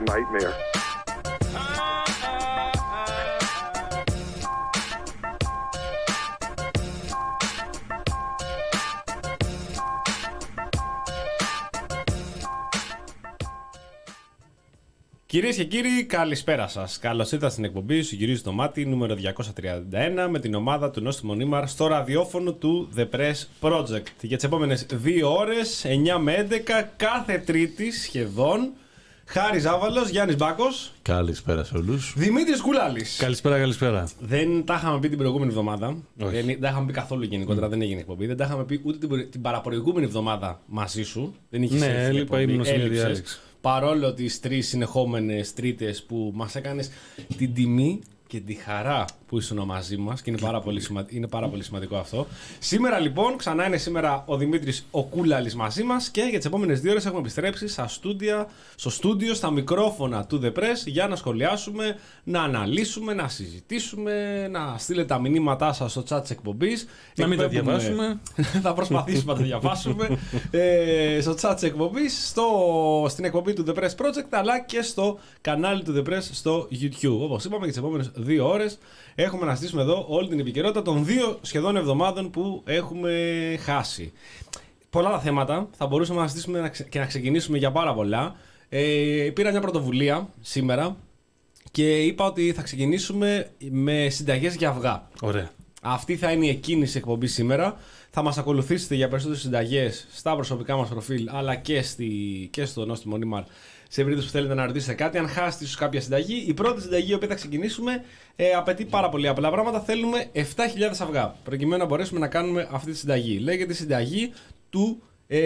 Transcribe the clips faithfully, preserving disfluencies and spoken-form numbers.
nightmare. Κυρίες και κύριοι, καλησπέρα σας. Καλώς ήρθατε στην εκπομπή σου γυρίζει το μάτι νούμερο διακόσια τριάντα ένα με την ομάδα του Νόστιμου Νίμαρ στο ραδιόφωνο του The Press Project. Για τις επόμενες δύο ώρες, εννιά με έντεκα, κάθε Τρίτη σχεδόν. Χάρης Ζάβαλος, Γιάννης Μπάκος. Καλησπέρα σε όλους. Δημήτρης Κουλάλης. Καλησπέρα, καλησπέρα. Δεν τα είχαμε πει την προηγούμενη εβδομάδα. Όχι. Δεν τα είχαμε πει καθόλου γενικότερα, mm. δεν έγινε εκπομπή. Δεν τα είχαμε πει ούτε την, την παραπροηγούμενη εβδομάδα μαζί σου. Δεν είχε ναι, έλειπα, ήμουν σε μια διάλεξη. Παρόλο τις τρεις συνεχόμενες τρίτες που μας έκανες την τιμή και τη χαρά που ήσουν μαζί μας και είναι πάρα, πολύ σημα... είναι πάρα πολύ σημαντικό αυτό. Σήμερα λοιπόν, ξανά είναι σήμερα ο Δημήτρης ο Κούλαλης μαζί μας και για τις επόμενες δύο ώρες έχουμε επιστρέψει στα στούντια, στο στούντιο, στα μικρόφωνα του The Press για να σχολιάσουμε, να αναλύσουμε, να συζητήσουμε, να στείλετε τα μηνύματά σας στο chat της εκπομπής. Να μην τα διαβάσουμε. Θα προσπαθήσουμε να τα διαβάσουμε ε, στο chat της εκπομπής, στο... στην εκπομπή του The Press Project αλλά και στο κανάλι του The Press στο YouTube. Όπως είπαμε, για τις επόμενες δύο ώρες έχουμε να στήσουμε εδώ όλη την επικαιρότητα των δύο σχεδόν εβδομάδων που έχουμε χάσει. Πολλά τα θέματα, θα μπορούσαμε να στήσουμε και να ξεκινήσουμε για πάρα πολλά. Ε, πήρα μια πρωτοβουλία σήμερα και είπα ότι θα ξεκινήσουμε με συνταγές για αυγά. Ωραία. Αυτή θα είναι η εκκίνηση εκπομπή σήμερα. Θα μας ακολουθήσετε για περισσότερες συνταγές στα προσωπικά μας προφίλ αλλά και, στη, και στο Νόστιμο Νίμαρ σε περίπτωση που θέλετε να ρωτήσετε κάτι. Αν χάσετε ίσως κάποια συνταγή, η πρώτη συνταγή η οποία θα ξεκινήσουμε ε, απαιτεί πάρα πολύ απλά πράγματα. Θέλουμε επτά χιλιάδες αυγά προκειμένου να μπορέσουμε να κάνουμε αυτή τη συνταγή. Λέγεται συνταγή του,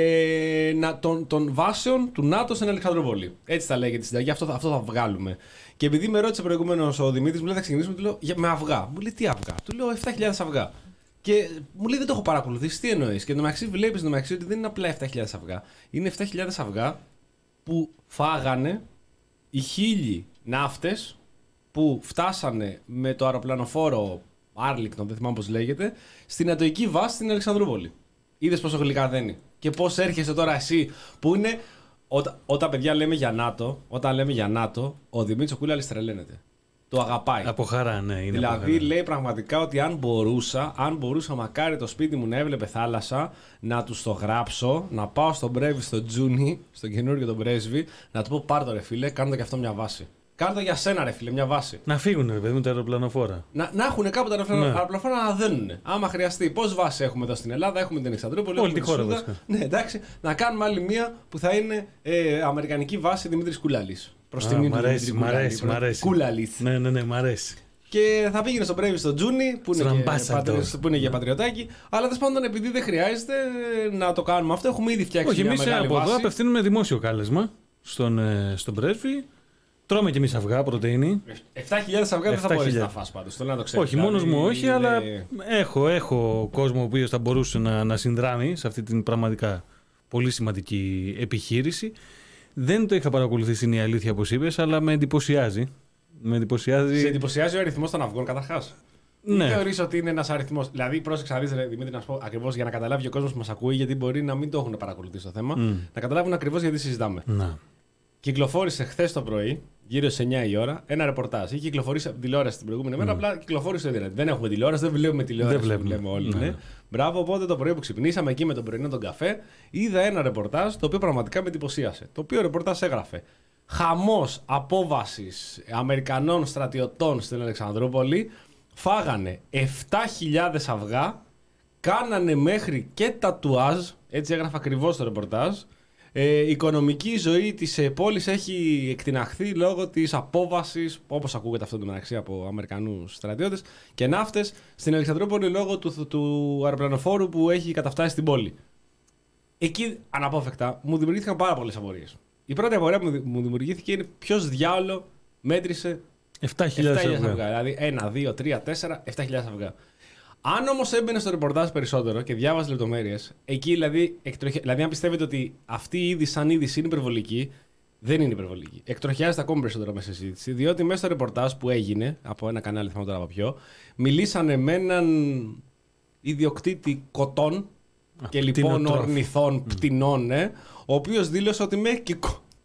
ε, να, των, των βάσεων του ΝΑΤΟ στην Αλεξανδρούπολη. Έτσι θα λέγεται η συνταγή, αυτό, αυτό θα βγάλουμε. Και επειδή με ρώτησε προηγουμένως ο Δημήτρης, μου λέει θα ξεκινήσουμε, του λέω με αυγά. Μου λέει τι αυγά, του λέω επτά χιλιάδες αυγά. Και μου λέει δεν το έχω παρακολουθήσει, τι εννοείς. Και εντωμεταξύ βλέπεις εντωμεταξύ ότι δεν είναι απλά επτά χιλιάδες αυγά. Είναι επτά χιλιάδες αυγά που φάγανε οι χίλιοι ναύτες που φτάσανε με το αεροπλανοφόρο Άρλικτον, δεν θυμάμαι πώς λέγεται, στην ατοική βάση στην Αλεξανδρούπολη. Είδες πόσο γλυκά δένει. Και πώς έρχεσαι τώρα εσύ που είναι. Όταν, όταν παιδιά λέμε για ΝΑΤΟ, όταν λέμε για ΝΑΤΟ, ο Δημήτρης ο Κούλαλης τρελαίνεται. Το αγαπάει. Από χαρά, ναι. Είναι δηλαδή χαρά. Λέει πραγματικά ότι αν μπορούσα, αν μπορούσα μακάρι το σπίτι μου να έβλεπε θάλασσα, να του το γράψω, να πάω στον πρέσβη, στον Τζούνι, στον καινούργιο τον πρέσβη, να του πω πάρ' το ρε φίλε, κάνω το και αυτό μια βάση. Κάνω το για σένα ρε φίλε, μια βάση. Να φύγουν ρε παιδί μου τα αεροπλανοφόρα. Να, να έχουν κάπου τα αεροπλανοφόρα ναι. να δένουν. Άμα χρειαστεί. Πώς βάση έχουμε εδώ στην Ελλάδα, έχουμε την Αλεξανδρούπολη, όλη τη χώρα. Σούδα. Ναι, εντάξει, να κάνουμε άλλη μία που θα είναι ε, αμερικανική βάση Δημήτρης Κουλάλης. Προς τιμή του Δημήτρη Κουλάλη. Μ' αρέσει. Κουλάλης. Ναι, ναι, ναι, μ' αρέσει. Και θα πήγαινε στον πρέσβη στο Τζούνι, που είναι, και, πατρι... που είναι για πατριωτάκι. Αλλά τέλος πάντων, επειδή δεν χρειάζεται να το κάνουμε αυτό, έχουμε ήδη φτιάξει Όχι, μια εμείς μεγάλη από βάση. εδώ απευθύνουμε δημόσιο κάλεσμα στον, στον πρέσβη. Τρώμε κι εμείς αυγά, πρωτεΐνη. επτά χιλιάδες αυγά δεν θα μπορείς να φας πάντως. Θέλω να το ξέρεις. Όχι, μόνος μου όχι, είναι... αλλά έχω, έχω κόσμο ο οποίος θα μπορούσε να, να συνδράμει σε αυτή την πραγματικά πολύ σημαντική επιχείρηση. Δεν το είχα παρακολουθήσει, είναι η αλήθεια όπως είπες, αλλά με εντυπωσιάζει. Με εντυπωσιάζει... Σε εντυπωσιάζει ο αριθμός των αυγών καταρχάς. Ναι. Ή θεωρείς ότι είναι ένας αριθμός. Δηλαδή, πρόσεξε να δεις, Δημήτρη, να σου πω ακριβώς για να καταλάβει ο κόσμος που μας ακούει, γιατί μπορεί να μην το έχουν παρακολουθήσει το θέμα, mm. να καταλάβουν ακριβώς γιατί συζητάμε. Να. Κυκλοφόρησε χθες το πρωί, γύρω στις εννιά η ώρα, ένα ρεπορτάζ. Είχε κυκλοφορήσει από τηλεόραση την προηγούμενη μέρα, mm. απλά κυκλοφόρησε στο Ιντερνετ. Δεν έχουμε τηλεόραση, δεν βλέπουμε τηλεόραση. Δεν βλέπουμε. Λέμε όλοι. Ναι. Ναι. Μπράβο, οπότε το πρωί που ξυπνήσαμε εκεί με τον πρωινό τον καφέ, είδα ένα ρεπορτάζ το οποίο πραγματικά με εντυπωσίασε. Το οποίο ρεπορτάζ έγραφε χαμός απόβασης Αμερικανών στρατιωτών στην Αλεξανδρούπολη, φάγανε επτά χιλιάδες αυγά, κάνανε μέχρι και τατουάζ, έτσι έγραφε ακριβώς το ρεπορτάζ. Ε, η οικονομική ζωή της ε, πόλης έχει εκτιναχθεί λόγω της απόβασης, όπως ακούγεται αυτό το μεταξύ από Αμερικανούς στρατιώτες και ναύτες, στην Αλεξανδρούπολη λόγω του, του, του αεροπλανοφόρου που έχει καταφτάσει στην πόλη. Εκεί αναπόφευκτα μου δημιουργήθηκαν πάρα πολλές απορίες. Η πρώτη απορία που μου δημιουργήθηκε είναι ποιος διάολο μέτρησε επτά χιλιάδες αυγά. αυγά. Δηλαδή ένα, δύο, τρία, τέσσερα, επτά χιλιάδες αυγά. Αν όμως έμπαινε στο ρεπορτάζ περισσότερο και διάβαζε λεπτομέρειες, εκεί δηλαδή, εκτροχε... δηλαδή αν πιστεύετε ότι αυτή η είδηση σαν είδηση είναι υπερβολική, δεν είναι υπερβολική. Εκτροχιάζεται ακόμη περισσότερο μέσα στη συζήτηση, διότι μέσα στο ρεπορτάζ που έγινε από ένα κανάλι, θυμάμαι τώρα από ποιο, μιλήσανε με έναν ιδιοκτήτη κοτών Α, και λοιπόν ορνηθών, mm. πτηνών, ναι, ο οποίος δήλωσε ότι μέχρι και,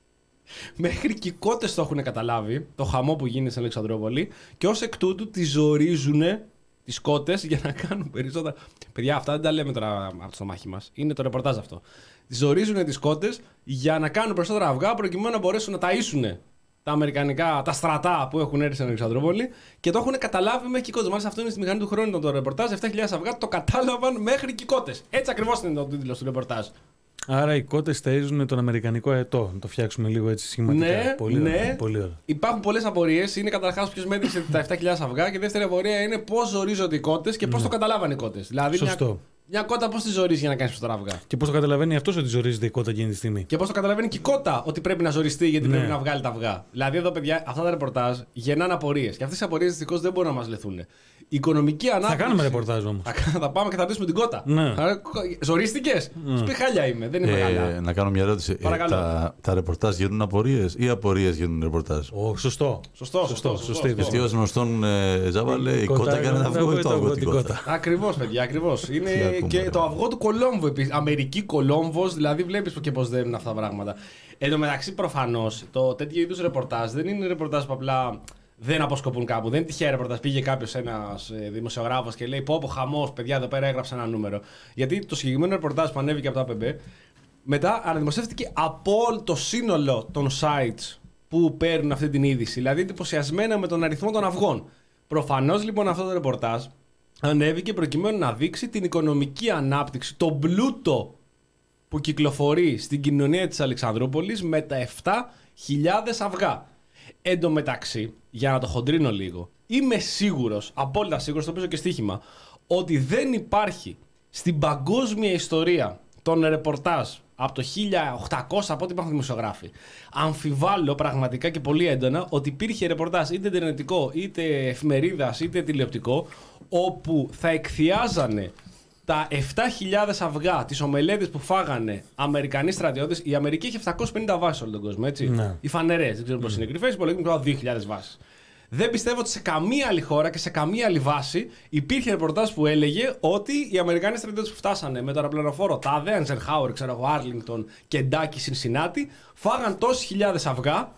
Μέχρι και οι κότες το έχουν καταλάβει, το χαμό που γίνεται στην Αλεξανδρούπολη, και ως εκ τούτου τις ζορίζουν τις κότες για να κάνουν περισσότερα. Παιδιά, αυτά δεν τα λέμε τώρα από το στομάχι μας. Είναι το ρεπορτάζ αυτό. Τις ζορίζουν τις κότες για να κάνουν περισσότερα αυγά προκειμένου να μπορέσουν να ταΐσουν τα αμερικανικά, τα στρατά που έχουν έρθει στην Αλεξανδρούπολη, και το έχουν καταλάβει μέχρι και οι κότες. Μάλιστα, αυτό είναι στη μηχανή του χρόνου το ρεπορτάζ. επτά χιλιάδες αυγά το κατάλαβαν μέχρι και οι κότες. Έτσι ακριβώς είναι το τίτλο του ρεπορτάζ. Άρα οι κότες ταΐζουν τον αμερικανικό αετό. Να το φτιάξουμε λίγο έτσι σχηματικά. Ναι, πολύ ναι. ωραία, πολύ ωραία. Υπάρχουν πολλές απορίες. Είναι καταρχάς ποιος μέτρησε τα επτά χιλιάδες αυγά, και η δεύτερη απορία είναι πώς ζορίζονται οι κότες και πώς Ναι. το καταλάβανε οι κότες. Δηλαδή, Σωστό. μια, μια κότα πώς τη ζορίζει για να κάνει περισσότερα αυγά. Και πώς το καταλαβαίνει αυτός ότι ζορίζεται η κότα εκείνη τη στιγμή. Και πώς το καταλαβαίνει και η κότα ότι πρέπει να ζοριστεί γιατί Ναι. πρέπει να βγάλει τα αυγά. Δηλαδή, εδώ, παιδιά, αυτά τα ρεπορτάζ γεννάνε απορίες. Και αυτές οι απορίες δυστυχώς δεν μπορούν να μας λυθούν. Η οικονομική ανάπτυξη. Θα κάνουμε ρεπορτάζ όμως. Θα, θα πάμε και θα ρωτήσουμε την κότα. Ναι. Ζορίστηκες? Ναι. Σου πει χάλια είμαι. Δεν είμαι καλά. Ε, να κάνω μια ερώτηση. Ε, Παρακαλώ. τα, τα ρεπορτάζ γίνουν απορίες ή απορίες γίνουν ρεπορτάζ? Ω, σωστό. Σωστό, σωστό. σωστή Γιατί ως γνωστόν ε, Ζάβαλε, η Κότα κότα έκανε έκανε ένα αυγό ή το το αυγό αυγό την την κότα. κότα? Ακριβώς, παιδιά, ακριβώς. Είναι Τι ακούμε, και ρε. το αυγό του Κολόμβου επίσης. Αμερική Κολόμβος, δηλαδή βλέπεις και πώς δένουν αυτά τα πράγματα. Εν τω μεταξύ, προφανώς, το τέτοιο είδους ρεπορτάζ δεν είναι ρεπορτάζ που απλά δεν αποσκοπούν κάπου. Δεν είναι τυχαία ρεπορτάζ. Πήγε κάποιος ένας ε, δημοσιογράφος και λέει: Πω, πω, χαμός, παιδιά, εδώ πέρα έγραψα ένα νούμερο. Γιατί το συγκεκριμένο ρεπορτάζ που ανέβηκε από το ΑΠΜ μετά αναδημοσιεύτηκε από όλο το σύνολο των sites που παίρνουν αυτή την είδηση. Δηλαδή, εντυπωσιασμένα με τον αριθμό των αυγών. Προφανώς λοιπόν αυτό το ρεπορτάζ ανέβηκε προκειμένου να δείξει την οικονομική ανάπτυξη, τον πλούτο που κυκλοφορεί στην κοινωνία της Αλεξανδρούπολης με τα επτά χιλιάδες αυγά. Εν τω μεταξύ, για να το χοντρίνω λίγο, είμαι σίγουρος, απόλυτα σίγουρος, το παίζω και στοίχημα, ότι δεν υπάρχει στην παγκόσμια ιστορία των ρεπορτάζ από το χίλια οκτακόσια, από ό,τι υπάρχουν δημοσιογράφοι, αμφιβάλλω πραγματικά και πολύ έντονα ότι υπήρχε ρεπορτάζ είτε ιντερνετικό, είτε εφημερίδας, είτε τηλεοπτικό, όπου θα εκθιάζανε τα επτά χιλιάδες αυγά, τις ομελέτες που φάγανε Αμερικανοί στρατιώτες. Η Αμερική έχει επτακόσιες πενήντα βάσεις όλο τον κόσμο, έτσι. Ναι. Οι φανερές, δεν ξέρω πώς είναι κρυφές, υπολογίζουν τώρα δύο χιλιάδες βάσεις. Δεν πιστεύω ότι σε καμία άλλη χώρα και σε καμία άλλη βάση υπήρχε ρεπορτάζ που έλεγε ότι οι Αμερικανοί στρατιώτες που φτάσανε με το αεροπλανοφόρο Τάδε, Eisenhower, ξέρω εγώ, Άρλινγκτον, Κεντάκι, Σινσινάτι, φάγαν τόσες χιλιάδες αυγά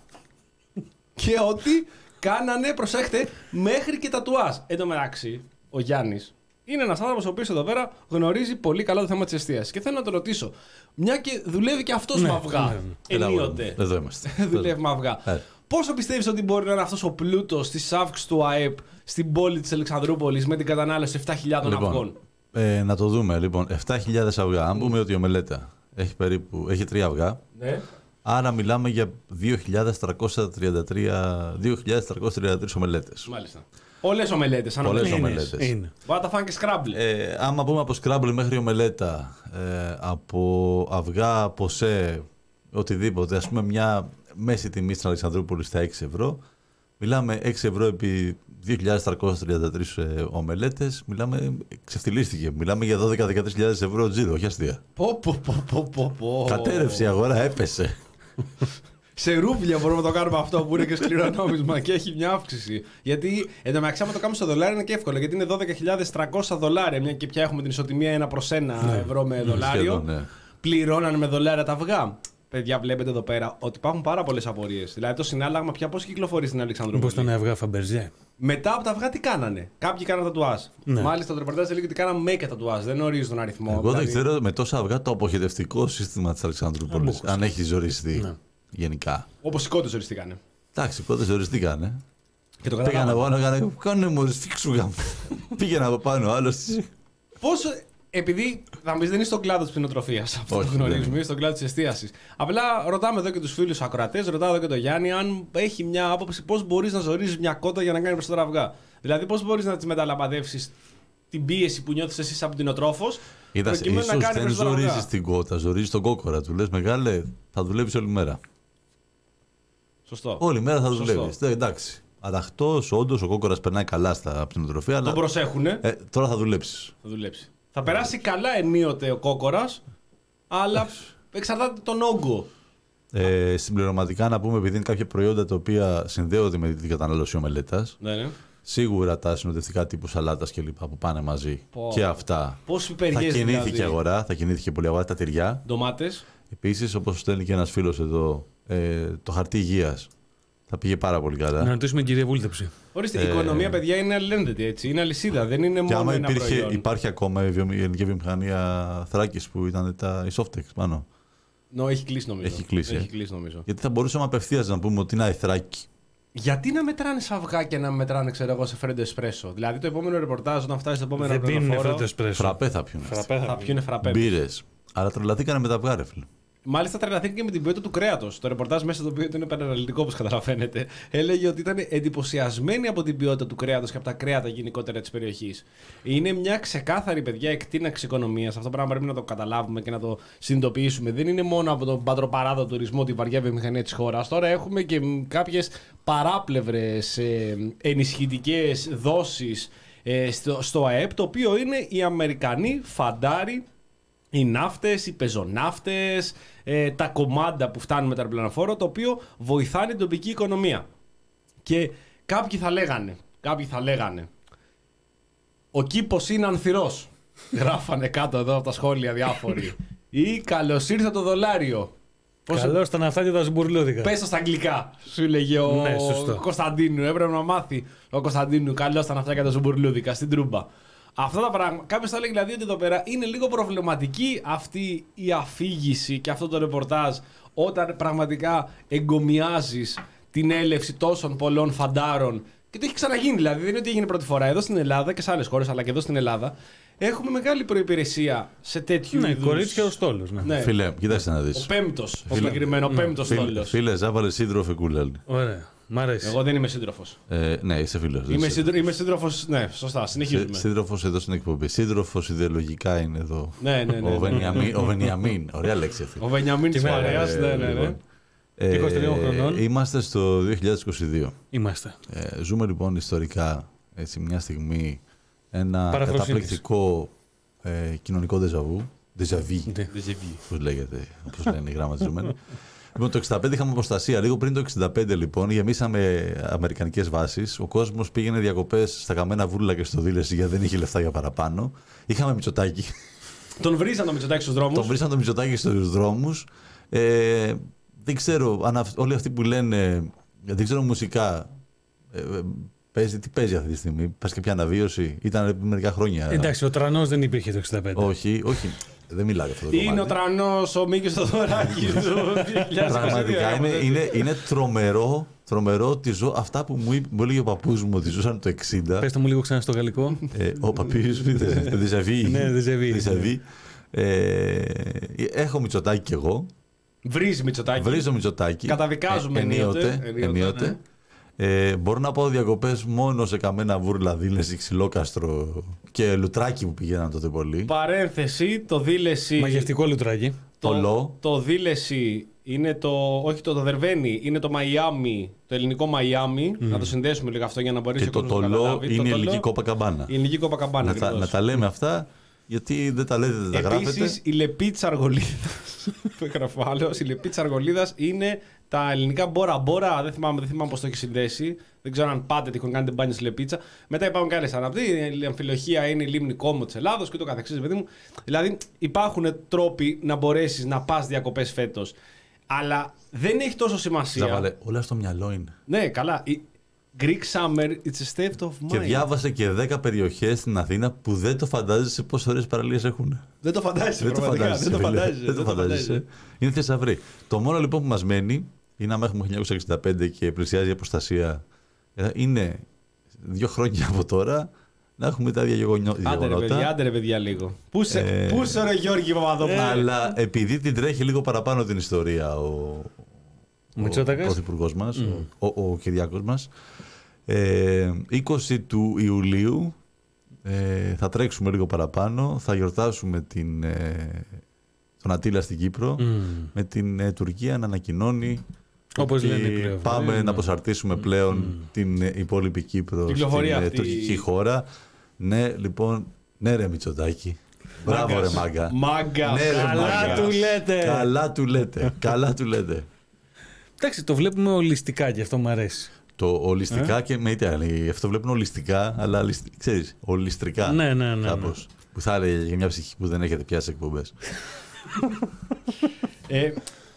και ότι κάνανε, προσέχτε, μέχρι και τατουάζ. Εν τω μεταξύ, ο Γιάννης είναι ένας άνθρωπος ο οποίος εδώ πέρα γνωρίζει πολύ καλά το θέμα της εστίασης. Και θέλω να τον ρωτήσω, μια και δουλεύει και αυτός Ναι, με αυγά, ναι, ναι. ενίοτε. Εδώ είμαστε. Δουλεύει με αυγά. Ε. Πόσο πιστεύεις ότι μπορεί να είναι αυτός ο πλούτος της αύξησης του ΑΕΠ στην πόλη της Αλεξανδρούπολης με την κατανάλωση επτά χιλιάδες αυγών? Λοιπόν, ε, να το δούμε. Λοιπόν, επτά χιλιάδες αυγά. Αν πούμε ότι η ομελέτα έχει περίπου έχει τρία αυγά, Ναι. άρα μιλάμε για δύο χιλιάδες τριακόσιες τριάντα τρία ομελέτες. Μάλιστα. Όλες ομελέτες, αν Πολλές ομελέτες. ομελέτες. Είναι, είναι. Μπορεί να τα φάνε και σκράμπλ. Ε, άμα πούμε από σκράμπλ μέχρι ομελέτα, ε, από αυγά, ποσέ, οτιδήποτε, ας πούμε μια μέση τιμή στην Αλεξανδρούπολη στα έξι ευρώ, μιλάμε έξι ευρώ επί δύο χιλιάδες τριακόσιες τριάντα τρεις ε, ομελέτες, μιλάμε, ξεφτυλίστηκε, μιλάμε για δώδεκα με δεκατρείς χιλιάδες ευρώ τζίρο, όχι αστεία. Πω, πω, πω, πω, πω, πω. Κατέρευσε η αγορά, έπεσε. Σε ρούβλια μπορούμε να το κάνουμε αυτό που είναι και σκληρό νόμισμα και έχει μια αύξηση. Γιατί εν τω μεταξύ, άμα το κάνουμε στο δολάριο είναι και εύκολο. Γιατί είναι δώδεκα χιλιάδες τριακόσια δολάρια, μια και πια έχουμε την ισοτιμία ένα προς ένα ευρώ με δολάριο. Σχεδόν, ναι. Πληρώνανε με δολάρια τα αυγά. Παιδιά, βλέπετε εδώ πέρα ότι υπάρχουν πάρα πολλές απορίες. Δηλαδή το συνάλλαγμα πια πώς κυκλοφορεί στην Αλεξανδρούπολη. Μήπως ήταν αυγά Φαμπερζέ. Μετά από τα αυγά τι κάνανε? Κάποιοι κάνανε τατουάζ. Ναι. Μάλιστα το ρεπορτάζ έλεγε ότι κάνανε make τατουάζ. Δεν ορίζει τον αριθμό. Εγώ δεν δηλαδή- ξέρω με τόσα αυγά το αποχαιρετευτικό σύστημα της Αλεξανδρούπολης, Αμπούχος. αν έχει ζοριστεί Ναι. γενικά. Όπως οι κότες οριστήκανε. Εντάξει, πότε ζοριστήκανε. Και το Πήγαν καταλάβανε. από πάνω, κάνανε, κάνε μου σφίξου γάμ. Πήγαινε από πάνω, άλλος. Πόσο. Επειδή θα μου πει δεν είναι στον κλάδο τη κτηνοτροφία αυτό Όχι, που δεν γνωρίζουμε, είναι. είναι στον κλάδο τη εστίαση. Απλά ρωτάμε εδώ και του φίλου ακροατέ, ρωτάω εδώ και τον Γιάννη, αν έχει μια άποψη πώ μπορεί να ζορίζει μια κότα για να κάνει περισσότερα αυγά. Δηλαδή, πώ μπορεί να τη μεταλαμπαδεύσει την πίεση που νιώθει εσύ σαν κτηνοτρόφο. Είδα, ίσως δεν ζορίζεις την κότα, ζορίζεις τον κόκορα. Του λες μεγάλε, θα δουλεύεις όλη μέρα. Σωστό. Όλη μέρα θα Σωστό. δουλεύεις. Ε, εντάξει. Αδαχτός, όντως ο κόκορας περνάει καλά στα κτηνοτροφία, Τον αλλά προσέχουνε. ε, τώρα θα δουλέψεις. Θα δουλέψει. Θα περάσει καλά ενίοτε ο κόκορα, αλλά εξαρτάται τον όγκο. Ε, συμπληρωματικά να πούμε, επειδή είναι κάποια προϊόντα τα οποία συνδέονται με την κατανάλωση ομελέτας, Ναι, ναι. σίγουρα τα συνοδευτικά τύπου σαλάτας και λοιπά που πάνε μαζί Πω. και αυτά. Πώς Θα υπεργέζει κινήθηκε η δηλαδή. αγορά, θα κινήθηκε πολύ αγορά, τα τυριά. Ντομάτες. Επίσης, όπως στέλνει και ένας φίλος εδώ, ε, το χαρτί υγείας. Θα πήγε πάρα πολύ καλά. Να ρωτήσουμε κυρία Βούλτεψη. Ορίστε, η Ε, οικονομία, παιδιά, είναι αλληλένδετη, έτσι. Είναι αλυσίδα, δεν είναι Και μόνο άμα ένα υπήρχε, προϊόν. υπάρχει ακόμα η, βιομη, η ελληνική βιομηχανία Θράκης που ήταν τα, η Softex πάνω. Νο, έχει κλείσει νομίζω. Έχει κλείσει, Έχει ε. κλείσει νομίζω. Γιατί θα μπορούσαμε απευθείας να πούμε ότι είναι η Θράκη. Γιατί να μετράνε σε αυγά και να μετράνε, ξέρω εγώ, σε φρέντο εσπρέσο. Δηλαδή το επόμενο ρεπορτάζ, όταν φτάσει στο επόμενο Δεν πίνουν ρεπορτάζ. φρέντο εσπρέσο. Φραπέ θα πιούν. Φραπέ Θα πιούνε φραπέ. Μπύρες. Αλλά τρελαθήκανε με τα αυγά, ρε φίλε. Μάλιστα τρελαθήκαν και με την ποιότητα του κρέατος. Το ρεπορτάζ μέσα, το οποίο ήταν παναναλυτικό, όπως καταλαβαίνετε, έλεγε ότι ήταν εντυπωσιασμένοι από την ποιότητα του κρέατος και από τα κρέατα γενικότερα της περιοχής. Είναι μια ξεκάθαρη, παιδιά, εκτείναξη οικονομίας. Αυτό πράγμα πρέπει να το καταλάβουμε και να το συνειδητοποιήσουμε. Δεν είναι μόνο από τον πατροπαράδο τουρισμό, τη βαριά βιομηχανία της χώρας. Τώρα έχουμε και κάποιες παράπλευρες ε, ενισχυτικές δόσεις ε, στο, στο ΑΕΠ, το οποίο είναι οι Αμερικανοί φαντάροι. Οι ναύτες, οι πεζοναύτες, ε, τα κομμάτια που φτάνουν με τα αεροπλανοφόρο, το οποίο βοηθάνε την τοπική οικονομία. Και κάποιοι θα λέγανε, κάποιοι θα λέγανε, ο κήπος είναι ανθυρός. Γράφανε κάτω εδώ από τα σχόλια διάφοροι. Ή καλώς ήρθε το δολάριο. Καλώς τα ναυτά και τα σμπουρλούδικα. Πες το στα αγγλικά, σου λέγε ο Ναι, σωστό. Κωνσταντίνου. Έπρεπε να μάθει ο Κωνσταντίνου καλώς τα ναυτά και τα σμπουρλούδικα στην Τρούμπα. Αυτά τα πράγματα. Κάποιο θα λέει δηλαδή ότι εδώ πέρα είναι λίγο προβληματική αυτή η αφήγηση και αυτό το ρεπορτάζ όταν πραγματικά εγκομιάζεις την έλευση τόσων πολλών φαντάρων. Και το έχει ξαναγίνει δηλαδή. Δεν είναι ότι έγινε πρώτη φορά. Εδώ στην Ελλάδα και σε άλλες χώρες, αλλά και εδώ στην Ελλάδα, έχουμε μεγάλη προϋπηρεσία σε τέτοιου Ναι, είδους. κορίτσια ο στόλος. Ναι. Ναι. Φίλε, κοίταξε να Ο δεις. πέμπτος, ο Φίλε. συγκεκριμένο, ο πέμπτος Φίλε, στόλος. φίλε ζάβαλε σύντροφε κούλαλ. Ωραία. Μ' αρέσει. Εγώ δεν είμαι σύντροφος. Ε, ναι, είσαι φίλος. Είμαι, σύντρο, είμαι σύντροφος, ναι, σωστά, συνεχίζουμε. Σύντροφος εδώ στην εκπομπή. Σύντροφος ιδεολογικά είναι εδώ. Ναι, ναι, ναι, ναι. Ο Βενιαμίν. Ο Βενιαμίν. Ωραία λέξη αυτή. Ο Βενιαμίν της Και με- παρέας, ναι, ναι, ναι. λοιπόν. Ε, είκοσι τριών χρονών. Είμαστε στο δύο χιλιάδες είκοσι δύο. Είμαστε. Ε, ζούμε λοιπόν ιστορικά έτσι, μια στιγμή ένα Παραφροσύνης. καταπληκτικό ε, κοινωνικό ντεζαβού. Ντεζαβί, Ναι. όπως λέγεται, όπως λένε οι γραμματιζόμενοι. Λοιπόν, το εξήντα πέντε είχαμε αποστασία. Λίγο πριν το εξήντα πέντε, λοιπόν, γεμίσαμε αμερικανικές βάσεις. Ο κόσμος πήγαινε διακοπές στα καμένα βούλα και στο Δήλεση γιατί δεν είχε λεφτά για παραπάνω. Είχαμε Μητσοτάκη. Τον βρίζαν το Μητσοτάκη στους δρόμους. Τον βρήσαν το Μητσοτάκη στους δρόμους. Ε, δεν ξέρω, αν αυ- όλοι αυτοί που λένε, δεν ξέρω μουσικά, ε, ε, παίζει, τι παίζει αυτή τη στιγμή, πας και πια αναβίωση, ήταν μερικά χρόνια. Εντάξει, ο τρανός δεν υπήρχε το εξήντα πέντε. Όχι, όχι, δεν μιλάω για αυτό το Είναι ο κομμάτι. τρανός ο Μίκης Θοδωράκης του δύο χιλιάδες είκοσι δύο. Πραγματικά είναι, είναι, είναι τρομερό, τρομερό ότι ζω αυτά που μου, είπε- μου έλεγε ο παππούς μου ότι ζούσαν το εξήντα. Πες το μου λίγο ξανά στο γαλλικό. Ε, ο παππούς μου είπε, δεζαβί. Ναι, δεζαβί. Δεζαβί. Ε, έχω Μητσοτάκη κι εγώ. Βρίζει Μητσοτάκη. Βρίζω Μητσοτάκη. Καταδικάζουμε Ε, ενίοτε. ενίοτε. Ενίοτε, ενίοτε. Ε, μπορώ να πάω διακοπές μόνο σε καμένα βούρλα, Δήλεση, Ξυλόκαστρο και Λουτράκι που πηγαίναν τότε πολύ. Παρένθεση, το δίλεση. Μαγευτικό λουτράκι. Πολλό. Το, το δίλεση είναι το. Όχι το, το Δερβένι, είναι το Μαϊάμι, το ελληνικό Μαϊάμι. Να το συνδέσουμε λίγο αυτό για να μπορέσει Και ο το κόσμος να τολό καταλάβει. είναι Το η τολό, ελληνική Κόπακαμπάνα. η ελληνική Κοπακαμπάνα. Να, τα, ακριβώς. να τα λέμε αυτά, γιατί δεν τα λέτε, δεν τα γράφετε. Επίσης, η λεπίτσα αργολίδας που έγραφε ο άλλος, η λεπίτσα αργολίδας είναι τα ελληνικά μπόρα μπόρα. Δεν θυμάμαι, δεν θυμάμαι πώς το έχει συνδέσει. Δεν ξέρω αν πάτε τυχόν κάνετε μπάνιο στη λεπίτσα. Μετά υπάρχουν και άλλες αναπτύ. Η αμφιλοχία είναι η λίμνη Κόμο της Ελλάδος και ούτω καθεξής, παιδί μου. Δηλαδή, υπάρχουν τρόποι να μπορέσεις να πας διακοπές φέτος. Αλλά δεν έχει τόσο σημασία. Ζαβαλέ, όλα στο μυαλό είναι. Ναι, καλά. Η Greek summer, it's a state of mind. Και διάβασε και δέκα περιοχές στην Αθήνα που δεν το φαντάζεσαι πόσες ωραίες παραλίες έχουν. Δεν το φαντάζεσαι. Δεν το πραγματικά. φαντάζεσαι. Δεν το φίλε. φαντάζεσαι. Δεν το φαντάζεσαι. Είναι θησαυρή. Το μόνο λοιπόν που μας μένει είναι άμα έχουμε χίλια εννιακόσια εξήντα πέντε και πλησιάζει η αποστασία. ε, Είναι δύο χρόνια από τώρα να έχουμε τα ίδια γεγονό- Άντε ρε παιδιά, γεγονότα. άντε ρε παιδιά λίγο. Πού σε, Ε, πού σε ρε Γιώργη Παπαδόπουλε. Αλλά επειδή την τρέχει λίγο παραπάνω την ιστορία ο, ο Μητσότακας. πρωθυπουργός μας, ο, ο, ο Κυριάκος μας, ε, είκοσι του Ιουλίου ε, θα τρέξουμε λίγο παραπάνω, θα γιορτάσουμε την, ε, τον Ατήλα στην Κύπρο, Μμ. με την ε, Τουρκία να ανακοινώνει Όπως ότι λένε οι πλέον. πάμε Ε, να προσαρτήσουμε πλέον την ε, υπόλοιπη Κύπρο στην Κυκλοφορεί ε, αυτή. τουρκική χώρα. Ναι, λοιπόν, ναι ρε Μητσοτάκη. Μπράβο ρε μάγκα. Μάγκα. Ναι, ρε, Καλά μάγκα. του λέτε. Καλά του λέτε. Καλά του λέτε. Εντάξει, το βλέπουμε ολιστικά και αυτό μου αρέσει. Το ολιστικά Ε? και με είτε άλλη. Αυτό βλέπουν ολιστικά, αλλά ολισ- ξέρεις, ολιστρικά. Ναι, ναι, ναι, Κάπως. Που θα έλεγε για μια ψυχή που δεν έχετε πιάσει εκπομπές. Ε,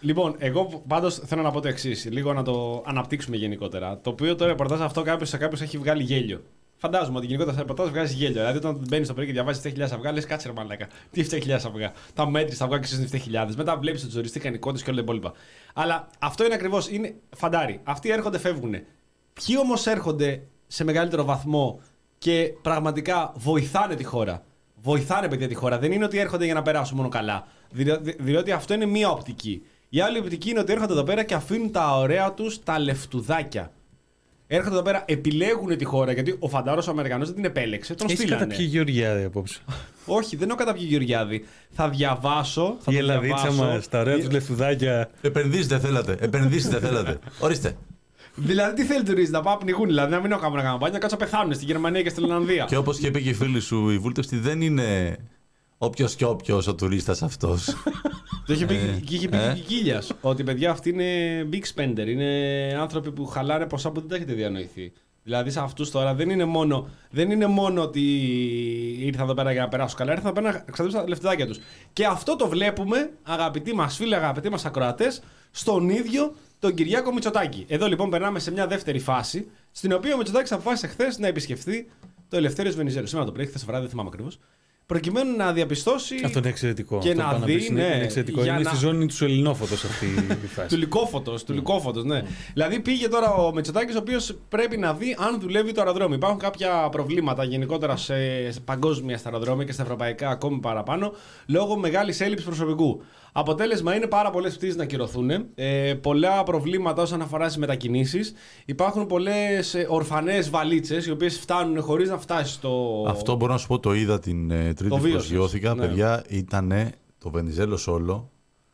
Λοιπόν, εγώ πάντως θέλω να πω το εξής, λίγο να το αναπτύξουμε γενικότερα. Το οποίο το ρεπορτάζ αυτό κάποιος σε κάποιος έχει βγάλει γέλιο. Φαντάζομαι ότι γενικότερα σε ρεπορτάζ βγάζει γέλιο. Δηλαδή, όταν μπαίνει στο πρωί και διαβάζει επτά χιλιάδες αυγά, λες κάτσε ρε μαλάκα. Τι επτά χιλιάδες αυγά. Τα μέτρη τα αυγά και στις επτά χιλιάδες. Μετά βλέπει το τζοριστή κανικότητε και όλα τα υπόλοιπα. Αλλά αυτό είναι ακριβώς. Είναι φαντάρι. Αυτοί έρχονται, φεύγουν. Ποιοι όμως έρχονται σε μεγαλύτερο βαθμό και πραγματικά βοηθάνε τη χώρα. Βοηθάνε, παιδιά, τη χώρα. Δεν είναι ότι έρχονται για να περάσουν μόνο καλά. Διότι, διότι αυτό είναι μία οπτική. Η άλλη οπτική είναι ότι έρχονται εδώ πέρα και αφήνουν τα ωραία τους τα λεφτουδάκια. Έρχονται εδώ πέρα, επιλέγουν τη χώρα, γιατί ο φαντάρος ο Αμερικανός δεν την επέλεξε, τον στείλανε. Έχεις καταπιεί Γεωργιάδη απόψε. Όχι, δεν έχω καταπιεί Γεωργιάδη. Θα διαβάσω. Θα η Ελλαδίτσα μας, τα ωραία τους λεφτουδάκια. Επενδύσετε θέλατε. Επενδύσετε θέλατε. Ορίστε. Δηλαδή, τι θέλει τουριστή, να πάω να πνιγούν, δηλαδή να μην έχω καμία καμπάνια, να κάτσω να πεθάνουν στη Γερμανία και στην Ολλανδία. Και όπως και είπε και η φίλη σου, η βούλτευστη δεν είναι όποιος και όποιος ο τουρίστας αυτός. Το είχε πει και είχε πει και η Κίλιας, ότι παιδιά αυτοί είναι big spender, είναι άνθρωποι που χαλάνε ποσά που δεν τα έχετε διανοηθεί. Δηλαδή σε αυτούς τώρα δεν είναι μόνο, δεν είναι μόνο ότι ήρθαν εδώ πέρα για να περάσουν καλά, ήρθαν εδώ πέρα να εξαντλήσουν τα λεφτάκια τους. Και αυτό το βλέπουμε, αγαπητοί μας φίλοι, αγαπητοί μας ακροατές, στον ίδιο τον Κυριάκο Μητσοτάκη. Εδώ λοιπόν περνάμε σε μια δεύτερη φάση, στην οποία ο Μητσοτάκης αποφάσισε χθες να επισκεφθεί το Ελευθέριος Βενιζέλος. Σήμερα το πρωί, χθες το βράδυ, δεν θυμάμαι ακριβώς. Προκειμένου να διαπιστώσει. Αυτό είναι εξαιρετικό. Και αυτό να δει. να Ναι, είναι εξαιρετικό. Είναι να... στη ζώνη του ελληνόφωτος αυτή η φάση. του λυκόφωτος, του λυκόφωτος, ναι. Mm. Δηλαδή πήγε τώρα ο Μητσοτάκης, ο οποίος πρέπει να δει αν δουλεύει το αεροδρόμιο. Υπάρχουν κάποια προβλήματα γενικότερα σε, σε παγκόσμια στα αεροδρόμια και στα ευρωπαϊκά ακόμη παραπάνω, λόγω μεγάλης έλλειψης προσωπικού. Αποτέλεσμα είναι πάρα πολλές πτήσεις να ακυρωθούν, ε, πολλά προβλήματα όσον αφορά στις μετακινήσεις. Υπάρχουν πολλές ε, ορφανές βαλίτσες οι οποίες φτάνουν χωρίς να φτάσει στο. Αυτό μπορώ να σου πω, το είδα την ε, Τρίτη που προσγειώθηκα. Ναι. Παιδιά, ήταν το Βενιζέλος όλο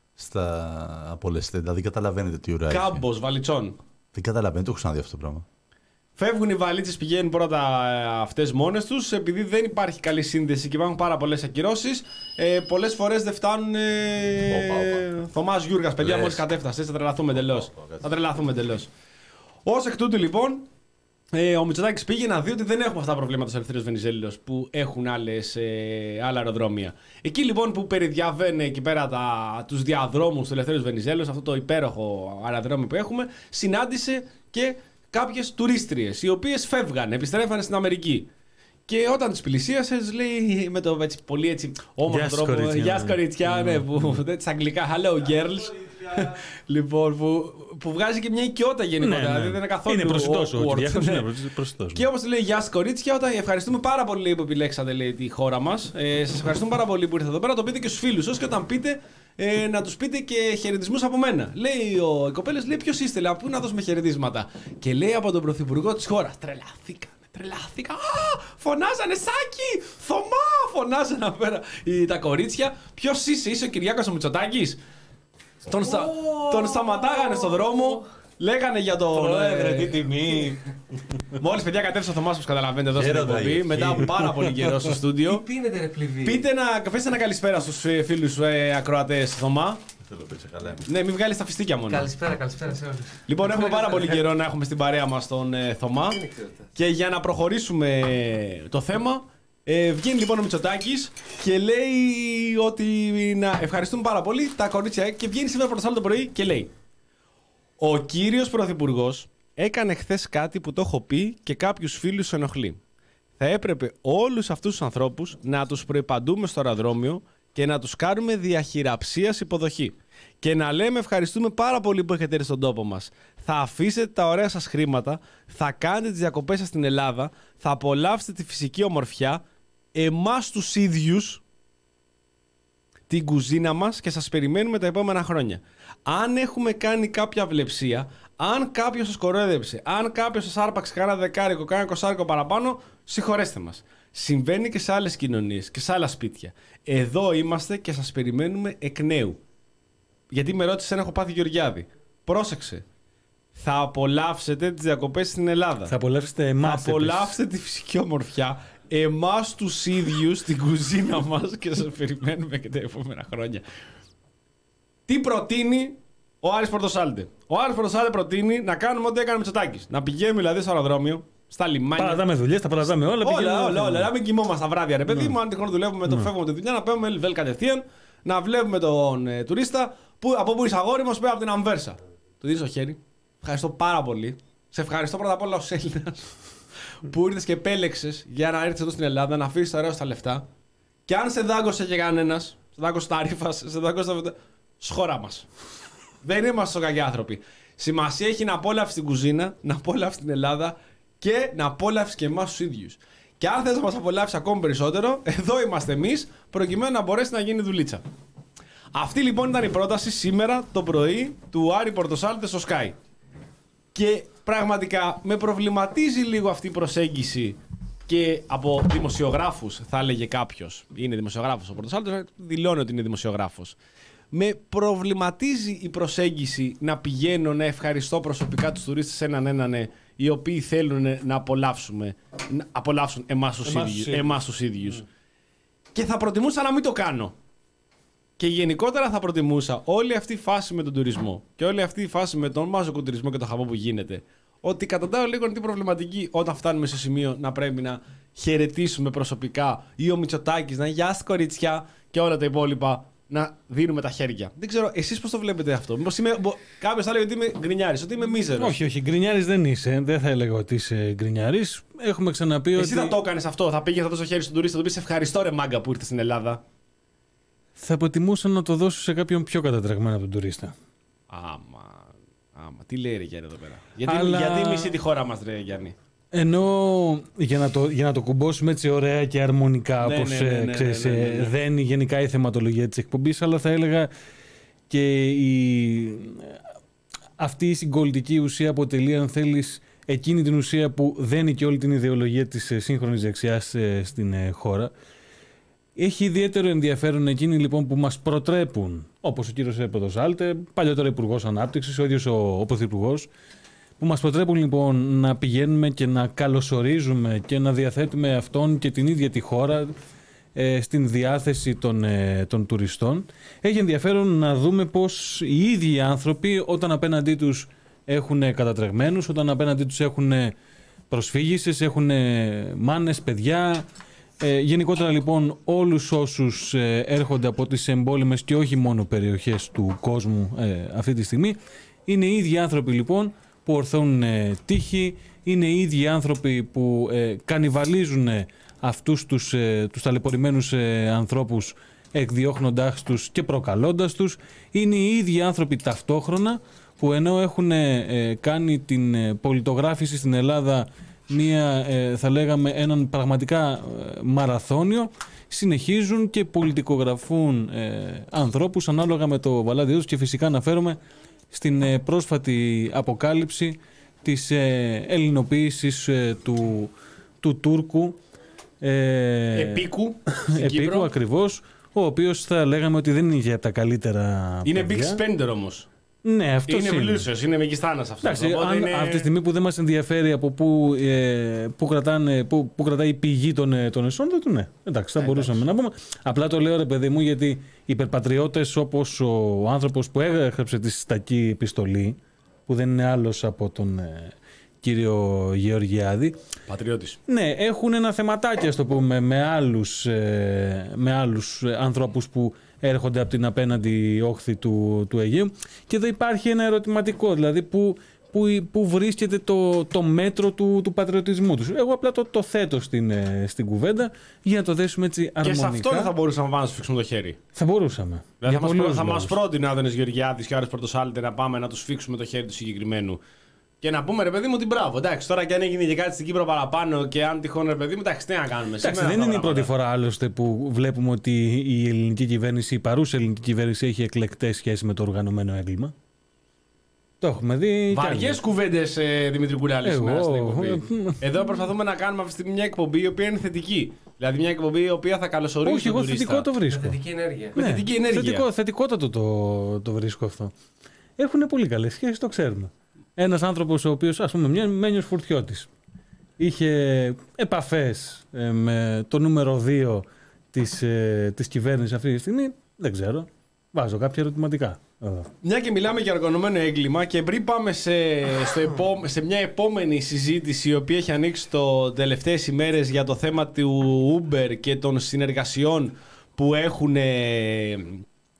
στα απολεσθέντα. Δεν καταλαβαίνετε τι ουρά. Κάμπος βαλιτσών. Δεν καταλαβαίνετε, το έχω ξαναδεί αυτό το πράγμα. Φεύγουν οι βαλίτσες, πηγαίνουν πρώτα αυτές μόνες τους, επειδή δεν υπάρχει καλή σύνδεση και υπάρχουν πάρα πολλές ακυρώσεις. Ε, πολλές φορές δεν φτάνουν. Ε... Θωμάς Γιούργας, παιδιά, μόλις κατέφτασε, θα τρελαθούμε εντελώς. Θα τρελαθούμε εντελώς. Ως εκ τούτου, λοιπόν, ε, ο Μητσοτάκης πήγε να δει ότι δεν έχουμε αυτά τα προβλήματα στους Ελευθέριος Βενιζέλος που έχουν άλλες, ε, άλλα αεροδρόμια. Εκεί λοιπόν που περιδιαβαίνει εκεί πέρα τα, τους διαδρόμους του Ελευθέριος Βενιζέλος, αυτό το υπέροχο αεροδρόμιο που έχουμε, συνάντησε και κάποιες τουρίστριες, οι οποίες φεύγανε, επιστρέφανε στην Αμερική. Και όταν τις πλησίασε, λέει με το έτσι, πολύ έτσι όμορφο τρόπο. Γεια σας κορίτσια, ναι, που στα αγγλικά, hello girls. Λοιπόν, που, που βγάζει και μια οικειότητα γενικότερα. Ναι, ναι. Δεν είναι καθόλου. Είναι προσιτός ο Κυριάκος, ναι. είναι προσιτός. Και όπως λέει, γεια σας κορίτσια, όταν ευχαριστούμε πάρα πολύ που επιλέξατε, λέει, τη χώρα μας. Ε, σας ευχαριστούμε πάρα πολύ που ήρθατε εδώ πέρα. Το πείτε και στους φίλους σας και όταν πείτε, ε, να τους πείτε και χαιρετισμούς από μένα. Λέει ο, οι κοπέλες, λέει, ποιος είστε, λέει, πού να δώσουμε χαιρετίσματα. Και λέει από τον πρωθυπουργό της χώρας. Τρελάθηκα. Τρελάθηκα. Α, φωνάζανε Σάκη! Θωμά! Φωνάζανε πέρα οι, τα κορίτσια. Ποιος είσαι, είσαι ο Κυριάκος ο Μητσοτάκης? Τον, στα, oh. τον σταματάγανε στον δρόμο. Λέγανε για το. Πρόεδρε, τι τιμή. Μόλις παιδιά κατέφθασε ο Θωμάς, όπως καταλαβαίνετε εδώ στην εκπομπή, μετά από πάρα πολύ καιρό στο στούντιο. Τι πίνετε, ρε πληβί. Πείτε ένα, πες ένα καλησπέρα στους φίλους ε, ακροατές, Θωμά. Ναι, μην βγάλεις τα φιστίκια μόνο. Καλησπέρα, καλησπέρα σε όλους. Λοιπόν, έχουμε πάρα πολύ καιρό να έχουμε στην παρέα μας τον ε, Θωμά. Και για να προχωρήσουμε το θέμα, ε, βγαίνει λοιπόν ο Μητσοτάκης και λέει ότι να ευχαριστούμε πάρα πολύ τα κορίτσια. Και βγαίνει σήμερα πρώτο άλλο το πρωί και λέει: ο κύριος Πρωθυπουργός έκανε χθες κάτι που το έχω πει και κάποιους φίλους σου ενοχλεί. Θα έπρεπε όλους αυτούς τους ανθρώπους να τους προϋπαντούμε στο αεροδρόμιο και να τους κάνουμε διαχειραψίας υποδοχή. Και να λέμε ευχαριστούμε πάρα πολύ που έχετε έρθει στον τόπο μας. Θα αφήσετε τα ωραία σας χρήματα, θα κάνετε τις διακοπές σας στην Ελλάδα, θα απολαύσετε τη φυσική ομορφιά, εμάς τους ίδιους, την κουζίνα μας και σας περιμένουμε τα επόμενα χρόνια. Αν έχουμε κάνει κάποια βλεψία, αν κάποιος σας κοροϊδέψε, αν κάποιος σας άρπαξε κάνα δεκάρικο, κάνα εικοσάρικο παραπάνω, συγχωρέστε μας. Συμβαίνει και σε άλλες κοινωνίες και σε άλλα σπίτια. Εδώ είμαστε και σας περιμένουμε εκ νέου. Γιατί με ρώτησε αν έχω πάθει Γεωργιάδη. Πρόσεξε. Θα απολαύσετε τις διακοπές στην Ελλάδα. Θα απολαύσετε εμάς. Θα απολαύσετε τη φυσική ομορφιά. Εμάς τους ίδιους στην κουζίνα μας και σας περιμένουμε και τα επόμενα χρόνια. Τι προτείνει ο Άρης Πορτοσάλτε? Ο Άρης Πορτοσάλτε προτείνει να κάνουμε ό,τι έκανε ο Μητσοτάκης. Να πηγαίνουμε δηλαδή στο αεροδρόμιο, στα λιμάνια. Παραδάμε δουλειές, τα παραδάμε όλα. Όλα, όλα, όλα. Να μην κοιμόμαστε τα βράδια, ρε παιδί μου. Αν τυχόν δουλεύουμε, το φεύγουμε τη δουλειά, να πάμε Ελβέλ κατευθείαν, να βλέπουμε τον ε, τουρίστα Πού, από πού είσαι αγόρι μου, από την Αμβέρσα. Του δίνει το χέρι. Ευχαριστώ πάρα πολύ. Σε ευχαριστώ πρώτα απ' όλα ως Έλληνας που ήρθες και επέλεξες για να έρθεις εδώ στην Ελλάδα, να αφήσεις τα ρέω στα λεφτά. Και αν σε δάγκωσε και κανένας, σε δάγκωσε τα Αρήφας, σε δάγκωσε τα. Σχώρα μας. Δεν είμαστε κακοί άνθρωποι. Σημασία έχει να απόλαυσεις την κουζίνα, να απόλαυσεις την Ελλάδα και να απόλαυσεις και εμάς τους ίδιους. Και αν θες να μας απολαύσεις ακόμη περισσότερο, εδώ είμαστε εμείς, προκειμένου να μπορέσει να γίνει δουλίτσα. Αυτή λοιπόν ήταν η πρόταση σήμερα το πρωί του Άρη Πορτοσάλτε στο Sky. Και πραγματικά με προβληματίζει λίγο αυτή η προσέγγιση και από δημοσιογράφους, θα έλεγε κάποιος. Είναι δημοσιογράφος ο Πορτοσάλτες, δηλώνει ότι είναι δημοσιογράφος. Με προβληματίζει η προσέγγιση να πηγαίνω να ευχαριστώ προσωπικά τους τουρίστες έναν έναν οι οποίοι θέλουν να απολαύσουμε, να απολαύσουν εμάς τους ίδιους. Εμάς τους ίδιους. Mm. Και θα προτιμούσα να μην το κάνω. Και γενικότερα θα προτιμούσα όλη αυτή η φάση με τον τουρισμό και όλη αυτή η φάση με τον μαζικό τουρισμό και το χαμό που γίνεται, ότι καταντάω λίγο την προβληματική όταν φτάνουμε σε σημείο να πρέπει να χαιρετήσουμε προσωπικά ή ο Μητσοτάκης να γεια σας κορίτσια και όλα τα υπόλοιπα να δίνουμε τα χέρια. Δεν ξέρω, εσείς πώς το βλέπετε αυτό? Μήπως είμαι, κάποιος θα λέει ότι είμαι γκρινιάρης, ότι είμαι μίζερος? Όχι, όχι, γκρινιάρης δεν είσαι. Δεν θα έλεγα ότι είσαι γκρινιάρης. Έχουμε ξαναπεί Εσύ ότι. Εσύ θα το έκανες αυτό, θα πήγες, θα δώσεις το χέρι στον τουρίστα, θα του πεις ευχαριστώ ρε μάγκα που ήρθε στην Ελλάδα. Θα προτιμούσα να το δώσω σε κάποιον πιο κατατρεγμένο από τον τουρίστα. Άμα, άμα. Τι λέει ρε Γιάννη εδώ πέρα? Γιατί, Αλλά... γιατί μισεί τη χώρα μας ρε Γιάννη? Ενώ για να, το, για να το κουμπώσουμε έτσι ωραία και αρμονικά, ναι, όπως ναι, ναι, ναι, ξέρεις, ναι, ναι, ναι, ναι. δεν είναι γενικά η θεματολογία της εκπομπής, αλλά θα έλεγα και η, αυτή η συγκολητική ουσία αποτελεί, αν θέλεις, εκείνη την ουσία που δένει και όλη την ιδεολογία της σύγχρονης δεξιάς στην χώρα. Έχει ιδιαίτερο ενδιαφέρον εκείνοι λοιπόν που μας προτρέπουν, όπως ο κύριος Πορτοσάλτε, παλιότερα Υπουργός Ανάπτυξης, ο ίδιος ο, ο Πρωθυπουργός, που μας προτρέπουν λοιπόν να πηγαίνουμε και να καλωσορίζουμε και να διαθέτουμε αυτόν και την ίδια τη χώρα ε, στην διάθεση των, ε, των τουριστών. Έχει ενδιαφέρον να δούμε πως οι ίδιοι οι άνθρωποι όταν απέναντί τους έχουν κατατρεγμένους, όταν απέναντί τους έχουν προσφύγησες, έχουν μάνες, παιδιά. Ε, γενικότερα λοιπόν όλους όσους ε, έρχονται από τις εμπόλεμες και όχι μόνο περιοχές του κόσμου ε, αυτή τη στιγμή, είναι οι ίδιοι άνθρωποι λοιπόν που ορθώνουν ε, τύχη, είναι οι ίδιοι άνθρωποι που ε, κανιβαλίζουν αυτούς τους, ε, τους ταλαιπωρημένους ε, ανθρώπους εκδιώχνοντάς τους και προκαλώντας τους, είναι οι ίδιοι άνθρωποι ταυτόχρονα που ενώ έχουν ε, κάνει την ε, πολιτογράφηση στην Ελλάδα μία, ε, θα λέγαμε, έναν πραγματικά ε, μαραθώνιο, συνεχίζουν και πολιτικογραφούν ε, ανθρώπους ανάλογα με το βαλάδι τους και φυσικά αναφέρομαι στην ε, πρόσφατη αποκάλυψη της ε, ελληνοποίησης ε, του, του Τούρκου ε, Επίκου, Επίκου ακριβώς, ο οποίος θα λέγαμε ότι δεν είναι για τα καλύτερα είναι παιδιά. Big spender όμως. Ναι, αυτό είναι πλούσιος, είναι μεγιστάνας αυτός. Εντάξει, αν, είναι... από τη στιγμή που δεν μας ενδιαφέρει από πού, ε, πού, κρατάνε, πού, πού κρατάει η πηγή των, των εσόδων του, ναι. Εντάξει, θα ε, μπορούσαμε εντάξει. να πούμε. Απλά το λέω ρε παιδί μου γιατί οι υπερπατριώτες όπως ο άνθρωπος που έγραψε τη συστακή επιστολή, που δεν είναι άλλος από τον ε, κύριο Γεωργιάδη. Πατριώτης. Ναι, έχουν ένα θεματάκι, ας το πούμε, με άλλους, ε, με άλλους ανθρώπους που έρχονται από την απέναντι όχθη του, του Αιγαίου. Και εδώ υπάρχει ένα ερωτηματικό, δηλαδή που, που, που βρίσκεται το, το μέτρο του, του πατριωτισμού τους. Εγώ απλά το, το θέτω στην, στην κουβέντα για να το δέσουμε έτσι αρμονικά. Και σε αυτό δεν θα μπορούσαμε να σου φίξουμε το χέρι. Θα μπορούσαμε. Δηλαδή θα, μας, θα μας πρότεινε ο Άδωνης Γεωργιάδης και ο Άρης Πορτοσάλτε να πάμε να τους φίξουμε το χέρι του συγκεκριμένου. Και να πούμε ρε παιδί μου ότι μπράβο. Εντάξει, τώρα και αν έγινε και κάτι στην Κύπρο παραπάνω και αν τυχόν ρε παιδί μου, εντάξει, τι να κάνουμε. Εντάξει, δεν είναι η πρώτη φορά άλλωστε που βλέπουμε ότι η ελληνική κυβέρνηση, η παρούσα ελληνική κυβέρνηση έχει εκλεκτές σχέσεις με το οργανωμένο έγκλημα. Το έχουμε δει. Βαριές κουβέντες, ε, Δημήτρη Κουράλη, σήμερα στην εκπομπή. Εδώ προσπαθούμε να κάνουμε αυτή τη στιγμή μια εκπομπή η οποία είναι θετική. Δηλαδή μια εκπομπή η οποία θα καλωσορίσει. Όχι, εγώ θετικό το βρίσκω. Με θετική ενέργεια. Ναι, με θετική ενέργεια. Θετικό, θετικότατο το, το βρίσκω αυτό. Έχουν πολύ καλές σχέσεις, το ξέρουμε. Ένας άνθρωπος ο οποίος, ας πούμε, Μένιος Φουρτιώτης, είχε επαφές ε, με το νούμερο δύο της, ε, της κυβέρνησης αυτή τη στιγμή, δεν ξέρω. Βάζω κάποια ερωτηματικά. Εδώ. Μια και μιλάμε για οργανωμένο έγκλημα και πριν πάμε σε, στο επό, σε μια επόμενη συζήτηση η οποία έχει ανοίξει το τελευταίες ημέρες για το θέμα του Uber και των συνεργασιών που έχουν,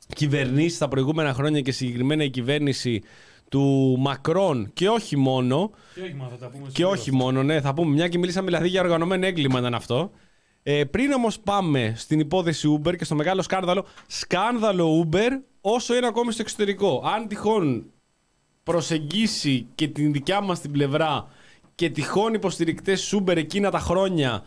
κυβερνήσεις τα προηγούμενα χρόνια και συγκεκριμένα η κυβέρνηση του Μακρόν και όχι μόνο. Και όχι μόνο, θα τα πούμε και όχι μόνο, ναι, θα πούμε, μια και μιλήσαμε δηλαδή για οργανωμένο έγκλημα ήταν αυτό. Ε, πριν όμως πάμε στην υπόθεση Uber και στο μεγάλο σκάνδαλο, σκάνδαλο Uber όσο είναι ακόμη στο εξωτερικό. Αν τυχόν προσεγγίσει και την δικιά μας την πλευρά και τυχόν υποστηρικτές Uber εκείνα τα χρόνια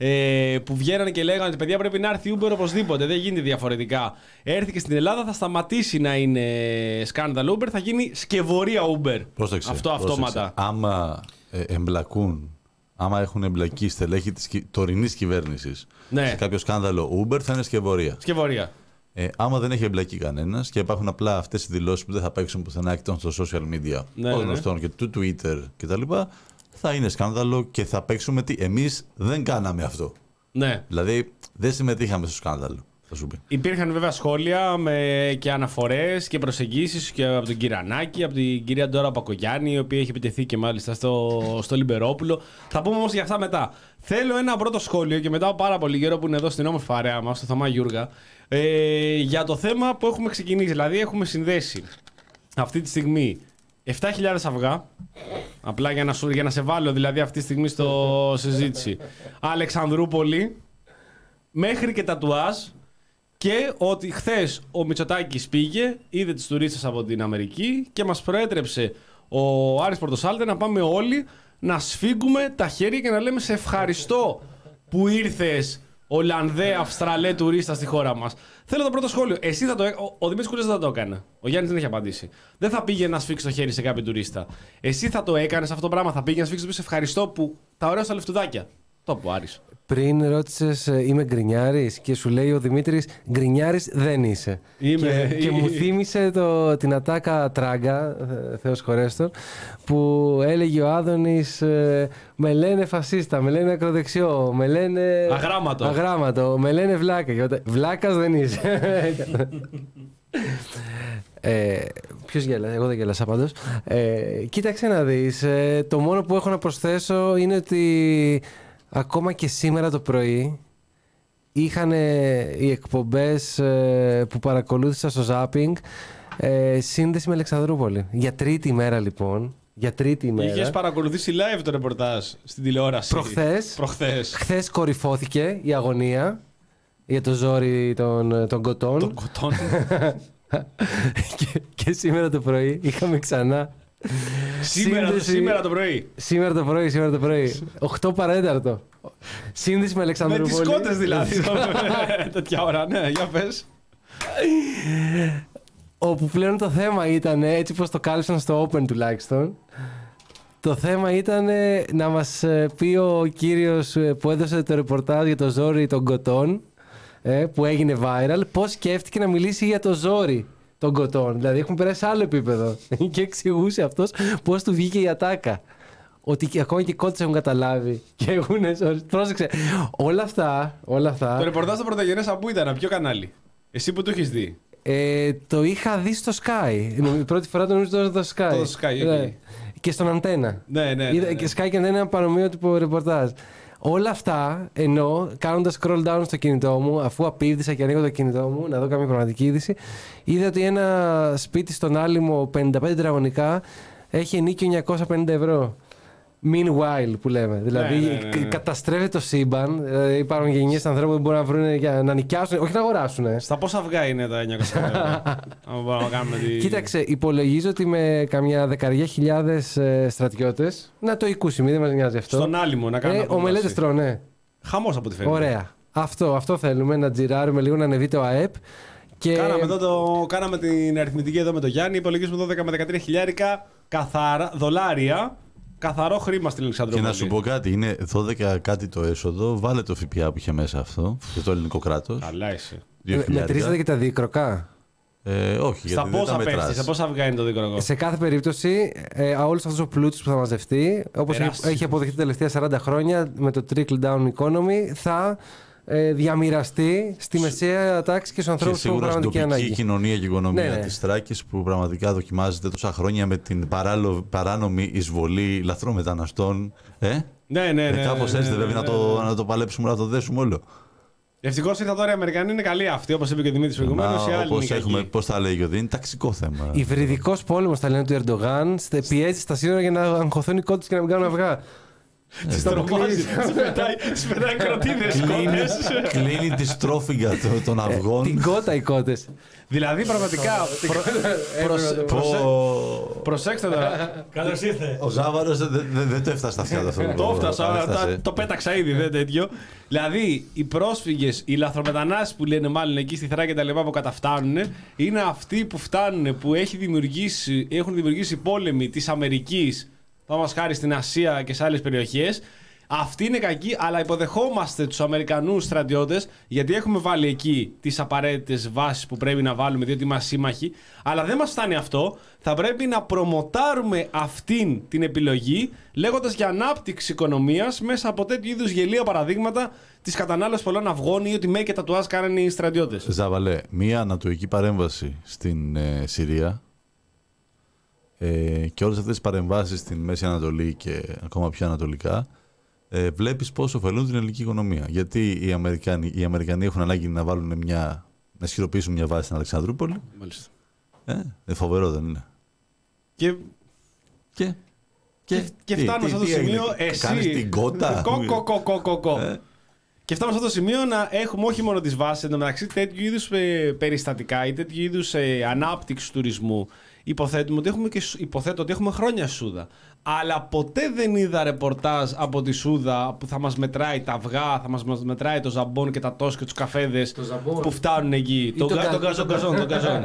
ε, που βγαίνανε και λέγανε ότι παιδιά πρέπει να έρθει Uber οπωσδήποτε, δεν γίνεται διαφορετικά. Έρθει και στην Ελλάδα, θα σταματήσει να είναι σκάνδαλο Uber, θα γίνει σκευωρία Uber. Πρόσεξε, αυτό αυτόματα. Άμα ε, εμπλακούν, άμα έχουν εμπλακεί στελέχη της τωρινής κυβέρνησης ναι. σε κάποιο σκάνδαλο Uber, θα είναι σκευωρία. Σκευωρία. Ε, άμα δεν έχει εμπλακεί κανένας και υπάρχουν απλά αυτές οι δηλώσεις που δεν θα παίξουν πουθενά εκτός στο social media, ναι, των ναι. γνωστών και του Twitter κτλ., θα είναι σκάνδαλο και θα παίξουμε τι εμείς δεν κάναμε αυτό. Ναι. Δηλαδή δεν συμμετείχαμε στο σκάνδαλο. Θα σου πει. Υπήρχαν βέβαια σχόλια με και αναφορές και προσεγγίσεις και από τον Κυρανάκη, από την κυρία Ντόρα Πακογιάννη, η οποία έχει επιτεθεί και μάλιστα στο, στο Λιμπερόπουλο. Θα πούμε όμως για αυτά μετά. Θέλω ένα πρώτο σχόλιο και μετά από πάρα πολύ καιρό που είναι εδώ στην όμορφη παρέα μας, στο Θωμά Γιούργα, ε, για το θέμα που έχουμε ξεκινήσει. Δηλαδή έχουμε συνδέσει αυτή τη στιγμή επτά χιλιάδες αυγά, απλά για να, σου, για να σε βάλω δηλαδή αυτή τη στιγμή στο συζήτηση, Αλεξανδρούπολη, μέχρι και τατουάζ. Και ότι χθες ο Μητσοτάκης πήγε, είδε τις τουρίστες από την Αμερική και μας προέτρεψε ο Άρης Πορτοσάλτε να πάμε όλοι να σφίγγουμε τα χέρια και να λέμε σε ευχαριστώ που ήρθες Ολλανδέ, Αυστραλέ, τουρίστα στη χώρα μας. Θέλω το πρώτο σχόλιο. Εσύ θα το έ... Ο, ο Δημήτρης Κούλας δεν θα το έκανε. Ο Γιάννης δεν έχει απαντήσει. Δεν θα πήγε να σφίξει το χέρι σε κάποιον τουρίστα. Εσύ θα το έκανες αυτό το πράγμα. Θα πήγε να σφίξει το σε ευχαριστώ που τα ωραία στα λεφτουδάκια. Το πω Άρης. Πριν ρώτησες είμαι γκρινιάρης και σου λέει ο Δημήτρης γκρινιάρης δεν είσαι. Είμαι... Και, και μου θύμισε το, την ατάκα Τράγκα, Θεός χωρέστον, που έλεγε ο Άδωνης ε, με λένε φασίστα, με λένε ακροδεξιό, με λένε αγράμματο, αγράμματο με λένε βλάκα. Και όταν, βλάκας δεν είσαι. Ε, ποιος γέλασε, εγώ δεν γέλασα πάντως. Ε, κοίταξε να δεις, ε, το μόνο που έχω να προσθέσω είναι ότι ακόμα και σήμερα το πρωί είχαν οι εκπομπές ε, που παρακολούθησα στο Zapping ε, σύνδεση με Αλεξανδρούπολη. Για τρίτη μέρα λοιπόν. Για τρίτη μέρα. Είχες παρακολουθήσει live το ρεπορτάζ στην τηλεόραση. Προχθές. Προχθές. Χθες κορυφώθηκε η αγωνία για το ζόρι των, των κοτών. Των κοτών. και, και σήμερα το πρωί είχαμε ξανά. Σήμερα, σύνδεση... σήμερα το πρωί. Σήμερα το πρωί, σήμερα το πρωί. οκτώ παρέταρτο. Σύνδεση με Αλεξανδρούπολη. Με τις κότες δηλαδή. Τέτοια ώρα, ναι, για πες. Όπου πλέον το θέμα ήταν, έτσι πως το κάλυψαν στο Open τουλάχιστον, το θέμα ήταν να μας πει ο κύριος που έδωσε το ρεπορτάζ για το ζόρι των κοτών, που έγινε viral, πώς σκέφτηκε να μιλήσει για το ζόρι των κοτών. Δηλαδή έχουν περάσει σε άλλο επίπεδο. Και εξηγούσε αυτός πώς του βγήκε η ατάκα. Ότι ακόμα και οι κότες έχουν καταλάβει και έχουν. Πρόσεξε. Όλα αυτά. Όλα αυτά το ρεπορτάζ στο Πρωτογενές από πού ήταν, από ποιο κανάλι? Εσύ που το έχεις δει? Ε, το είχα δει στο Sky. Η πρώτη φορά το νομίζω στο Sky. Το Sky, okay. Ναι. Και στον Αντένα. Ναι, ναι, ναι, ναι. Και Sky και Αντένα ένα παρομοίωτυπο ρεπορτάζ. Όλα αυτά ενώ κάνοντας scroll down στο κινητό μου, αφού απίβδησα και ανοίγω το κινητό μου να δω καμία πραγματική είδηση, είδα ότι ένα σπίτι στον Άλυμο πενήντα πέντε τετραγωνικά έχει ενίκιο εννιακόσια πενήντα ευρώ. Meanwhile που λέμε. Δηλαδή ναι, ναι, ναι, ναι. καταστρέφεται το σύμπαν. Δηλαδή, υπάρχουν γενιές ανθρώπων που μπορούν να βρουν για να νοικιάσουν, όχι να αγοράσουν. Στα πόσα αυγά είναι τα εννιακόσια ευρώ? Αν μπορούμε να κάνουμε τη... Κοίταξε, υπολογίζω ότι με καμιά δεκαριά χιλιάδες ε, στρατιώτες. Να το είκοσι, μην δεν μας νοιάζει αυτό. Στον Άλυμο να κάνουμε. Ε, ομελέτες τρώνε. Χαμός από ό,τι φαίνεται. Ωραία. Αυτό, αυτό θέλουμε, να τζιράρουμε λίγο, να ανεβεί το ΑΕΠ. Και... Κάναμε, εδώ το, κάναμε την αριθμητική εδώ με τον Γιάννη. Υπολογίζουμε δώδεκα με δεκατρία χιλιάρικα καθαρά δολάρια. Καθαρό χρήμα στην Αλεξανδρούπολη. Και να σου πω κάτι, είναι δώδεκα κάτι το έσοδο. Βάλε το ΦΠΑ που είχε μέσα αυτό για το ελληνικό κράτος. Καλά είσαι. Μετρήσατε και τα δίκροκα. Ε, όχι, στα γιατί πόσα δεν τα πέφτει, σε πόσα αυγά είναι το δίκροκο? Σε κάθε περίπτωση, ε, όλος αυτός ο πλούτος που θα μαζευτεί, όπως έχει, έχει αποδειχθεί τα τελευταία σαράντα χρόνια με το trickle down economy, θα ε, διαμοιραστεί στη μεσαία τάξη και στους ανθρώπους που έχουν πραγματική ανάγκη. Σίγουρα στην τοπική κοινωνία και οικονομία ναι, ναι. της Θράκης που πραγματικά δοκιμάζεται τόσα χρόνια με την παράλο, παράνομη εισβολή λαθρομεταναστών. Ε? Ναι, ναι, ναι. Ε, κάπως ναι, έτσι ναι, δεν πρέπει ναι, να, ναι, το, ναι. να το παλέψουμε, να το δέσουμε όλο. Ευτυχώς ήρθα τώρα οι Αμερικανοί, είναι καλοί αυτοί, όπως είπε και ο Δημήτρης προηγουμένως. Όπως έχουμε, πώς θα λέει ο Δήμ, είναι ταξικό θέμα. Υβριδικός πόλεμος θα λένε του Ερντογάν, πιέζει στα σύνορα για να αγχωθούν οι κότες και να μην κάνουν αυγά. Τις τρομάζει, τις πετάει κροτίδες κότες. Κλείνει τη στρόφιγγα των αυγών. Την κότα οι κότες. Δηλαδή πραγματικά. Προσέξτε τώρα. Καλώς ήρθε. Ο Ζάβαρος δεν το έφτασε στα αυτιά του αυτό. Το έφτασα, το πέταξα ήδη, δεν τέτοιο. Δηλαδή, οι πρόσφυγες, οι λαθρομετανάστες που λένε μάλλον εκεί στη Θράκη και τα λοιπά που καταφτάνουν, είναι αυτοί που φτάνουν, που έχουν δημιουργήσει, έχουν δημιουργήσει πόλεμοι της Αμερικής, πάμε χάρη στην Ασία και σε άλλες περιοχές. Αυτοί είναι κακοί, αλλά υποδεχόμαστε τους Αμερικανούς στρατιώτες, γιατί έχουμε βάλει εκεί τις απαραίτητες βάσεις που πρέπει να βάλουμε, διότι είμαστε σύμμαχοι. Αλλά δεν μας φτάνει αυτό. Θα πρέπει να προμοτάρουμε αυτήν την επιλογή, λέγοντας για ανάπτυξη οικονομίας μέσα από τέτοιου είδους γελία παραδείγματα της κατανάλωσης πολλών αυγών ή ότι με και τα τουάζ κάνανε οι στρατιώτες. Ζάβαλε, μία ανατολική παρέμβαση στην ε, Συρία ε, και όλες αυτές τις παρεμβάσεις στην Μέση Ανατολή και ακόμα πιο ανατολικά. Ε, βλέπεις πώς ωφελούν την ελληνική οικονομία. Γιατί οι Αμερικάνοι, οι Αμερικανοί έχουν ανάγκη να βάλουν μια, να ισχυροποιήσουν μια βάση στην Αλεξανδρούπολη. Μάλιστα. Ε, ε, φοβερό δεν είναι. Και, και, και, και φτάνω σε αυτό το σημείο εσύ. Κάνεις την κότα. Κο, κο, κο, κο, κο. Ε. Και φτάνω σε αυτό το σημείο να έχουμε όχι μόνο τις βάσεις, εντωμεταξύ τέτοιου είδους ε, περιστατικά ή τέτοιου είδους ε, ανάπτυξη τουρισμού. Υποθέτουμε ότι έχουμε και, υποθέτω ότι έχουμε χρόνια Σούδα. Αλλά ποτέ δεν είδα ρεπορτάζ από τη Σούδα που θα μας μετράει τα αυγά, θα μας μετράει το ζαμπόν και τα τόσ και τους καφέδες που φτάνουν εκεί. Τον καζόν, τον καζόν.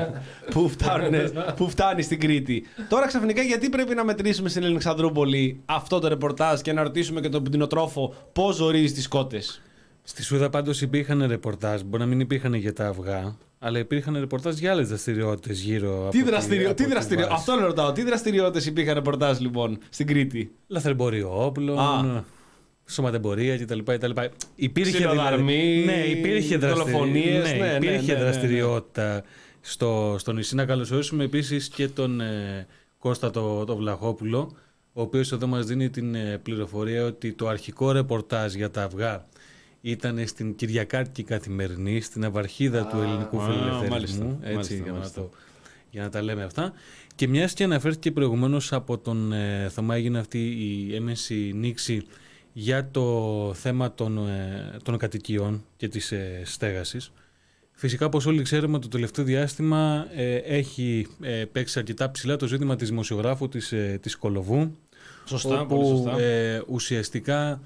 Που φτάνει στην Κρήτη. Τώρα ξαφνικά γιατί πρέπει να μετρήσουμε στην Αλεξανδρούπολη αυτό το ρεπορτάζ και να ρωτήσουμε και τον πτηνοτρόφο πώς ζορίζει τις κότες. Στη Σούδα πάντως υπήρχαν ρεπορτάζ, μπορεί να μην υπήρχαν για τα αυγά, αλλά υπήρχαν ρεπορτάζ για άλλες δραστηριότητες γύρω τι από δραστηριο... τη, τι δραστηριο... Αυτό να ρωτάω. Τι δραστηριότητες υπήρχαν ρεπορτάζ λοιπόν στην Κρήτη? Λαθρεμπόριο όπλων, σωματεμπορία κτλ. Υπήρχε δηλαδή, ναι, υπήρχε, δραστη... ναι, ναι, υπήρχε ναι, ναι, δραστηριότητα ναι, ναι. Στο, στο νησί. Να καλωσορίσουμε επίσης και τον ε, Κώστα το, το Βλαχόπουλο, ο οποίος εδώ μας δίνει την ε, πληροφορία ότι το αρχικό ρεπορτάζ για τα αυγά ήταν στην Κυριακάτικη Καθημερινή, στην αυαρχίδα του ελληνικού φιλελευθερισμού. Έτσι, μάλιστα, για, μάλιστα. Να το, για να τα λέμε αυτά. Και μιας και αναφέρθηκε προηγουμένως από τον ε, Θωμά, έγινε αυτή η έμεση νήξη για το θέμα των, ε, των κατοικιών και της ε, στέγασης. Φυσικά, όπως όλοι ξέρουμε, το τελευταίο διάστημα ε, έχει ε, παίξει αρκετά ψηλά το ζήτημα της δημοσιογράφου της, ε, της Κολοβού. Σωστά, όπου, πολύ σωστά. Ε, ουσιαστικά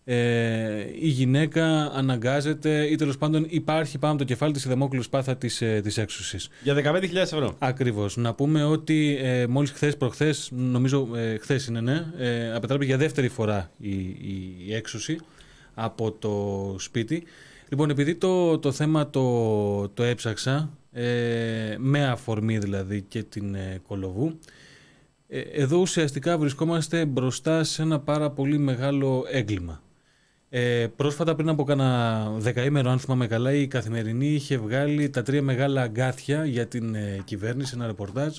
Ε, η γυναίκα αναγκάζεται ή τέλος πάντων υπάρχει πάνω από το κεφάλι της η δαμόκλειο σπάθα της, ε, της έξουσης. Για δεκαπέντε χιλιάδες ευρώ. Ακριβώς. Να πούμε ότι ε, μόλις χθες προχθές, νομίζω ε, χθες είναι ναι, ε, απετράπηκε για δεύτερη φορά η, η, η έξουση από το σπίτι. Λοιπόν, επειδή το, το θέμα το, το έψαξα, ε, με αφορμή δηλαδή και την ε, Κολοβού, ε, εδώ ουσιαστικά βρισκόμαστε μπροστά σε ένα πάρα πολύ μεγάλο έγκλημα. Ε, πρόσφατα, πριν από κάνα δεκαήμερο, αν θυμάμαι καλά, η Καθημερινή είχε βγάλει τα τρία μεγάλα αγκάθια για την ε, κυβέρνηση, ένα ρεπορτάζ,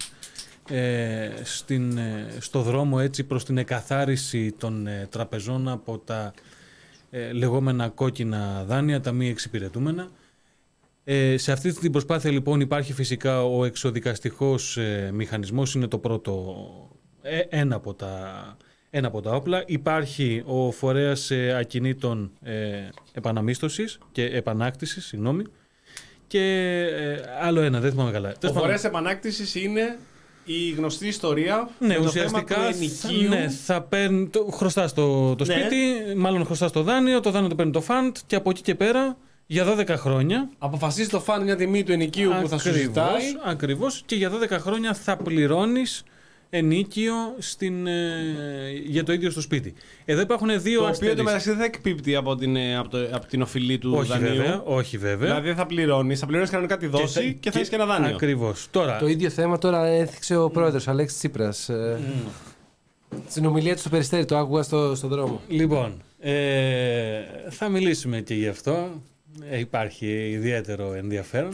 ε, στην, ε, στο δρόμο έτσι προς την εκαθάριση των ε, τραπεζών από τα ε, λεγόμενα κόκκινα δάνεια, τα μη εξυπηρετούμενα. Ε, σε αυτή την προσπάθεια λοιπόν υπάρχει φυσικά ο εξοδικαστικός ε, μηχανισμός, είναι το πρώτο, ε, ένα από τα... Ένα από τα όπλα. Υπάρχει ο φορέας ε, ακινήτων ε, επαναμίσθωσης και επανάκτησης, συγγνώμη. Και ε, άλλο ένα, δεν θυμάμαι καλά. Ο φορέας επανάκτησης είναι η γνωστή ιστορία. Ναι, με ουσιαστικά το θέμα του ενοικίου. Ναι, θα παίρνει, το, χρωστάς το, το σπίτι, ναι. Μάλλον χρωστάς το δάνειο, το δάνειο το παίρνει το φαντ και από εκεί και πέρα για δώδεκα χρόνια. Αποφασίζει το φαντ μια τιμή του ενοικίου ακριβώς, που θα σου ζητάει. Ακριβώς, και για δώδεκα χρόνια θα πληρώνεις ενίκιο στην, ε, για το ίδιο στο σπίτι. Εδώ υπάρχουν δύο αστερίσκες. Το οποίο το μεταξύ δεν θα εκπίπτει από την, από το, από την οφειλή του όχι δανείου. Βέβαια, όχι βέβαια. Δηλαδή δεν θα πληρώνει, θα πληρώνει κανονικά τη δόση και, και θα έχει και ένα δάνειο. Ακριβώς. Τώρα... Το ίδιο θέμα τώρα έθιξε ο πρόεδρος mm. Αλέξης Τσίπρας. Mm. Στην ομιλία του στο Περιστέρι, το άκουγα στο, στον δρόμο. Λοιπόν, ε, θα μιλήσουμε και γι' αυτό. Ε, υπάρχει ιδιαίτερο ενδιαφέρον.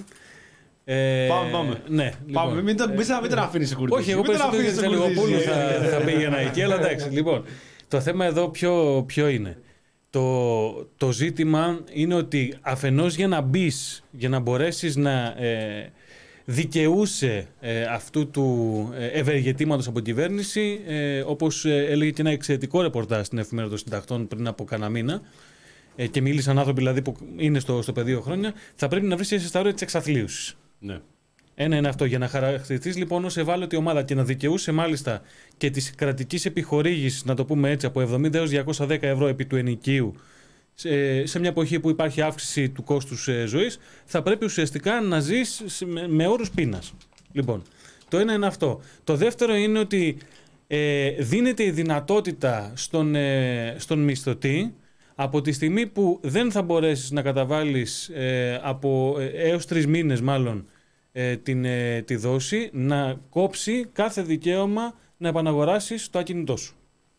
Ε, πάμε, πάμε. Ναι, πάμε. Λοιπόν. Μην, το, μην, μην τον αφήνεις σε κουρδίσει. Όχι, εγώ περισσότερο για Τσαλιγοπούλου θα, θα πήγαινα εκεί, αλλά εντάξει. Λοιπόν, το θέμα εδώ ποιο, ποιο είναι. Το, το ζήτημα είναι ότι αφενός για να μπεις, για να μπορέσεις να ε, δικαιούσε ε, αυτού του ε, ευεργετήματος από την κυβέρνηση, ε, όπως ε, έλεγε και ένα εξαιρετικό ρεπορτάζ στην Εφημερίδα των Συντακτών πριν από κανένα μήνα, ε, και μίλησαν άνθρωποι δηλαδή που είναι στο, στο πεδίο χρόνια, θα πρέπει να βρεις σε στα όρια της εξαθλίωσης. Ναι. Ένα είναι αυτό. Για να χαρακτηριστείς λοιπόν ως ευάλωτη ομάδα και να δικαιούσε μάλιστα και της κρατικής επιχορήγησης, να το πούμε έτσι, από εβδομήντα έως διακόσια δέκα ευρώ επί του ενοικίου, σε, σε μια εποχή που υπάρχει αύξηση του κόστους ε, ζωής, θα πρέπει ουσιαστικά να ζεις με, με όρους πείνας. Λοιπόν, το ένα είναι αυτό. Το δεύτερο είναι ότι ε, δίνεται η δυνατότητα στον, ε, στον μισθωτή, από τη στιγμή που δεν θα μπορέσεις να καταβάλεις ε, από ε, έως τρεις μήνες μάλλον ε, την, ε, τη δόση, να κόψει κάθε δικαίωμα να επαναγοράσεις το ακίνητό σου.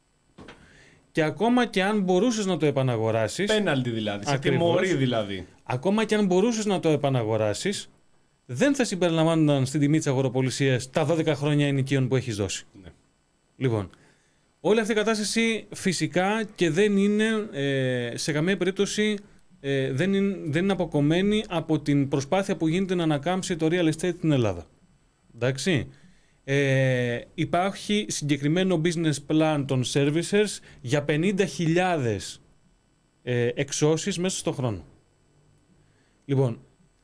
Και ακόμα και αν μπορούσες να το επαναγοράσεις... Πέναλτι δηλαδή, σε τιμωρεί δηλαδή. Ακόμα και αν μπορούσες να το επαναγοράσεις, δεν θα συμπεριλαμβάνονταν στην τιμή της αγοροπολισίας τα δώδεκα χρόνια ενοικίων που έχεις δώσει. Ναι. Λοιπόν, όλη αυτή η κατάσταση φυσικά και δεν είναι ε, σε καμία περίπτωση ε, δεν, είναι, δεν είναι αποκομμένη από την προσπάθεια που γίνεται να ανακάμψει το real estate στην Ελλάδα. Εντάξει. Ε, υπάρχει συγκεκριμένο business plan των servicers για πενήντα χιλιάδες ε, εξώσεις μέσα στον χρόνο. Λοιπόν,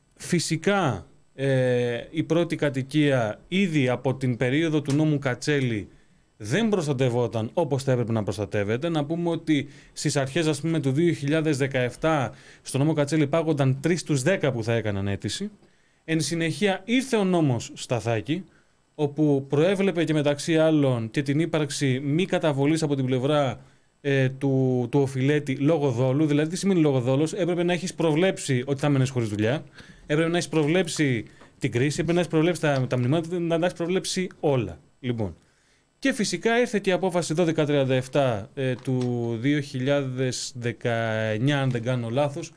φυσικά ε, η πρώτη κατοικία ήδη από την περίοδο του νόμου Κατσέλη δεν προστατευόταν όπως θα έπρεπε να προστατεύεται. Να πούμε ότι στις αρχές, ας πούμε, του δύο χιλιάδες δεκαεπτά στο νόμο Κατσέλη πάγονταν τρεις στους δέκα που θα έκαναν αίτηση. Εν συνεχεία ήρθε ο νόμος Σταθάκη, όπου προέβλεπε και μεταξύ άλλων και την ύπαρξη μη καταβολής από την πλευρά ε, του, του οφειλέτη λόγω δόλου. Δηλαδή, τι σημαίνει λόγω δόλος? Έπρεπε να έχεις προβλέψει ότι θα μένεις χωρίς δουλειά, έπρεπε να έχεις προβλέψει την κρίση, έπρεπε να έχεις προβλέψει τα, τα μνημάτια, να τα έχεις προβλέψει όλα. Λοιπόν. Και φυσικά ήρθε και η απόφαση δώδεκα τριάντα επτά ε, του δύο χιλιάδες δεκαεννιά, αν δεν κάνω λάθος,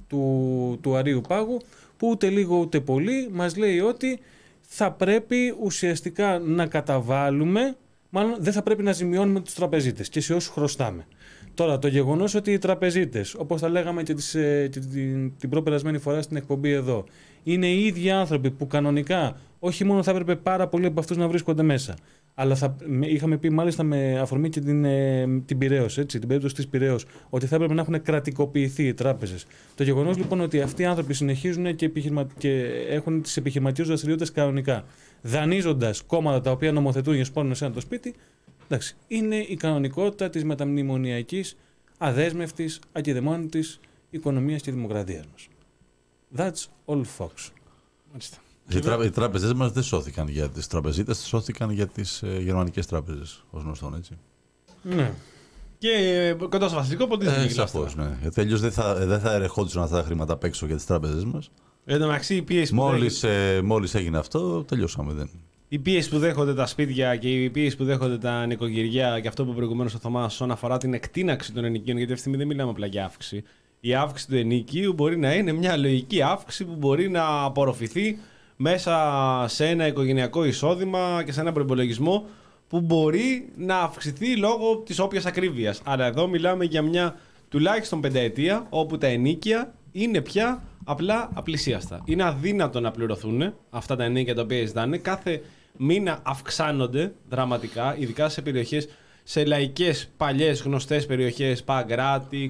του, του Αρείου Πάγου, που ούτε λίγο ούτε πολύ μας λέει ότι θα πρέπει ουσιαστικά να καταβάλουμε, μάλλον δεν θα πρέπει να ζημιώνουμε τους τραπεζίτες και σε όσους χρωστάμε. Τώρα, το γεγονός ότι οι τραπεζίτες, όπως τα λέγαμε και, τις, και την, την προπερασμένη φορά στην εκπομπή εδώ, είναι οι ίδιοι άνθρωποι που κανονικά όχι μόνο θα έπρεπε πάρα πολλοί από αυτούς να βρίσκονται μέσα, αλλά θα, είχαμε πει μάλιστα με αφορμή και την, την Πειραίος, έτσι, την περίπτωση της Πειραίος, ότι θα έπρεπε να έχουν κρατικοποιηθεί οι τράπεζες. Το γεγονός λοιπόν ότι αυτοί οι άνθρωποι συνεχίζουν και, επιχειρημα... και έχουν τις επιχειρηματικές δραστηριότητες κανονικά, δανείζοντας κόμματα τα οποία νομοθετούν για σπόρνο εσένα το σπίτι, εντάξει, είναι η κανονικότητα της μεταμνημονιακής, αδέσμευτης, ακιδεμόνητης οικονομίας και δημοκρατίας μας. That's all, folks. Μάλιστα. Οι, τράπε, οι τράπεζες μας δεν σώθηκαν για τις τραπεζίτες, σώθηκαν για τις ε, γερμανικές τράπεζες, ως γνωστόν, έτσι. Ναι. Και ε, κοντά στο βασιλικό ποτέ δεν ε, Σαφώς, ναι. Γιατί αλλιώς δεν θα, δεν θα ερεχόντουσαν αυτά τα χρήματα απ' έξω για τις τράπεζες μας. Εν τω μεταξύ, η πίεση που μόλις, ε, μόλις έγινε αυτό, τελειώσαμε. Δεν. Η πίεση που δέχονται τα σπίτια και η πίεση που δέχονται τα νοικοκυριά, και αυτό που προηγουμένως ο Θωμάς όσον αφορά την εκτείναξη των ενοικίων, γιατί αυτή τη στιγμή δεν μιλάμε απλά για αύξηση. Η αύξηση του ενοικίου μπορεί να είναι μια λογική αύξηση που μπορεί να απορροφηθεί μέσα σε ένα οικογενειακό εισόδημα και σε ένα προϋπολογισμό που μπορεί να αυξηθεί λόγω της όποιας ακρίβειας. Αλλά εδώ μιλάμε για μια τουλάχιστον πενταετία όπου τα ενοίκια είναι πια απλά απλησίαστα. Είναι αδύνατο να πληρωθούν αυτά τα ενοίκια τα οποία ζητάνε. Κάθε μήνα αυξάνονται δραματικά, ειδικά σε περιοχές, σε λαϊκές παλιές γνωστές περιοχές, Παγκράτη,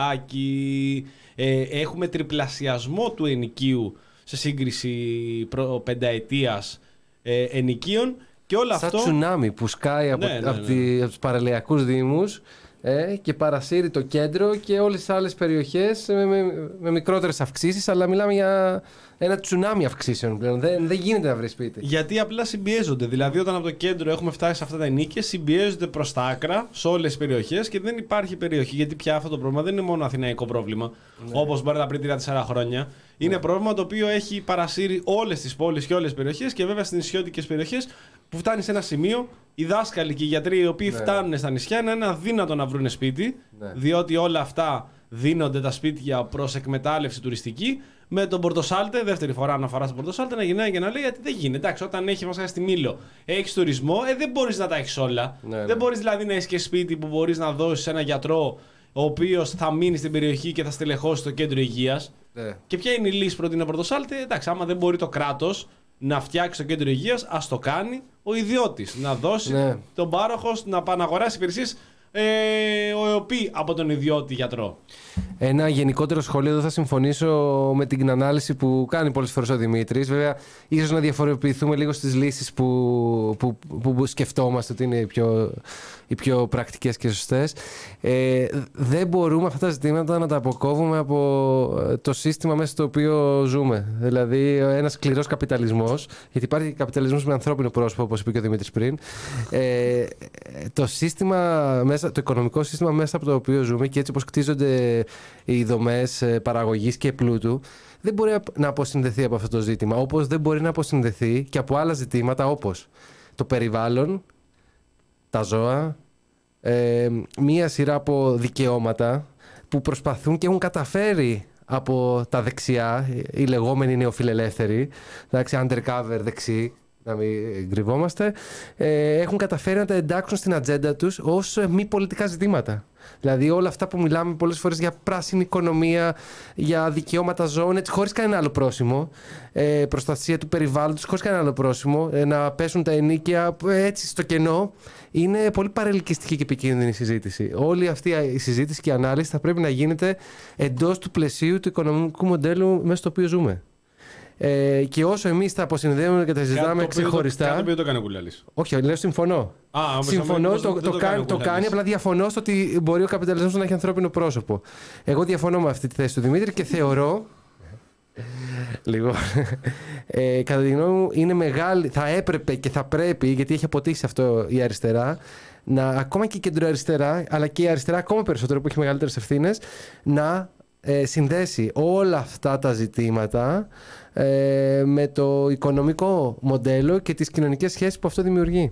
Κουκάκι. Ε, έχουμε τριπλασιασμό του ενοικίου σε σύγκριση προ πενταετίας ε, ενοικίων και όλα Σαν αυτό... τσουνάμι που σκάει από, ναι, ναι, ναι. από, τη, από τους παραλιακούς δήμους ε, και παρασύρει το κέντρο και όλες τις άλλες περιοχές με, με, με μικρότερες αυξήσεις, αλλά μιλάμε για ένα τσουνάμι αυξήσεων πλέον. Δεν, δεν γίνεται να βρει σπίτι. Γιατί απλά συμπιέζονται. Δηλαδή, όταν από το κέντρο έχουμε φτάσει σε αυτά τα ενοίκια, συμπιέζονται προς τα άκρα σε όλες τις περιοχές και δεν υπάρχει περιοχή. Γιατί πια αυτό το πρόβλημα δεν είναι μόνο αθηναϊκό πρόβλημα, ναι. όπως μπορεί να πριν τρία τέσσερα χρόνια. Είναι ναι. πρόβλημα το οποίο έχει παρασύρει όλες τις πόλεις και όλες τις περιοχές και βέβαια στις νησιώτικες περιοχές που φτάνει σε ένα σημείο οι δάσκαλοι και οι γιατροί οι οποίοι ναι. φτάνουν στα νησιά να είναι αδύνατο να βρουν σπίτι, ναι. διότι όλα αυτά δίνονται τα σπίτια προς εκμετάλλευση τουριστική. Με τον Πορτοσάλτε, δεύτερη φορά αναφορά στον Πορτοσάλτε, να γυρνάει και να λέει γιατί δεν γίνεται. Εντάξει, όταν έχει μας στη Μήλο, έχει τουρισμό, ε, δεν μπορείς να τα έχεις όλα. Ναι, δεν ναι. μπορείς δηλαδή να έχεις και σπίτι που μπορείς να δώσεις σε ένα γιατρό ο οποίος θα μείνει στην περιοχή και θα στελεχώσει το κέντρο υγείας. Ναι. Και ποια είναι η λύση που προτείνει ο Πρωτοσάλτη? Εντάξει, άμα δεν μπορεί το κράτος να φτιάξει το κέντρο υγείας, ας το κάνει ο ιδιώτης. Να δώσει Ναι. τον πάροχος να πάει να αγοράσει υπηρεσίες ε, ο ΕΟΠΗ από τον ιδιώτη γιατρό. Ένα γενικότερο σχόλιο εδώ θα συμφωνήσω με την ανάλυση που κάνει πολλές φορές ο Δημήτρης. Βέβαια, ίσως να διαφοροποιηθούμε λίγο στις λύσεις που, που, που, που σκεφτόμαστε ότι είναι οι πιο, οι πιο πρακτικές και σωστές. Ε, δεν μπορούμε αυτά τα ζητήματα να τα αποκόβουμε από το σύστημα μέσα στο οποίο ζούμε. Δηλαδή, ένας σκληρός καπιταλισμός, γιατί υπάρχει καπιταλισμός με ανθρώπινο πρόσωπο, όπως είπε και ο Δημήτρης πριν. Ε, το σύστημα μέσα, το οικονομικό σύστημα μέσα από το οποίο ζούμε και έτσι όπως κτίζονται οι δομές παραγωγής και πλούτου, δεν μπορεί να αποσυνδεθεί από αυτό το ζήτημα. Όπως δεν μπορεί να αποσυνδεθεί και από άλλα ζητήματα όπως το περιβάλλον, τα ζώα, ε, μία σειρά από δικαιώματα που προσπαθούν και έχουν καταφέρει από τα δεξιά, οι λεγόμενοι νεοφιλελεύθεροι, εντάξει, undercover δεξιοί, να μην κρυβόμαστε, ε, έχουν καταφέρει να τα εντάξουν στην ατζέντα τους ως μη πολιτικά ζητήματα. Δηλαδή όλα αυτά που μιλάμε πολλές φορές για πράσινη οικονομία, για δικαιώματα ζώων, έτσι, χωρίς κανένα άλλο πρόσημο, ε, προστασία του περιβάλλοντος, χωρίς κανένα άλλο πρόσημο, ε, να πέσουν τα ενοίκια έτσι στο κενό, είναι πολύ παρελκυστική και επικίνδυνη συζήτηση. Όλη αυτή η συζήτηση και η ανάλυση θα πρέπει να γίνεται εντός του πλαισίου του οικονομικού μοντέλου μέσα στο οποίο ζούμε. Ε, και όσο εμείς τα αποσυνδέουμε και τα συζητάμε ξεχωριστά. Κάτι το οποίο το κάνει ο Κουλιάλης. Όχι, λέω συμφωνώ. Α, συμφωνώ, το, το, το, το, κάνει, το κάνει, απλά διαφωνώ στο ότι μπορεί ο καπιταλισμός να έχει ανθρώπινο πρόσωπο. Εγώ διαφωνώ με αυτή τη θέση του Δημήτρη και θεωρώ. Λοιπόν, ε, κατά τη γνώμη μου είναι μεγάλη, θα έπρεπε και θα πρέπει, γιατί έχει αποτύχει αυτό η αριστερά, να, ακόμα και η κεντροαριστερά, αλλά και η αριστερά ακόμα περισσότερο που έχει μεγαλύτερες ευθύνες, να ε, συνδέσει όλα αυτά τα ζητήματα ε, με το οικονομικό μοντέλο και τις κοινωνικές σχέσεις που αυτό δημιουργεί.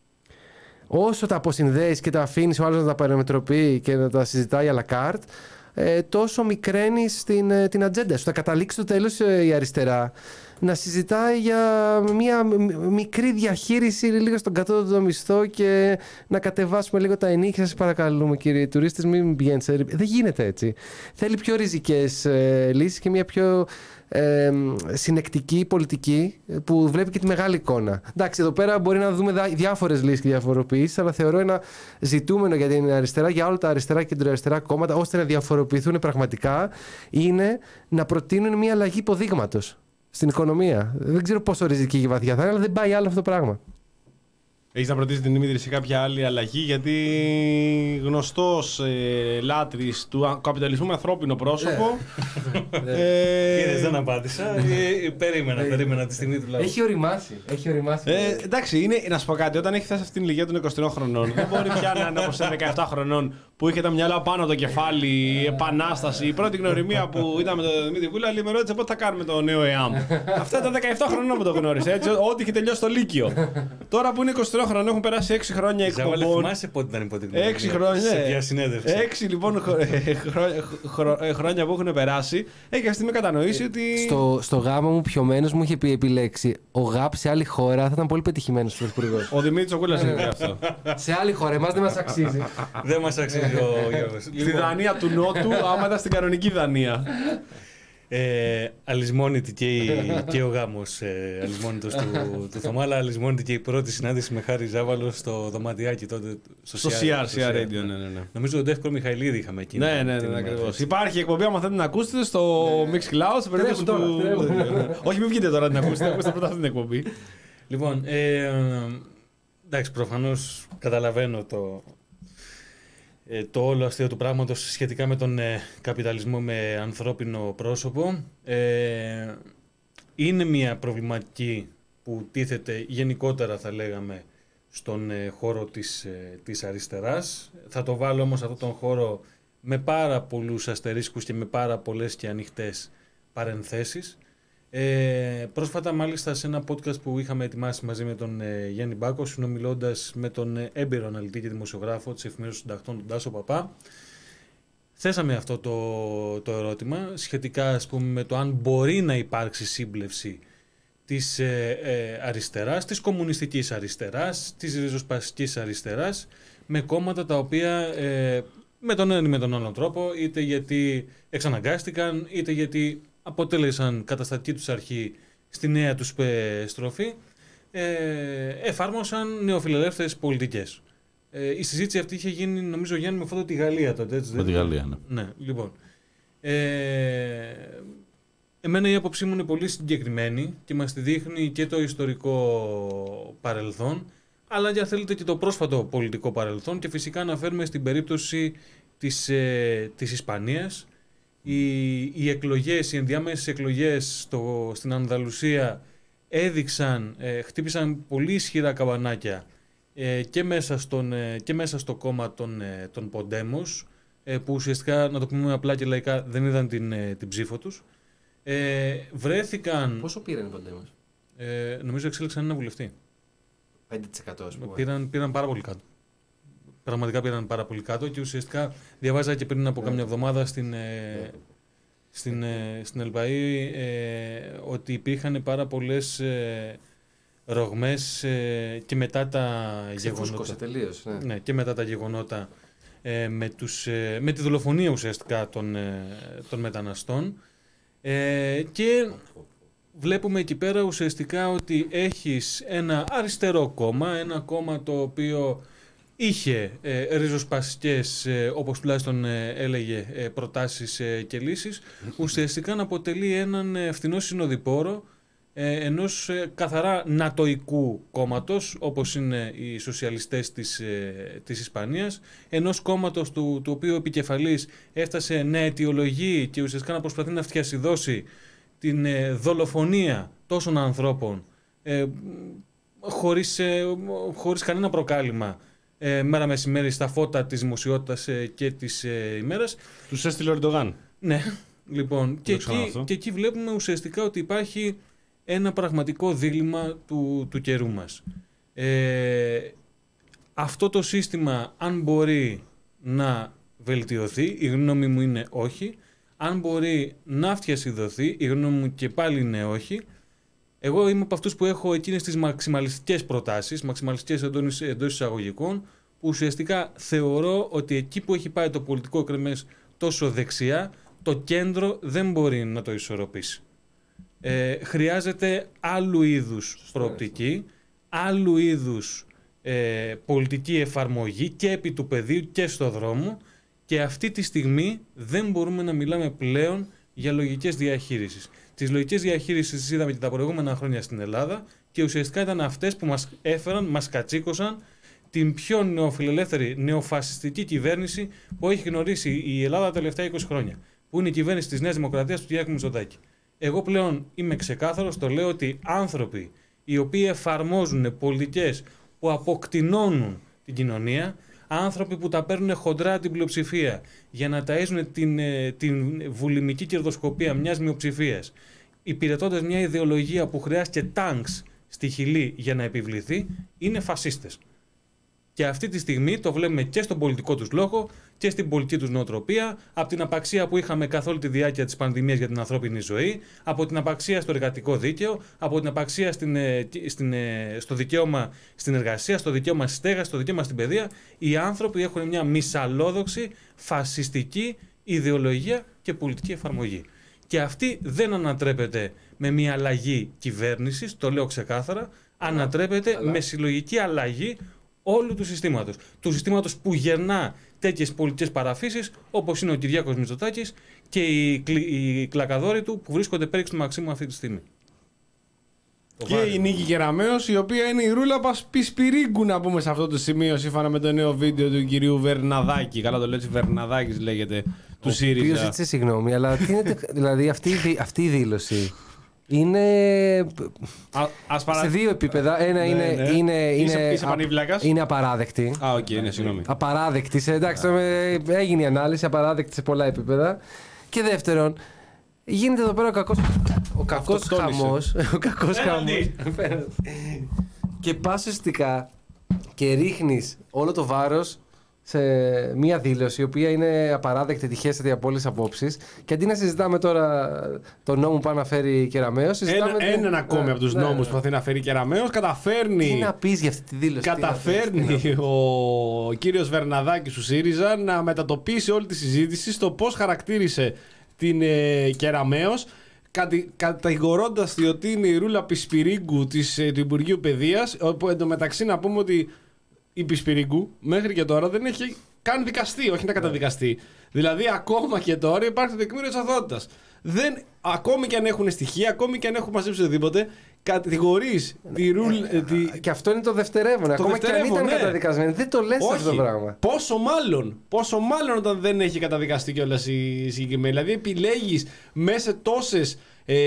Όσο τα αποσυνδέεις και τα αφήνεις ο άλλος να τα παραμετροποιεί και να τα συζητάει à la carte, ε, τόσο μικραίνεις την, την ατζέντα σου. Θα καταλήξει στο τέλος η αριστερά να συζητάει για μια μικρή διαχείριση λίγο στον κατώτατο μισθό και να κατεβάσουμε λίγο τα ενίκια. Σας παρακαλούμε, κύριοι τουρίστες, μην πηγαίνετε. Δεν γίνεται έτσι. Θέλει πιο ριζικές ε, λύσεις και μια πιο ε, συνεκτική πολιτική που βλέπει και τη μεγάλη εικόνα. Εντάξει, εδώ πέρα μπορεί να δούμε διάφορες λύσεις και διαφοροποιήσεις, αλλά θεωρώ ένα ζητούμενο για την αριστερά, για όλα τα αριστερά και κεντροαριστερά κόμματα, ώστε να διαφοροποιηθούν πραγματικά, είναι να προτείνουν μια αλλαγή υποδείγματος στην οικονομία. Δεν ξέρω πόσο ριζική και βαθιά θα είναι, αλλά δεν πάει άλλο αυτό το πράγμα. Έχεις να προτείνεις την Δημήτρη σε κάποια άλλη αλλαγή, γιατί γνωστός ε, λάτρης του καπιταλισμού με ανθρώπινο πρόσωπο. ε, Είδες, δεν απάντησα. ε, περίμενα, περίμενα τη στιγμή του λαού. Έχει οριμάσει. Έχει οριμάσει. Ε, εντάξει, είναι, να σου πω κάτι, όταν έχει φτάσει αυτήν την ηλικία των είκοσι τριών χρονών, δεν μπορεί πια να είναι όπως δεκαεπτά χρονών που είχε τα μυαλά πάνω από το κεφάλι, επανάσταση. Η πρώτη γνωριμία που ήταν με τον Δημήτρη Κούλαλη με ρώτησε πότε θα κάνουμε το νέο ΕΑΜ. Αυτά τα δεκαεπτά χρονών που το γνώρισε, έτσι, ό,τι είχε τελειώσει το Λύκειο. Τώρα που είναι είκοσι τρία χρονών, έχουν περάσει έξι χρόνια εκπομπών. Ζαβάλε, θυμάσαι πότε ήταν υπό την γνώμη. έξι χρόνια. Σε ποια συνέντευξη. έξι λοιπόν χρόνια που έχουν περάσει, έχει αυτή με κατανοήσει ότι. Στο, στο γάμο μου, πιωμένος μου είχε πει επιλέξει ο ΓΑΠ σε άλλη χώρα θα ήταν πολύ πετυχημένος πρωθυπουργός. Ο Δημήτρης ο Κούλας είναι αυτό. Σε άλλη χώρα, εμάς δεν μας αξίζει. Δεν μας αξίζει ο Γιώργος. Στη Δανία του Νότου, άμα ήταν στην κανονική Δανία. Ε, αλυσμόνητη και, η, και ο γάμος ε, αλυσμόνητος του, του Θωμά, αλλά αλυσμόνητη και η πρώτη συνάντηση με Χάρη Ζάβαλο στο δωματιάκι τότε. Στο σι αρ Radio, ναι, ναι, ναι. Νομίζω τον Τεύκο Μιχαηλίδη είχαμε εκεί. Ναι, ναι, ναι, ναι, ακριβώς. Υπάρχει εκπομπή, άμα θέλετε να ακούσετε, στο Mixcloud, σε περίπτωση του. Όχι, μην βγείτε τώρα να την ακούσετε, ακούστε πρώτα αυτή την εκπομπή. Λοιπόν, ε, εντάξει, προφανώς καταλαβαίνω το. Ε, το όλο αστείο του πράγματος σχετικά με τον ε, καπιταλισμό με ανθρώπινο πρόσωπο. Ε, είναι μια προβληματική που τίθεται γενικότερα, θα λέγαμε, στον ε, χώρο της, ε, της αριστεράς. Θα το βάλω όμως αυτόν τον χώρο με πάρα πολλούς αστερίσκους και με πάρα πολλές και ανοιχτές παρενθέσεις. Ε, πρόσφατα μάλιστα σε ένα podcast που είχαμε ετοιμάσει μαζί με τον ε, Γιάννη Μπάκο, συνομιλώντας με τον ε, έμπειρο αναλυτή και δημοσιογράφο της Εφημερίδας των Συντακτών, τον Τάσο Παπά, θέσαμε αυτό το, το ερώτημα σχετικά, ας πούμε, με το αν μπορεί να υπάρξει σύμπλευση της ε, ε, αριστεράς, της κομμουνιστικής αριστεράς, της ριζοσπαστικής αριστεράς με κόμματα τα οποία ε, με τον ένα ή με τον άλλο τρόπο, είτε γιατί εξαναγκάστηκαν, είτε γιατί αποτέλεσαν καταστατική τους αρχή στη νέα τους στροφή, ε, εφάρμοσαν νεοφιλελεύθερες πολιτικές. Ε, η συζήτηση αυτή είχε γίνει, νομίζω, Γιάννη, με φώτο τη Γαλλία τότε, έτσι? Με τη Γαλλία, ναι. Ναι, λοιπόν. Ε, εμένα η άποψή μου είναι πολύ συγκεκριμένη και μας τη δείχνει και το ιστορικό παρελθόν, αλλά αν θέλετε και το πρόσφατο πολιτικό παρελθόν, και φυσικά αναφέρουμε στην περίπτωση της, ε, της Ισπανίας. Οι, οι εκλογές, οι ενδιάμεσες εκλογές στο, στην Ανδαλουσία έδειξαν, ε, χτύπησαν πολύ ισχυρά καμπανάκια ε, και, μέσα στον, ε, και μέσα στο κόμμα των, ε, των Ποντέμος, ε, που ουσιαστικά, να το πούμε απλά και λαϊκά, δεν είδαν την, ε, την ψήφο τους. Ε, βρέθηκαν... Πόσο πήραν οι Ποντέμος? Ε, νομίζω εξέλιξαν ένα βουλευτή. πέντε τοις εκατό, ας πούμε. Πήραν, πήραν πάρα πολύ κάτω. Πραγματικά πήραν πάρα πολύ κάτω και ουσιαστικά διαβάζα και πριν από yeah. κάμια εβδομάδα στην, ε, yeah. στην, ε, στην ΕΛΠΑΗ ε, ότι υπήρχαν πάρα πολλές ε, ρογμές ε, και μετά τα γεγονότα. Τελείως, ναι. Ναι, και μετά τα γεγονότα ε, με, τους, ε, με τη δολοφονία ουσιαστικά των, ε, των μεταναστών. Ε, και βλέπουμε εκεί πέρα ουσιαστικά ότι έχεις ένα αριστερό κόμμα, ένα κόμμα το οποίο είχε ε, ριζοσπαστικές, ε, όπως τουλάχιστον ε, έλεγε, ε, προτάσεις ε, και λύσεις, ουσιαστικά να αποτελεί έναν ε, φθηνό συνοδοιπόρο ε, ενός ε, καθαρά νατοικού κόμματος, όπως είναι οι σοσιαλιστές της, ε, της Ισπανίας, ενός κόμματος του, του οποίου επικεφαλής έφτασε να αιτιολογεί και ουσιαστικά να προσπαθεί να φτιασιδώσει την ε, δολοφονία τόσων ανθρώπων ε, χωρίς, ε, χωρίς κανένα προκάλημα, ε, μέρα μεσημέρι στα φώτα της δημοσιότητας ε, και της ε, ημέρας. Τους έστειλε ο Ερντογάν. Ναι, λοιπόν, και εκεί, και εκεί βλέπουμε ουσιαστικά ότι υπάρχει ένα πραγματικό δίλημμα του, του καιρού μας. Ε, αυτό το σύστημα, αν μπορεί να βελτιωθεί, η γνώμη μου είναι όχι. Αν μπορεί να φτιασιδωθεί, η γνώμη μου και πάλι είναι όχι. Εγώ είμαι από αυτούς που έχω εκείνες τις μαξιμαλιστικές προτάσεις, μαξιμαλιστικές εντός εισαγωγικών, που ουσιαστικά θεωρώ ότι εκεί που έχει πάει το πολιτικό κρεμές τόσο δεξιά, το κέντρο δεν μπορεί να το ισορροπήσει. Ε, χρειάζεται άλλου είδους προοπτική, άλλου είδους ε, πολιτική εφαρμογή και επί του πεδίου και στο δρόμο, και αυτή τη στιγμή δεν μπορούμε να μιλάμε πλέον για λογικές διαχείρισης. Τις λογικές διαχείρισης τις είδαμε και τα προηγούμενα χρόνια στην Ελλάδα και ουσιαστικά ήταν αυτές που μας έφεραν, μας κατσίκωσαν την πιο νεοφιλελεύθερη, νεοφασιστική κυβέρνηση που έχει γνωρίσει η Ελλάδα τα τελευταία είκοσι χρόνια. Που είναι η κυβέρνηση της Νέας Δημοκρατίας του Κυριάκου Μητσοτάκη. Εγώ πλέον είμαι ξεκάθαρος, το λέω, ότι άνθρωποι οι οποίοι εφαρμόζουν πολιτικές που αποκτηνώνουν την κοινωνία, άνθρωποι που τα παίρνουν χοντρά την πλειοψηφία για να ταΐζουν την, την βουλημική κερδοσκοπία μιας μειοψηφίας, υπηρετώντας μια ιδεολογία που χρειάζεται τάγκς στη Χιλή για να επιβληθεί, είναι φασίστες. Και αυτή τη στιγμή το βλέπουμε και στον πολιτικό τους λόγο και στην πολιτική τους νοοτροπία, από την απαξία που είχαμε καθ' όλη τη διάρκεια της πανδημίας για την ανθρώπινη ζωή, από την απαξία στο εργατικό δίκαιο, από την απαξία στην, στην, στο δικαίωμα στην εργασία, στο δικαίωμα στη στέγαση, στο δικαίωμα στην παιδεία. Οι άνθρωποι έχουν μια μυσαλλόδοξη, φασιστική ιδεολογία και πολιτική εφαρμογή. Και αυτή δεν ανατρέπεται με μια αλλαγή κυβέρνησης, το λέω ξεκάθαρα, ανατρέπεται αλλά... με συλλογική αλλαγή όλου του συστήματος. Του συστήματος που γερνά τέτοιες πολιτικές παραφύσεις, όπως είναι ο Κυριάκος Μητσοτάκης και οι, οι κλακαδόροι του που βρίσκονται πέριξ του Μαξίμου αυτή τη στιγμή. Και η Νίκη Κεραμέως, η οποία είναι η ρούλα Πασπισπυρίγκου, να πούμε σε αυτό το σημείο, σύμφωνα με το νέο βίντεο του κυρίου Βερναδάκη. Καλά το λέω έτσι, Βερναδάκης λέγεται, του ΣΥΡΙΖΑ. Ο οποίος έτσι, συγγνώμη, αλλά τι είναι, δηλαδή αυτή, αυτή η δήλωση είναι Α, ας παρα... σε δύο επίπεδα. Ένα ναι, είναι, ναι. είναι, είναι, είσαι, α, είναι απαράδεκτη. Α, οκ, okay, ναι, συγγνώμη. Απαράδεκτη, σε, εντάξει, yeah. έγινε η ανάλυση, απαράδεκτη σε πολλά επίπεδα. Και δεύτερον, γίνεται εδώ πέρα ο κακός, ο κακός χαμός. Ο κακός χαμός. Και πας ουσιαστικά και ρίχνεις όλο το βάρος σε μία δήλωση η οποία είναι απαράδεκτη, τυχαίστατη από όλες τις απόψεις. Και αντί να συζητάμε τώρα τον νόμο που αναφέρει Κεραμέως, συζητάμε. Ένα, την... έναν ακόμη ναι, από τους ναι, νόμους ναι. που θα να φέρει Κεραμέως. Καταφέρνει. Τι να πεις για αυτή τη δήλωση. Καταφέρνει τι να πεις, ο κύριος Βερναδάκης του ΣΥΡΙΖΑ να μετατοπίσει όλη τη συζήτηση στο πώς χαρακτήρισε την ε, Κεραμέως, κατη, κατηγορώντας ότι είναι η Ρούλα Πισπυρίγκου της, ε, του Υπουργείου Παιδείας, όπου εντωμεταξύ να πούμε ότι η Πισπυρίγκου μέχρι και τώρα δεν έχει καν δικαστεί, όχι να καταδικαστεί. Δηλαδή, ακόμα και τώρα υπάρχει το τεκμήριο της αθωότητας. Δεν, ακόμη και αν έχουν στοιχεία, ακόμη και αν έχουν μαζέψει οτιδήποτε, κατηγορείς τη Ρούλ. ε, τη... Και αυτό είναι το δευτερεύον. Ακόμα και αν ήταν ναι. καταδικασμένη. Δεν το λες αυτό το πράγμα. Πόσο μάλλον, πόσο μάλλον όταν δεν έχει καταδικαστεί κιόλας η συγκεκριμένη. Δηλαδή, επιλέγεις μέσα τόσες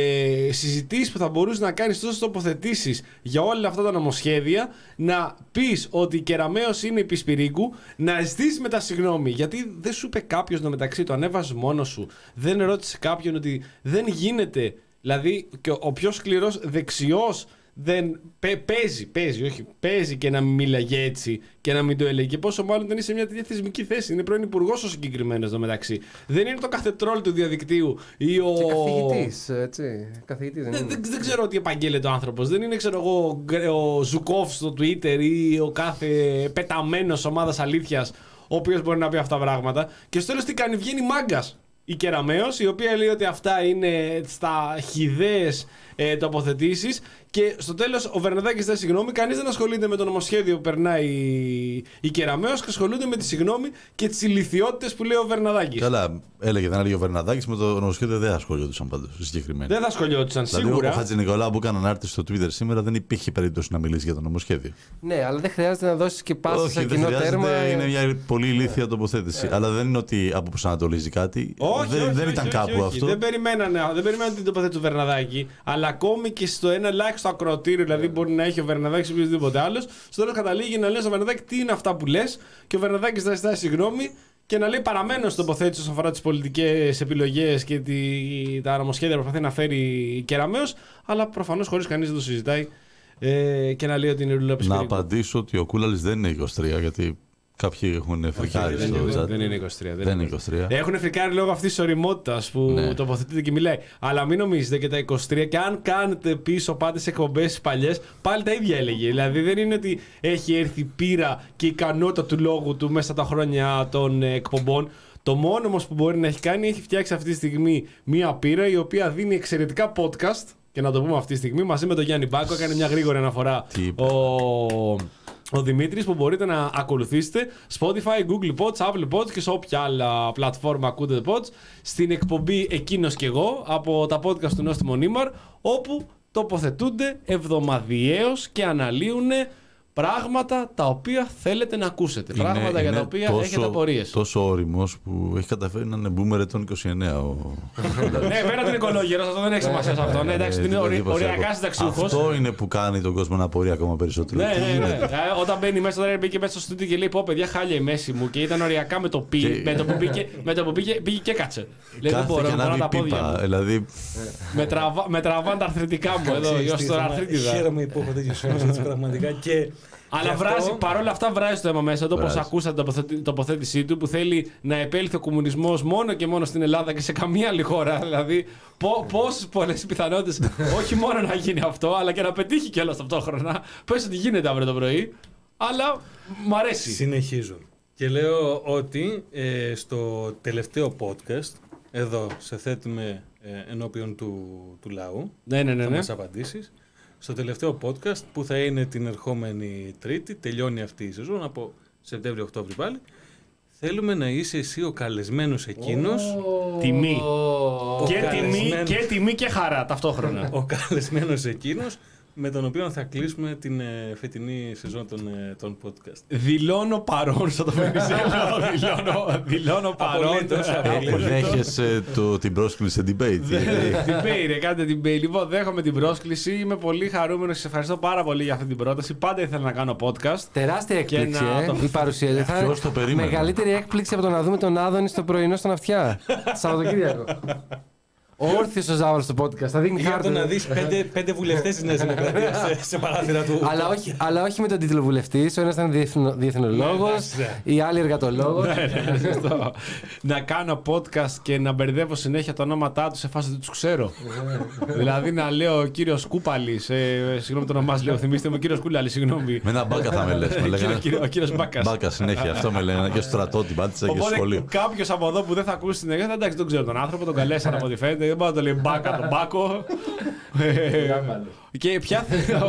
ε, συζητήσεις που θα μπορούσε να κάνεις, τόσες τοποθετήσεις για όλα αυτά τα νομοσχέδια, να πεις ότι η Κεραμέως είναι η Πισπυρίγκου, να ζητήσεις μετά συγγνώμη. Γιατί δεν σου είπε κάποιος το μεταξύ, το ανέβασε μόνος σου. Δεν ρώτησε κάποιον ότι δεν γίνεται. Δηλαδή, και ο πιο σκληρός δεξιός δεν παι, παίζει, παίζει, όχι, παίζει και να μην μίλαγε έτσι και να μην το έλεγε. Και πόσο μάλλον δεν είσαι σε μια τέτοια θεσμική θέση. Είναι πρώην υπουργός ο συγκεκριμένος εδώ μεταξύ. Δεν είναι το κάθε τρόλ του διαδικτύου ή ο. Και καθηγητής, έτσι. Καθηγητής δεν, δεν, είναι. δεν, δεν ξέρω τι επαγγέλλεται ο άνθρωπος. Δεν είναι, ξέρω εγώ, ο Ζουκόφ στο Twitter ή ο κάθε πεταμένος ομάδας αλήθειας, ο οποίος μπορεί να πει αυτά τα πράγματα. Και στο τέλος τι κάνει, βγαίνει μάγκας η Κεραμέως, η οποία λέει ότι αυτά είναι στα χυδαίες ε, τοποθετήσεις, και στο τέλος ο Βερναδάκης ζητάει συγγνώμη. Κανείς δεν ασχολείται με το νομοσχέδιο που περνάει η, η Κεραμέως, και ασχολούνται με τη συγγνώμη και τις ηλιθιότητες που λέει ο Βερναδάκης. Καλά, έλεγε, δεν έλεγε ο Βερναδάκης, με το νομοσχέδιο δεν ασχολιόντουσαν πάντως συγκεκριμένα. Δεν θα ασχολιόντουσαν δηλαδή, σίγουρα. Ο Χατζηνικολάου που έκανε ανάρτηση στο Twitter σήμερα δεν υπήρχε περίπτωση να μιλήσει για το νομοσχέδιο. Ναι, αλλά δεν χρειάζεται να δώσεις και πάσα σε Όχι, κοινό δεν τέρμα. είναι μια πολύ ηλίθια τοποθέτηση. Αλλά δεν είναι ότι αποπροσανατολίζει κάτι. Όχι, δεν όχι, δεν όχι, ήταν όχι, κάπου όχι. αυτό. Δεν περιμένανε, δεν περιμένανε την τοποθέτηση του Βερναδάκη, αλλά ακόμη και στο ένα ελάχιστο ακροατήριο, δηλαδή μπορεί να έχει ο Βερναδάκης ή οποιοδήποτε άλλο, στο τέλος καταλήγει να λέει στο Βερναδάκη τι είναι αυτά που λες, και ο Βερναδάκης θα ζητάει συγγνώμη και να λέει παραμένω στην τοποθέτηση όσον αφορά τις πολιτικές επιλογές και τη, τα νομοσχέδια που προσπαθεί να φέρει η Κεραμέως, αλλά προφανώς χωρίς κανείς να το συζητάει ε, και να λέει ότι είναι Ρούλα Πισπυρίγκου. Να απαντήσω ότι ο Κούλαλης δεν είναι είκοσι τρία, γιατί κάποιοι έχουν φρικάρει δεν, στο δεν, chat. δεν είναι είκοσι τρία. Δεν είναι είκοσι τρία. Έχουν φρικάρει λόγω αυτής της ωριμότητας που Ναι. τοποθετείται και μιλάει. Αλλά μην νομίζετε και τα είκοσι τρία, και αν κάνετε πίσω, πάτε σε εκπομπές παλιές, πάλι τα ίδια έλεγε. Δηλαδή δεν είναι ότι έχει έρθει πείρα και ικανότητα του λόγου του μέσα τα χρόνια των εκπομπών. Το μόνο όμως που μπορεί να έχει κάνει, έχει φτιάξει αυτή τη στιγμή μία πείρα η οποία δίνει εξαιρετικά podcast. Και να το πούμε αυτή τη στιγμή, μαζί με τον Γιάννη Μπάκο, έκανε μια γρήγορη αναφορά ο, ο Δημήτρης, που μπορείτε να ακολουθήσετε Spotify, Google Pods, Apple Pods και σε όποια άλλα πλατφόρμα ακούτε Pods, στην εκπομπή Εκείνος και εγώ από τα podcast του Νόστιμο Νίμαρ, όπου τοποθετούνται εβδομαδιαίως και αναλύουν πράγματα τα οποία θέλετε να ακούσετε. Είναι- πράγματα για είναι τα οποία τόσο- έχετε απορίες. Τόσο όριμος που έχει καταφέρει να είναι boomer ετών είκοσι εννέα. Ο... Ναι, πέρα την οικολόγερος, αυτό δεν έχει σημασία σε αυτό. Ναι, εντάξει, Ε, είναι ορι- εντυπωσιακό. οριακά συνταξιούχος. Αυτό είναι που κάνει τον κόσμο να απορεί ακόμα περισσότερο. Ναι, Τι ναι, ναι. γίνεται? Ε, Όταν μπαίνει μέσα, τώρα μπήκε μέσα στο στούντιο και λέει: Πω, παιδιά, χάλια η μέση μου. Και ήταν οριακά με το πι. Και- Με το που πήγε, με το που πήγε, πήγε και κάτσε. Λέει: Δεν Κάθε μπορώ, και δεν μπορώ ανάβει τα πόδια πίπα. μου. Δηλαδή, Με, τραβά, με τραβάνε τα αρθρητικά μου εδώ, Ξέρεις ως τι, τώρα Θωμά, αρθρίτιδα. Χαίρομαι που έχω τέτοιους φίλους, έτσι, πραγματικά. Και Αλλά γι' αυτό- βράζει, παρόλα αυτά βράζει το αίμα μέσα του, όπως Βράζει. ακούσατε την τοποθέτη- τοποθέτησή του, που θέλει να επέλθει ο κομμουνισμός μόνο και μόνο στην Ελλάδα και σε καμία άλλη χώρα. Δηλαδή, πόσες πολλές πιθανότητες όχι μόνο να γίνει αυτό, αλλά και να πετύχει κιόλας ταυτόχρονα. Πες ότι γίνεται αύριο το πρωί, αλλά μ' αρέσει. Συνεχίζω. Και λέω ότι ε, στο τελευταίο podcast, εδώ σε θέτουμε ε, ενώπιον του, του λαού, Ναι, ναι, ναι. θα ναι. μας απαντήσεις. Στο τελευταίο podcast που θα είναι την ερχόμενη Τρίτη, τελειώνει αυτή η σεζόν από Σεπτέμβριο-Οκτώβρη πάλι, θέλουμε να είσαι εσύ ο καλεσμένος εκείνος. Τιμή. Ο Και τιμή, καλεσμένος. και τιμή και χαρά ταυτόχρονα. Ο καλεσμένος εκείνος με τον οποίο θα κλείσουμε την ε, φετινή σεζόν των, ε, των podcast. Δηλώνω παρόν στο το Βενιζέλο. δηλώνω, δηλώνω παρόν. Απολύτως, απολύτως. αποδέχεσαι το, την πρόσκληση σε debate. Debate, ρε, κάντε debate. Λοιπόν, δέχομαι την πρόσκληση. Είμαι πολύ χαρούμενο και σε ευχαριστώ πάρα πολύ για αυτή την πρόταση. Πάντα ήθελα να κάνω podcast. Τεράστια Και έκπληξη, να ε, το- η παρουσία. Θα είναι Ποιος το περίμενε? μεγαλύτερη έκπληξη από το να δούμε τον Άδωνη στο πρωινό στον αυτιά. Σαββατοκύριακο. Όρθιο ο Ζάβαλος στο podcast. Θα δίνει Για χάρτη. το να δεις πέντε, πέντε βουλευτές της Νέας Δημοκρατίας σε, σε παράθυρα του. αλλά, όχι, αλλά όχι με τον τίτλο βουλευτή. Ο ένας ήταν διεθνο, διεθνολόγος, η άλλη εργατολόγος. Να κάνω podcast και να μπερδεύω συνέχεια τα ονόματά του σε φάση ότι του ξέρω. Δηλαδή να λέω ο κύριο Κούπαλη. Ε, συγγνώμη το όνομά λέω, θυμίστε μου, κύριο Κούλαλη, συγγνώμη. Με ένα μπάκα θα με λες. Με λέγανε. Ο κύριο Μπάκα. Μπάκα συνέχεια. Αυτό με λένε. Και στο στρατό την πάτησα και στο Οπότε σχολείο. κάποιο από εδώ που δεν θα ακούσει την εγγραφή, εντάξει, τον ξέρω τον άνθρωπο, τον καλέσαν από ό,τι φαίνεται. Δεν μπορεί να το λέει Μπάκα, τον Μπάκο. Και πια.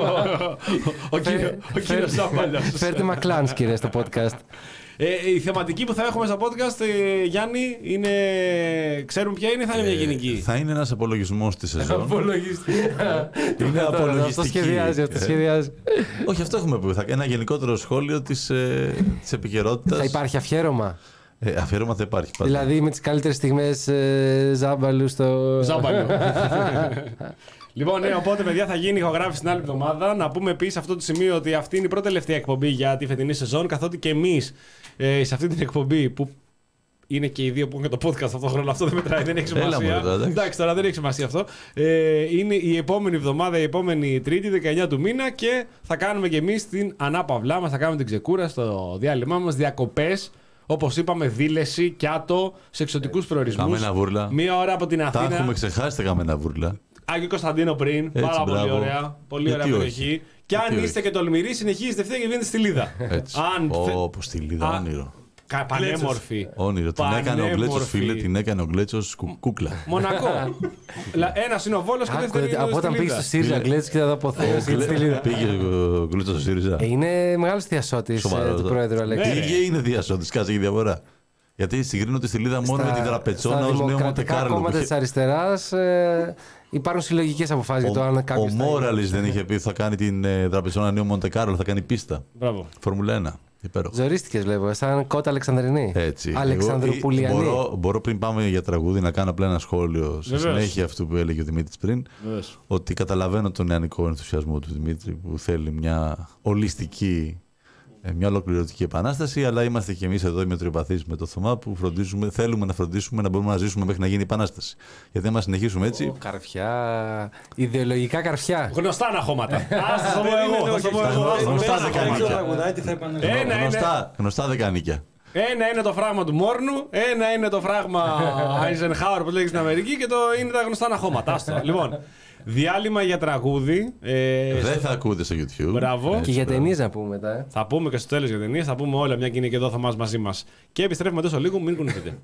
Ο κύριο Ζάμπαλος. Φέρτε Μακλάνς, κύριε, στο podcast. Ε, η θεματική που θα έχουμε στο podcast, ε, Γιάννη, είναι. Ξέρουμε ποια είναι ή θα είναι μια γενική. Θα είναι ένας απολογισμός της σεζόν. Απολογιστή. Είναι Αυτό απολογιστική. σχεδιάζει, αυτό Ε, σχεδιάζει. Όχι, αυτό έχουμε πει. Θα ένα γενικότερο σχόλιο της, ε, της επικαιρότητας. Θα υπάρχει αφιέρωμα. Ε, αφιέρωμα θα υπάρχει πάντα. Δηλαδή με τις καλύτερες στιγμές ε, Ζάμπαλου στο. Ζάμπαλο. Λοιπόν, ναι, οπότε παιδιά θα γίνει ηχογράφηση την άλλη εβδομάδα. Να πούμε επίση σε αυτό το σημείο ότι αυτή είναι η πρώτη τελευταία εκπομπή για τη φετινή σεζόν. Καθότι και εμεί ε, σε αυτή την εκπομπή που είναι και οι δύο που έχουν και το podcast ταυτόχρονα, αυτό δεν μετράει, δεν έχει Έλα, σημασία. μωρέ, εντάξει. Εντάξει, τώρα δεν έχει σημασία αυτό. Ε, είναι η επόμενη εβδομάδα, η επόμενη Τρίτη, δεκαεννιά του μήνα και θα κάνουμε και εμεί την ανάπαυλά μα. Θα κάνουμε την ξεκούρα στο διάλειμμα μα, διακοπές. Όπως είπαμε, δίλεση, κιάτο, σε εξωτικούς προορισμούς. Καμένα βούρλα. Μία ώρα από την Τα Αθήνα. έχουμε ξεχάσει τα καμένα βούρλα. Άγιο Κωνσταντίνο πριν. Έτσι, πάρα πολύ μπράβο. ωραία. Πολύ Γιατί ωραία όχι. περιοχή. Και αν Γιατί είστε όχι. και τολμηροί, συνεχίζετε ευθεία και βγαίνετε στη Λίδα. Έτσι. Αν θε- Όπως τη Λίδα, Α, όνειρο. Κα- Πανέμορφη. Όνειρο. Την έκανε ο Γκλέτσος, Πανέμορφη. φίλε, την έκανε ο Γκλέτσος κου- κούκλα. Μονακό. Ένα είναι ο Βόλος και Άκου, δεύτερο είναι από στη όταν πήγε Λίδα. στο ΣΥΡΙΖΑ, Φίλε. Γκλέτσος και θα δω αποθέωση. Ο Γκλέ- Πήγε ο Γκλέτσος στο ΣΥΡΙΖΑ. Ε, Είναι μεγάλος διασώτης ε, Σοβαρό του το. Πρόεδρου Αλέξη. Ναι. Πήγε ή είναι διασώτης, κάτσε και διαφορά. Γιατί συγκρίνονται στη Λίδα μόνο με την Τραπετσόνα ως νέο δημοκρατικά Μοντεκάρλο. κόμματα της αριστεράς ε, υπάρχουν συλλογικές αποφάσεις για το αν Ο κάποιος θα είναι. Μόραλης δεν είχε πει ότι θα κάνει την ε, Τραπετσόνα νέο Μοντεκάρλο, θα κάνει πίστα. Μπράβο. Φορμουλά ένα. Υπέροχο. Ζορίστηκες βλέπω, σαν κότα Αλεξανδρινή. Έτσι. Αλεξανδροπουλιανή. Εγώ, ε, μπορώ, μπορώ πριν πάμε για τραγούδι να κάνω απλά ένα σχόλιο σε Βεβαίως. συνέχεια αυτού που έλεγε ο Δημήτρης πριν. Βεβαίως. Ότι καταλαβαίνω τον νεανικό ενθουσιασμό του Δημήτρη που θέλει μια ολιστική, ε, μια ολοκληρωτική επανάσταση, αλλά είμαστε και εμείς εδώ οι μετριοπαθείς με το Θωμά που φροντίζουμε, θέλουμε να φροντίσουμε να μπορούμε να ζήσουμε μέχρι να γίνει η επανάσταση. Γιατί άμα συνεχίσουμε έτσι. Καρφιά, ιδεολογικά καρφιά. Γνωστά αναχώματα. Α, θα το πω εγώ. Θα το πω Στα εγώ. γνωστά- γνωστά Γνωστά δεκαετία. αναχώματα. Ε, Ένα είναι- γνωστά, γνωστά δεκανίκια. Ένα είναι το φράγμα του Μόρνου, ένα είναι το φράγμα Eisenhower που λέγεται στην Αμερική και το είναι τα γνωστά αναχώματα. Άστο. Λοιπόν, διάλειμμα για τραγούδι. ε, Δεν θα ακούτε στο YouTube. Μπράβο. Έτσι, Και για μπράβο. ταινίες να πούμε μετά. ε. Θα πούμε και στο τέλος για ταινίες, θα πούμε όλα, μια και είναι και εδώ Θωμάς μαζί μας. Και επιστρέφουμε τόσο λίγο, μην κουνηθείτε.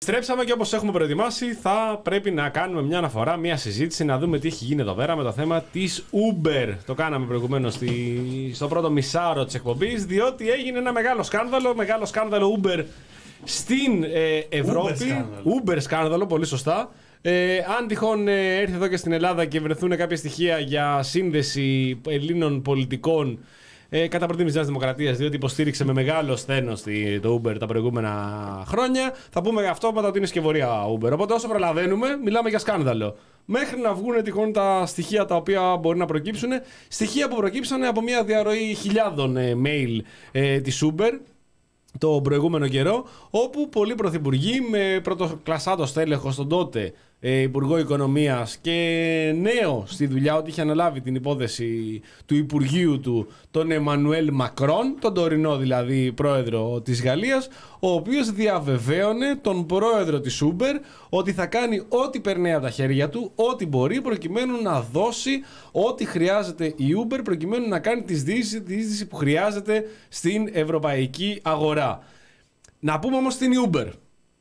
Στρέψαμε και όπως έχουμε προετοιμάσει θα πρέπει να κάνουμε μια αναφορά, μια συζήτηση, να δούμε τι έχει γίνει εδώ πέρα με το θέμα της Uber. Το κάναμε προηγουμένως στη... στο πρώτο μισάωρο της εκπομπής, διότι έγινε ένα μεγάλο σκάνδαλο, μεγάλο σκάνδαλο Uber στην ε, Ευρώπη. Uber σκάνδαλο. Uber σκάνδαλο, πολύ σωστά. Ε, αν τυχόν ε, έρθει εδώ και στην Ελλάδα και βρεθούν κάποια στοιχεία για σύνδεση Ελλήνων πολιτικών Ε, κατά προτίμηση της Νέας Δημοκρατίας, διότι υποστήριξε με μεγάλο σθένος το Uber τα προηγούμενα χρόνια, θα πούμε αυτόματα ότι είναι σκευωρία Uber. Οπότε όσο προλαβαίνουμε, μιλάμε για σκάνδαλο. Μέχρι να βγουν τυχόν τα στοιχεία τα οποία μπορεί να προκύψουν, στοιχεία που προκύψαν από μια διαρροή χιλιάδων ε, mail ε, της Uber το προηγούμενο καιρό, όπου πολλοί πρωθυπουργοί με πρωτοκλασσάτο στέλεχο στον τότε ε, Υπουργό Οικονομίας και νέο στη δουλειά, ότι είχε αναλάβει την υπόθεση του Υπουργείου του, τον Εμμανουέλ Μακρόν, τον τωρινό δηλαδή πρόεδρο της Γαλλίας, ο οποίος διαβεβαίωνε τον πρόεδρο της Uber ότι θα κάνει ό,τι περνάει από τα χέρια του, ό,τι μπορεί, προκειμένου να δώσει ό,τι χρειάζεται η Uber, προκειμένου να κάνει τη διείσδυση που χρειάζεται στην ευρωπαϊκή αγορά. Να πούμε όμως τι είναι η Uber.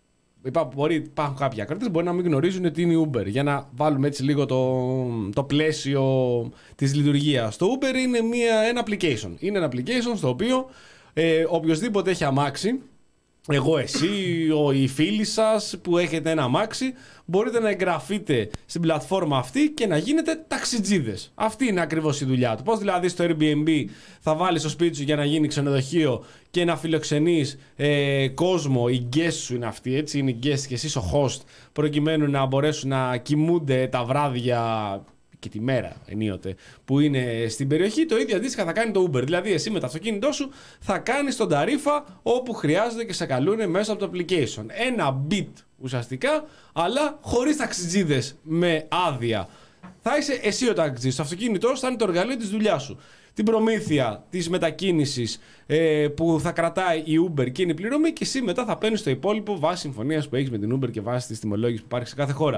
Υπάρχουν κάποιοι ακράτες που μπορεί να μην γνωρίζουν τι είναι η Uber. Για να βάλουμε έτσι λίγο το, το πλαίσιο της λειτουργίας. Το Uber είναι μια, ένα application. Είναι ένα application στο οποίο ε, οποιοσδήποτε έχει αμάξι, εγώ, εσύ, ο, οι φίλοι σας που έχετε ένα αμάξι, μπορείτε να εγγραφείτε στην πλατφόρμα αυτή και να γίνετε ταξιτζίδες. Αυτή είναι ακριβώς η δουλειά του. Πώς δηλαδή στο Airbnb θα βάλεις στο σπίτι σου για να γίνει ξενοδοχείο και να φιλοξενείς ε, κόσμο, οι guests σου είναι αυτοί, έτσι, είναι οι guests και εσείς ο host, προκειμένου να μπορέσουν να κοιμούνται τα βράδια και τη μέρα ενίοτε που είναι στην περιοχή. Το ίδιο αντίστοιχα θα κάνει το Uber. Δηλαδή, εσύ με το αυτοκίνητό σου θα κάνεις τον ταρίφα όπου χρειάζεται και σε καλούν μέσα από το application. Ένα bit ουσιαστικά, αλλά χωρίς ταξιτζίδες με άδεια. Θα είσαι εσύ ο ταξιτζής. Το αυτοκίνητό σου θα είναι το εργαλείο της δουλειάς σου. Την προμήθεια της μετακίνησης ε, που θα κρατάει η Uber και είναι η πληρωμή, και εσύ μετά θα παίρνεις το υπόλοιπο βάσει συμφωνίας που έχεις με την Uber και βάσει της τιμολόγησης που υπάρχει σε κάθε χώρα.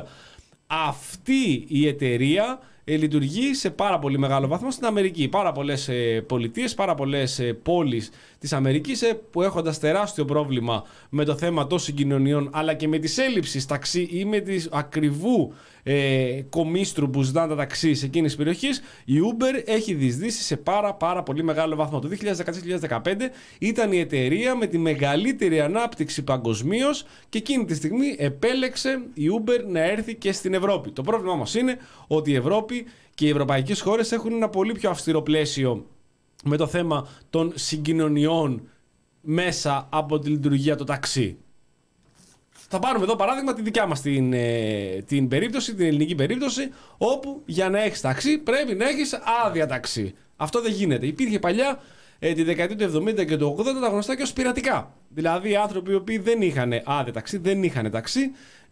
Αυτή η εταιρεία ε, λειτουργεί σε πάρα πολύ μεγάλο βαθμό στην Αμερική. Πάρα πολλές ε, πολιτείες, πάρα πολλές ε, πόλεις της Αμερικής ε, που έχοντας τεράστιο πρόβλημα με το θέμα των συγκοινωνιών, αλλά και με τις έλλειψεις ταξί ή με τις ακριβού ε, κομίστρου που ζητάνε τα ταξί σε εκείνες τις περιοχές, η Uber έχει διεισδύσει σε πάρα πάρα πολύ μεγάλο βαθμό. Το δύο χιλιάδες δεκατέσσερα δύο χιλιάδες δεκαπέντε ήταν η εταιρεία με τη μεγαλύτερη ανάπτυξη παγκοσμίως και εκείνη τη στιγμή επέλεξε η Uber να έρθει και στην Ευρώπη. Το πρόβλημα όμως είναι ότι η Ευρώπη και οι ευρωπαϊκές χώρες έχουν ένα πολύ πιο αυστηρό πλαίσιο με το θέμα των συγκοινωνιών μέσα από τη λειτουργία του ταξί. Θα πάρουμε εδώ παράδειγμα τη δικιά μας την, την περίπτωση, την ελληνική περίπτωση, όπου για να έχεις ταξί πρέπει να έχεις άδεια ταξί. Αυτό δεν γίνεται. Υπήρχε παλιά ε, τη δεκαετία του εβδομήντα και του ογδόντα τα γνωστά και ως πειρατικά. Δηλαδή άνθρωποι οι οποίοι δεν είχαν άδεια ταξί, δεν είχαν ταξί,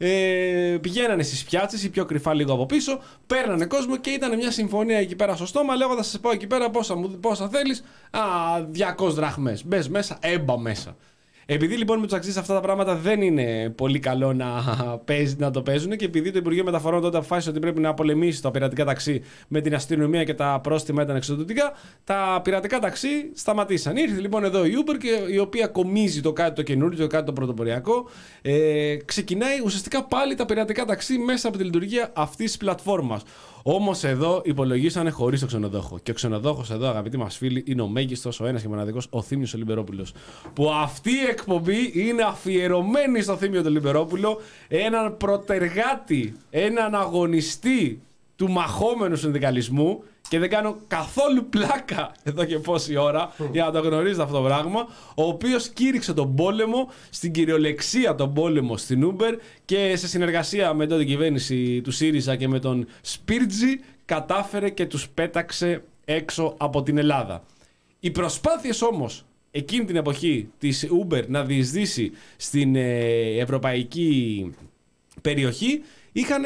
ε, πηγαίνανε στις πιάτσες ή πιο κρυφά λίγο από πίσω, παίρνανε κόσμο και ήταν μια συμφωνία εκεί πέρα στο στόμα, λέγοντας σας πάω εκεί πέρα πόσα, πόσα θέλεις, α, διακόσιες δραχμές, μπες μέσα, έμπα μέσα. Επειδή λοιπόν με τους ταξίδες αυτά τα πράγματα δεν είναι πολύ καλό να, παίζει, να το παίζουν, και επειδή το Υπουργείο Μεταφορών τότε αποφάσισε ότι πρέπει να πολεμήσει τα πειρατικά ταξί με την αστυνομία και τα πρόστιμα ήταν εξοδοτικά, τα πειρατικά ταξί σταματήσαν. Ήρθε λοιπόν εδώ η Uber, και η οποία κομίζει το κάτι το καινούριο, το κάτι το πρωτοποριακό. Ε, ξεκινάει ουσιαστικά πάλι τα πειρατικά ταξί μέσα από τη λειτουργία αυτής της πλατφόρμας. Όμως εδώ υπολογίσανε χωρίς το ξενοδόχο. Και ο ξενοδόχος εδώ, αγαπητοί μας φίλοι, είναι ο μέγιστος, ο ένας και μοναδικός, ο Θήμιος ο Λιμπερόπουλος. Που αυτή η εκπομπή είναι αφιερωμένη στο Θήμιο τον Λιμπερόπουλο, έναν προτεργάτη, έναν αγωνιστή του μαχόμενου συνδικαλισμού. Και δεν κάνω καθόλου πλάκα εδώ και πόση ώρα για να το γνωρίζετε αυτό το πράγμα. Ο οποίος κήρυξε τον πόλεμο, στην κυριολεξία τον πόλεμο στην Uber, και σε συνεργασία με την κυβέρνηση του ΣΥΡΙΖΑ και με τον Σπίρτζι κατάφερε και τους πέταξε έξω από την Ελλάδα. Οι προσπάθειες όμως εκείνη την εποχή της Uber να διεισδύσει στην ευρωπαϊκή περιοχή είχαν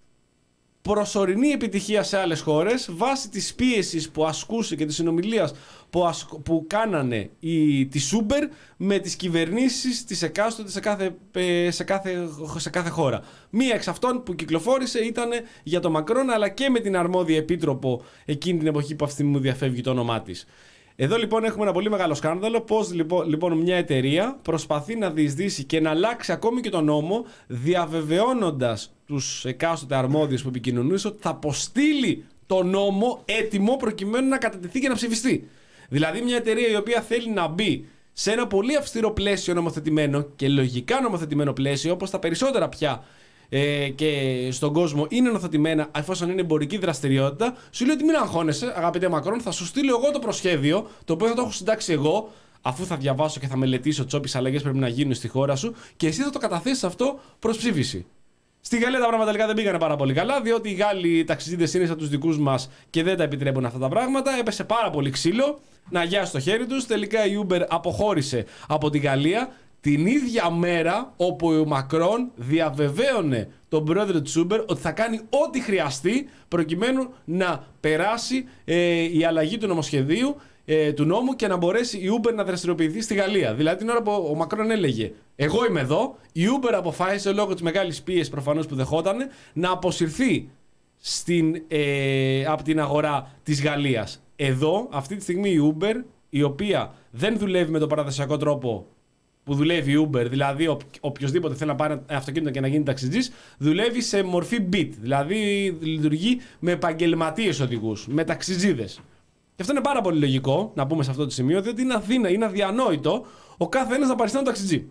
προσωρινή επιτυχία σε άλλες χώρες βάσει της πίεσης που ασκούσε και της συνομιλίας που, ασκ... που κάνανε οι... της Uber με τις κυβερνήσεις της εκάστοτε σε κάθε... σε κάθε... σε κάθε χώρα. Μία εξ αυτών που κυκλοφόρησε ήταν για τον Μακρόν, αλλά και με την αρμόδια επίτροπο εκείνη την εποχή που αυτή μου διαφεύγει το όνομά της. Εδώ λοιπόν έχουμε ένα πολύ μεγάλο σκάνδαλο. Πώς λοιπόν, λοιπόν μια εταιρεία προσπαθεί να διεισδύσει και να αλλάξει ακόμη και τον νόμο, διαβεβαιώνοντας τους εκάστοτε αρμόδιους που επικοινωνούσε ότι θα αποστείλει το νόμο έτοιμο προκειμένου να κατατεθεί και να ψηφιστεί. Δηλαδή, μια εταιρεία η οποία θέλει να μπει σε ένα πολύ αυστηρό πλαίσιο νομοθετημένο και λογικά νομοθετημένο πλαίσιο, όπως τα περισσότερα πια ε, και στον κόσμο είναι νομοθετημένα, εφόσον είναι εμπορική δραστηριότητα, σου λέει ότι μην αγχώνεσαι, αγαπητέ Μακρόν, θα σου στείλω εγώ το προσχέδιο, το οποίο θα το έχω συντάξει εγώ, αφού θα διαβάσω και θα μελετήσω τι όποιες αλλαγές πρέπει να γίνουν στη χώρα σου, και εσύ θα το καταθέσεις αυτό προς ψήφιση. Στη Γαλλία τα πράγματα τελικά δεν πήγανε πάρα πολύ καλά, διότι οι Γάλλοι ταξιτζίδες είναι σαν τους δικούς μας και δεν τα επιτρέπουν αυτά τα πράγματα. Έπεσε πάρα πολύ ξύλο να γιάσει το χέρι τους. Τελικά η Uber αποχώρησε από τη Γαλλία την ίδια μέρα όπου ο Μακρόν διαβεβαίωνε τον πρόεδρο της Uber ότι θα κάνει ό,τι χρειαστεί προκειμένου να περάσει ε, η αλλαγή του νομοσχεδίου, ε, του νόμου, και να μπορέσει η Uber να δραστηριοποιηθεί στη Γαλλία. Δηλαδή την ώρα που ο Μακρόν έλεγε εγώ είμαι εδώ, η Uber αποφάσισε λόγω της μεγάλης πίεσης προφανώς που δεχόταν να αποσυρθεί στην, ε, από την αγορά της Γαλλίας. Εδώ αυτή τη στιγμή η Uber, η οποία δεν δουλεύει με τον παραδοσιακό τρόπο που δουλεύει η Uber, δηλαδή ο, οποιοσδήποτε θέλει να πάρει ένα αυτοκίνητο και να γίνει ταξιτζής, δουλεύει σε μορφή beat, δηλαδή λειτουργεί με επαγγελματίες οδηγούς, με ταξιτζίδες. Και αυτό είναι πάρα πολύ λογικό να πούμε σε αυτό το σημείο, διότι είναι αδύνα, είναι αδιανόητο ο κάθε ένας να παριστάνει τον ταξιτζή.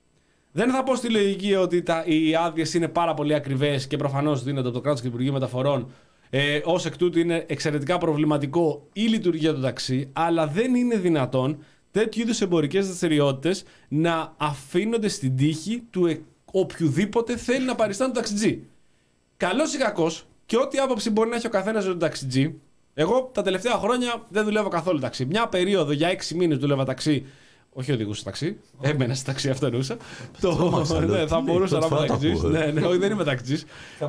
Δεν θα πω στη λογική ότι τα, οι άδειες είναι πάρα πολύ ακριβές και προφανώς δίνονται από το κράτος και το Υπουργείο Μεταφορών. Ε, ως εκ τούτου είναι εξαιρετικά προβληματικό η λειτουργία του ταξί, αλλά δεν είναι δυνατόν τέτοιου είδους εμπορικές δραστηριότητες να αφήνονται στην τύχη του ε, οποιοδήποτε θέλει να παριστάνει τον ταξιτζή. Καλός ή κακός, και ό,τι άποψη μπορεί να έχει ο καθένας για τον ταξιτζή, εγώ τα τελευταία χρόνια δεν δουλεύω καθόλου ταξί. Μια περίοδο για έξι μήνες δούλευα ταξί. Όχι οδηγούσα ταξί. Έμενα στο ταξί, αυτό εννοούσα. Ναι, θα μπορούσα να είμαι ταξιτζής. Ναι, ναι, όχι, δεν είμαι ταξιτζής.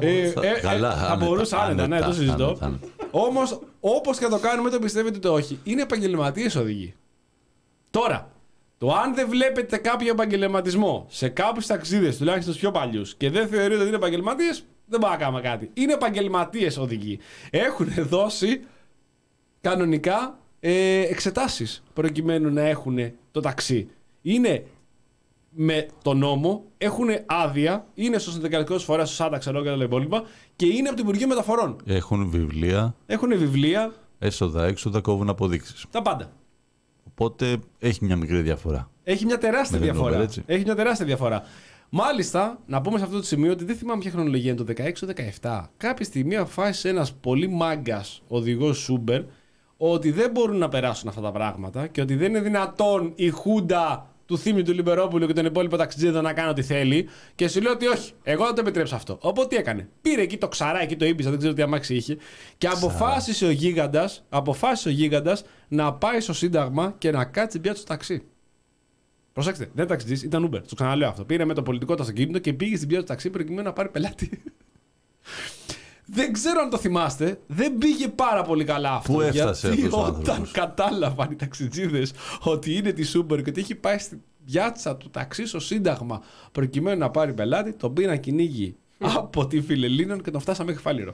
Θα μπορούσα άνετα, ναι, το συζητώ. Όμως, όπως και το κάνουμε, το πιστεύετε το όχι. Είναι επαγγελματίες οδηγοί. Τώρα, το αν δεν βλέπετε κάποιο επαγγελματισμό σε κάποιους ταξίδες, τουλάχιστον στους πιο παλιούς, και δεν θεωρείτε ότι είναι επαγγελματίες, δεν πάμε να κάνουμε κάτι. Είναι επαγγελματίες οδηγοί. Έχουν δώσει κανονικά ε, εξετάσεις προκειμένου να έχουν το ταξί. Είναι με τον νόμο, έχουν άδεια, είναι στο συνδικαλιστικό φορέα, στο ΣΑΝΤΑ, ξέρω και τα υπόλοιπα, και είναι από το Υπουργείο Μεταφορών. Έχουν βιβλία. Έχουν βιβλία. Έσοδα, έξοδα, κόβουν αποδείξεις. Τα πάντα. Οπότε έχει μια μικρή διαφορά. Έχει μια τεράστια με διαφορά. Uber, έχει μια τεράστια διαφορά. Μάλιστα, να πούμε σε αυτό το σημείο ότι δεν θυμάμαι ποια χρονολογία είναι, το δεκαέξι δεκαεπτά. Κάποια στιγμή αποφάσισε ένας πολύ μάγκας οδηγός Uber ότι δεν μπορούν να περάσουν αυτά τα πράγματα και ότι δεν είναι δυνατόν η Χούντα του Θήμιου του Λιμπερόπουλου και τον υπόλοιπο ταξιτζίδο να κάνει ό,τι θέλει. Και σου λέει ότι όχι, εγώ δεν το επιτρέψω αυτό. Οπότε τι έκανε? Πήρε εκεί το ξαρά, εκεί το Ήμπιζα, δεν ξέρω τι αμάξι είχε. Και αποφάσισε ο γίγαντας, αποφάσισε ο γίγαντας να πάει στο Σύνταγμα και να κάτσει πια στο ταξί. Προσέξτε, δεν ήταν ταξιτζής, ήταν Uber. Το ξαναλέω αυτό. Πήρε με το πολιτικό του αυτοκίνητο και πήγε στην πια του ταξί προκειμένου να πάρει πελάτη. Δεν ξέρω αν το θυμάστε, δεν πήγε πάρα πολύ καλά αυτό. Πού έφτασε γιατί αυτός ο όταν άνθρωπος? κατάλαβαν οι ταξιτζίδες ότι είναι τη Uber και ότι έχει πάει στην πιάτσα του ταξί στο Σύνταγμα προκειμένου να πάρει πελάτη, τον πήραν κυνήγι από τη Φιλελλήνων και τον φτάσαμε μέχρι Φάληρο.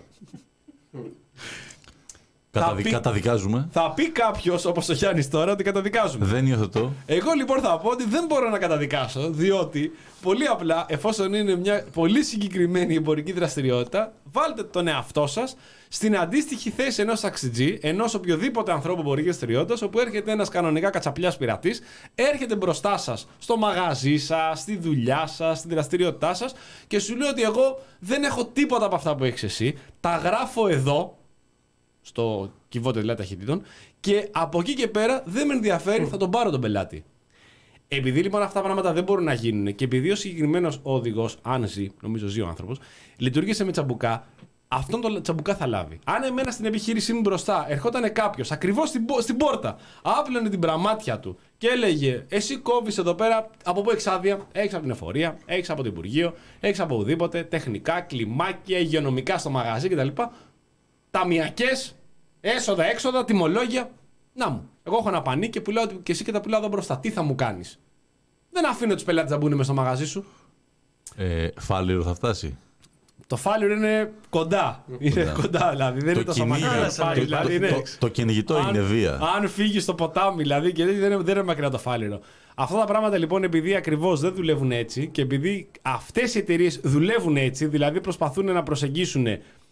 Καταδι... πει... Καταδικάζουμε. Θα πει κάποιος όπως ο Γιάννης τώρα ότι καταδικάζουμε. Δεν υιοθετώ. Εγώ λοιπόν θα πω ότι δεν μπορώ να καταδικάσω, διότι πολύ απλά, εφόσον είναι μια πολύ συγκεκριμένη εμπορική δραστηριότητα, βάλτε τον εαυτό σας στην αντίστοιχη θέση ενός ταξιτζή, ενός οποιοδήποτε ανθρώπου εμπορικής δραστηριότητας, όπου έρχεται ένας κανονικά κατσαπλιάς πειρατής, έρχεται μπροστά σας στο μαγαζί σας, στη δουλειά σας, στη δραστηριότητά σας και σου λέει ότι εγώ δεν έχω τίποτα από αυτά που έχεις εσύ, τα γράφω εδώ, στο κυβότιο δηλαδή ταχυτήτων, και από εκεί και πέρα δεν με ενδιαφέρει, θα τον πάρω τον πελάτη. Επειδή λοιπόν αυτά τα πράγματα δεν μπορούν να γίνουν και επειδή ο συγκεκριμένος οδηγός, αν ζει, νομίζω ζει ο άνθρωπος, λειτουργήσε με τσαμπουκά, αυτόν τον τσαμπουκά θα λάβει. Αν εμένα στην επιχείρησή μου μπροστά ερχόταν κάποιος ακριβώς στην, στην πόρτα, άπλωνε την πραμάτια του και έλεγε: εσύ κόβεις εδώ πέρα, από πού έχεις άδεια? Έχεις από την εφορία, έχεις από το Υπουργείο, έχεις από ουδήποτε, τεχνικά, κλιμάκια, υγειονομικά στο μαγαζί κτλ. Ταμιακές, έσοδα, έξοδα, τιμολόγια. Να μου, εγώ έχω ένα πανί και πουλάω και εσύ και τα πουλάω εδώ μπροστά. Τι θα μου κάνεις? Δεν αφήνω τους πελάτες να μπουν μες στο μαγαζί σου. Ε, Φάληρο θα φτάσει. Το φάλιρο είναι κοντά. Είναι Κοντά. κοντά, δηλαδή. Δεν Το είναι τόσο κυνήγι, μακριά. το- το- Δηλαδή, το- είναι- το- Το κυνηγητό αν- είναι βία. Αν φύγει στο ποτάμι, δηλαδή, και δεν είναι, δεν είναι μακριά το φάλιρο. Αυτά τα πράγματα λοιπόν, επειδή ακριβώς δεν δουλεύουν έτσι και επειδή αυτές οι εταιρείες δουλεύουν έτσι, δηλαδή προσπαθούν να προσεγγίσουν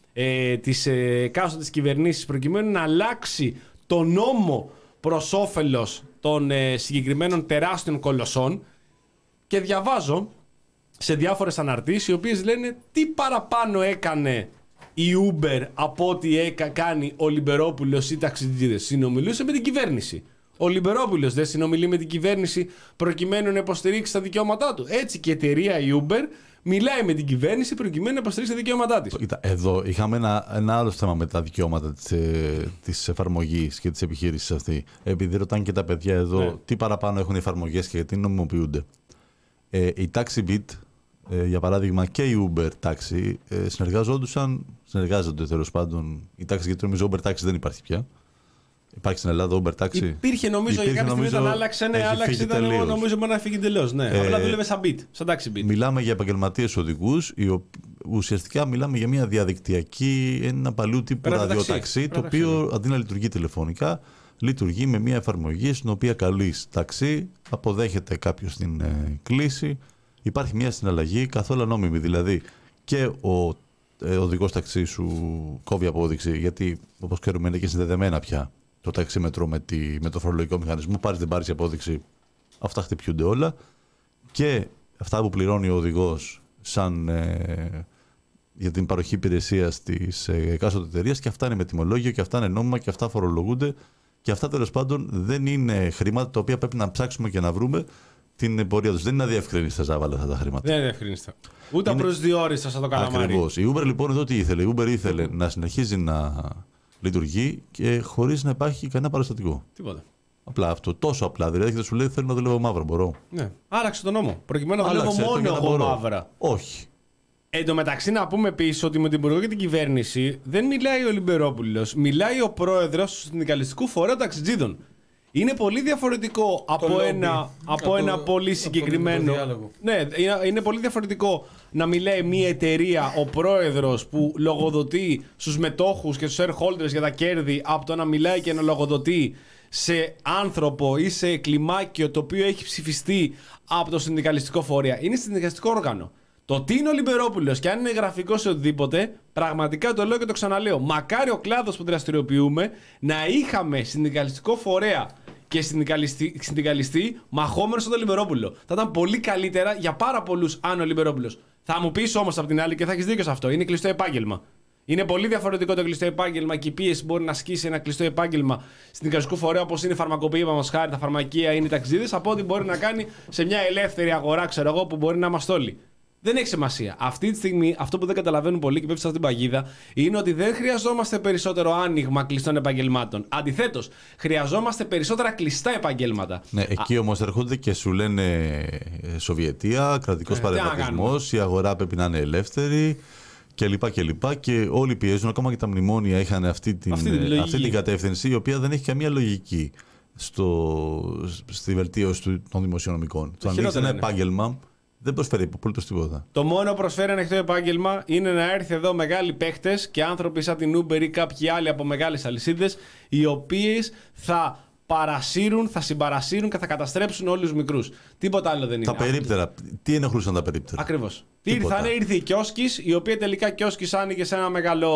ε, τις ε, εκάστοτε κυβερνήσεις προκειμένου να αλλάξει το νόμο προς όφελος των ε, συγκεκριμένων τεράστιων κολοσσών, και διαβάζω σε διάφορες αναρτήσεις οι οποίες λένε τι παραπάνω έκανε η Uber από ό,τι έκα, κάνει ο Λιμπερόπουλος ή ταξιτζίδες. Συνομιλούσε με την κυβέρνηση. Ο Λιμπερόπουλος δεν συνομιλεί με την κυβέρνηση προκειμένου να υποστηρίξει τα δικαιώματά του. Έτσι και η εταιρεία η Uber μιλάει με την κυβέρνηση προκειμένου να υποστηρίξει τα δικαιώματά της. Κοίτα, εδώ είχαμε ένα, ένα άλλο θέμα με τα δικαιώματα της, ε, της εφαρμογής και της επιχείρησης αυτή. Επειδή ρωτάνε και τα παιδιά εδώ Ναι. τι παραπάνω έχουν οι εφαρμογές και γιατί νομιμοποιούνται. Ε, η TaxiBit, ε, για παράδειγμα, και η Uber Taxi ε, συνεργάζονταν, συνεργάζονται τέλος πάντων. Η Taxi, γιατί νομίζω Uber Taxi δεν υπάρχει πια. Υπάρχει στην Ελλάδα Uber Taxi. Υπήρχε νομίζω για Υπήρχε, κάποια στιγμή νομίζω, όταν άλλαξε. Ναι, έχει άλλαξε. φύγει Ήταν, τελείως. νομίζω μπορεί να φύγει τελείως. Ναι. Ε, Απλά δούλευε σαν beat, σαν taxi beat. Μιλάμε για επαγγελματίες οδηγούς, οι οπο- ουσιαστικά μιλάμε για μια διαδικτυακή, ένα παλιού τύπου Πέρα ραδιοταξί, το ταξί, οποίο αντί να λειτουργεί τηλεφωνικά, λειτουργεί με μια εφαρμογή στην οποία καλείς ταξί, αποδέχεται κάποιος την ε, κλήση, υπάρχει μια συναλλαγή καθόλου νόμιμη, δηλαδή και ο ε, οδηγός ταξί σου κόβει απόδειξη, γιατί όπως ξέρουμε είναι και συνδεδεμένα πια το ταξίμετρο με, τη, με το φορολογικό μηχανισμό, πάρεις δεν πάρεις απόδειξη, αυτά χτυπιούνται όλα, και αυτά που πληρώνει ο οδηγός σαν, ε, για την παροχή υπηρεσία της ε, εκάστοτε εταιρείας, και αυτά είναι με τιμολόγιο και αυτά είναι νόμιμα και αυτά φορολογούνται, και αυτά τέλος πάντων δεν είναι χρήματα τα οποία πρέπει να ψάξουμε και να βρούμε την πορεία τους. Δεν είναι αδιευκρίνηστα ζάβαλα αυτά τα χρήματα. Δεν είναι ευκρινιστά. Ούτε Είναι- απροσδιόριστα σαν το καλαμάρι. Ακριβώς. Η Uber λοιπόν εδώ τι ήθελε. Η Uber ήθελε να συνεχίζει να λειτουργεί και χωρίς να υπάρχει κανένα παραστατικό. Τίποτα. Απλά αυτό. Τόσο απλά. Δηλαδή δεν σου λέει θέλω να δουλεύω μαύρα. Μπορώ. Ναι. Άλλαξε τον νόμο. Προκειμένου να δουλεύω Άλλαξε το μόνο για να εγώ μπορώ. μαύρα. Όχι. Εν τω μεταξύ, να πούμε επίση ότι με την Υπουργό και την κυβέρνηση δεν μιλάει ο Λιμπερόπουλος, μιλάει ο πρόεδρος του συνδικαλιστικού φορέα ταξιτζίδων. Είναι πολύ διαφορετικό από, lobby. ένα, από, Από- ένα πολύ από συγκεκριμένο. το διάλογο. Ναι, είναι, είναι πολύ διαφορετικό να μιλάει μια εταιρεία, ο πρόεδρος που λογοδοτεί στους μετόχους και στους shareholders για τα κέρδη, από το να μιλάει και να λογοδοτεί σε άνθρωπο ή σε κλιμάκιο το οποίο έχει ψηφιστεί από το συνδικαλιστικό φορέα. Είναι συνδικαλιστικό όργανο. Το τι είναι ο Λιμπερόπουλος και αν είναι γραφικό σε οτιδήποτε, πραγματικά το λέω και το ξαναλέω. Μακάρι ο κλάδος που δραστηριοποιούμε να είχαμε συνδικαλιστικό φορέα και συνδικαλιστή, συνδικαλιστή μαχόμενο στον Λιμπερόπουλο. Θα ήταν πολύ καλύτερα για πάρα πολλούς αν ο Λιμπερόπουλος. Θα μου πεις όμως απ' την άλλη, και θα έχεις δίκιο σε αυτό, είναι κλειστό επάγγελμα. Είναι πολύ διαφορετικό το κλειστό επάγγελμα και η πίεση μπορεί να ασκήσει ένα κλειστό επάγγελμα συνδικαλιστικού φορέα όπως είναι η φαρμακοποιία, μας χάρη, τα φαρμακεία, είναι οι ταξιδίδες, από ό,τι μπορεί να κάνει σε μια ελεύθερη αγορά, ξέρω εγώ, που μπορεί να είμαστε όλοι. Δεν έχει σημασία. Αυτή τη στιγμή αυτό που δεν καταλαβαίνουν πολλοί και πέφτει σε αυτήν την παγίδα είναι ότι δεν χρειαζόμαστε περισσότερο άνοιγμα κλειστών επαγγελμάτων. Αντιθέτως, χρειαζόμαστε περισσότερα κλειστά επαγγέλματα. Ναι, εκεί όμως έρχονται και σου λένε ε, Σοβιετία, κρατικός Ε, τι να παρεμβατισμός, η αγορά πρέπει να είναι ελεύθερη κλπ. Και, και, και όλοι πιέζουν, ακόμα και τα μνημόνια είχαν αυτή την, Αυτή την ε, λογική. αυτή την κατεύθυνση, η οποία δεν έχει καμία λογική στο, στη βελτίωση του- των δημοσιονομικών. Το αν έχεις χειρότερο ένα είναι. επάγγελμα δεν προσφέρει απολύτως τίποτα. Το μόνο που προσφέρει ένα ανοιχτό επάγγελμα είναι να έρθει εδώ μεγάλοι παίχτες και άνθρωποι σαν την Uber ή κάποιοι άλλοι από μεγάλες αλυσίδες, οι οποίες θα παρασύρουν, θα συμπαρασύρουν και θα καταστρέψουν όλους τους μικρούς. Τίποτα άλλο δεν είναι. Τα περίπτερα, τι ενοχλούσαν τα περίπτερα. Ακριβώς. Τίποτα. Ήρθανε, ήρθε η Κιόσκης, η οποία τελικά Κιόσκης άνοιγε σε ένα μεγάλο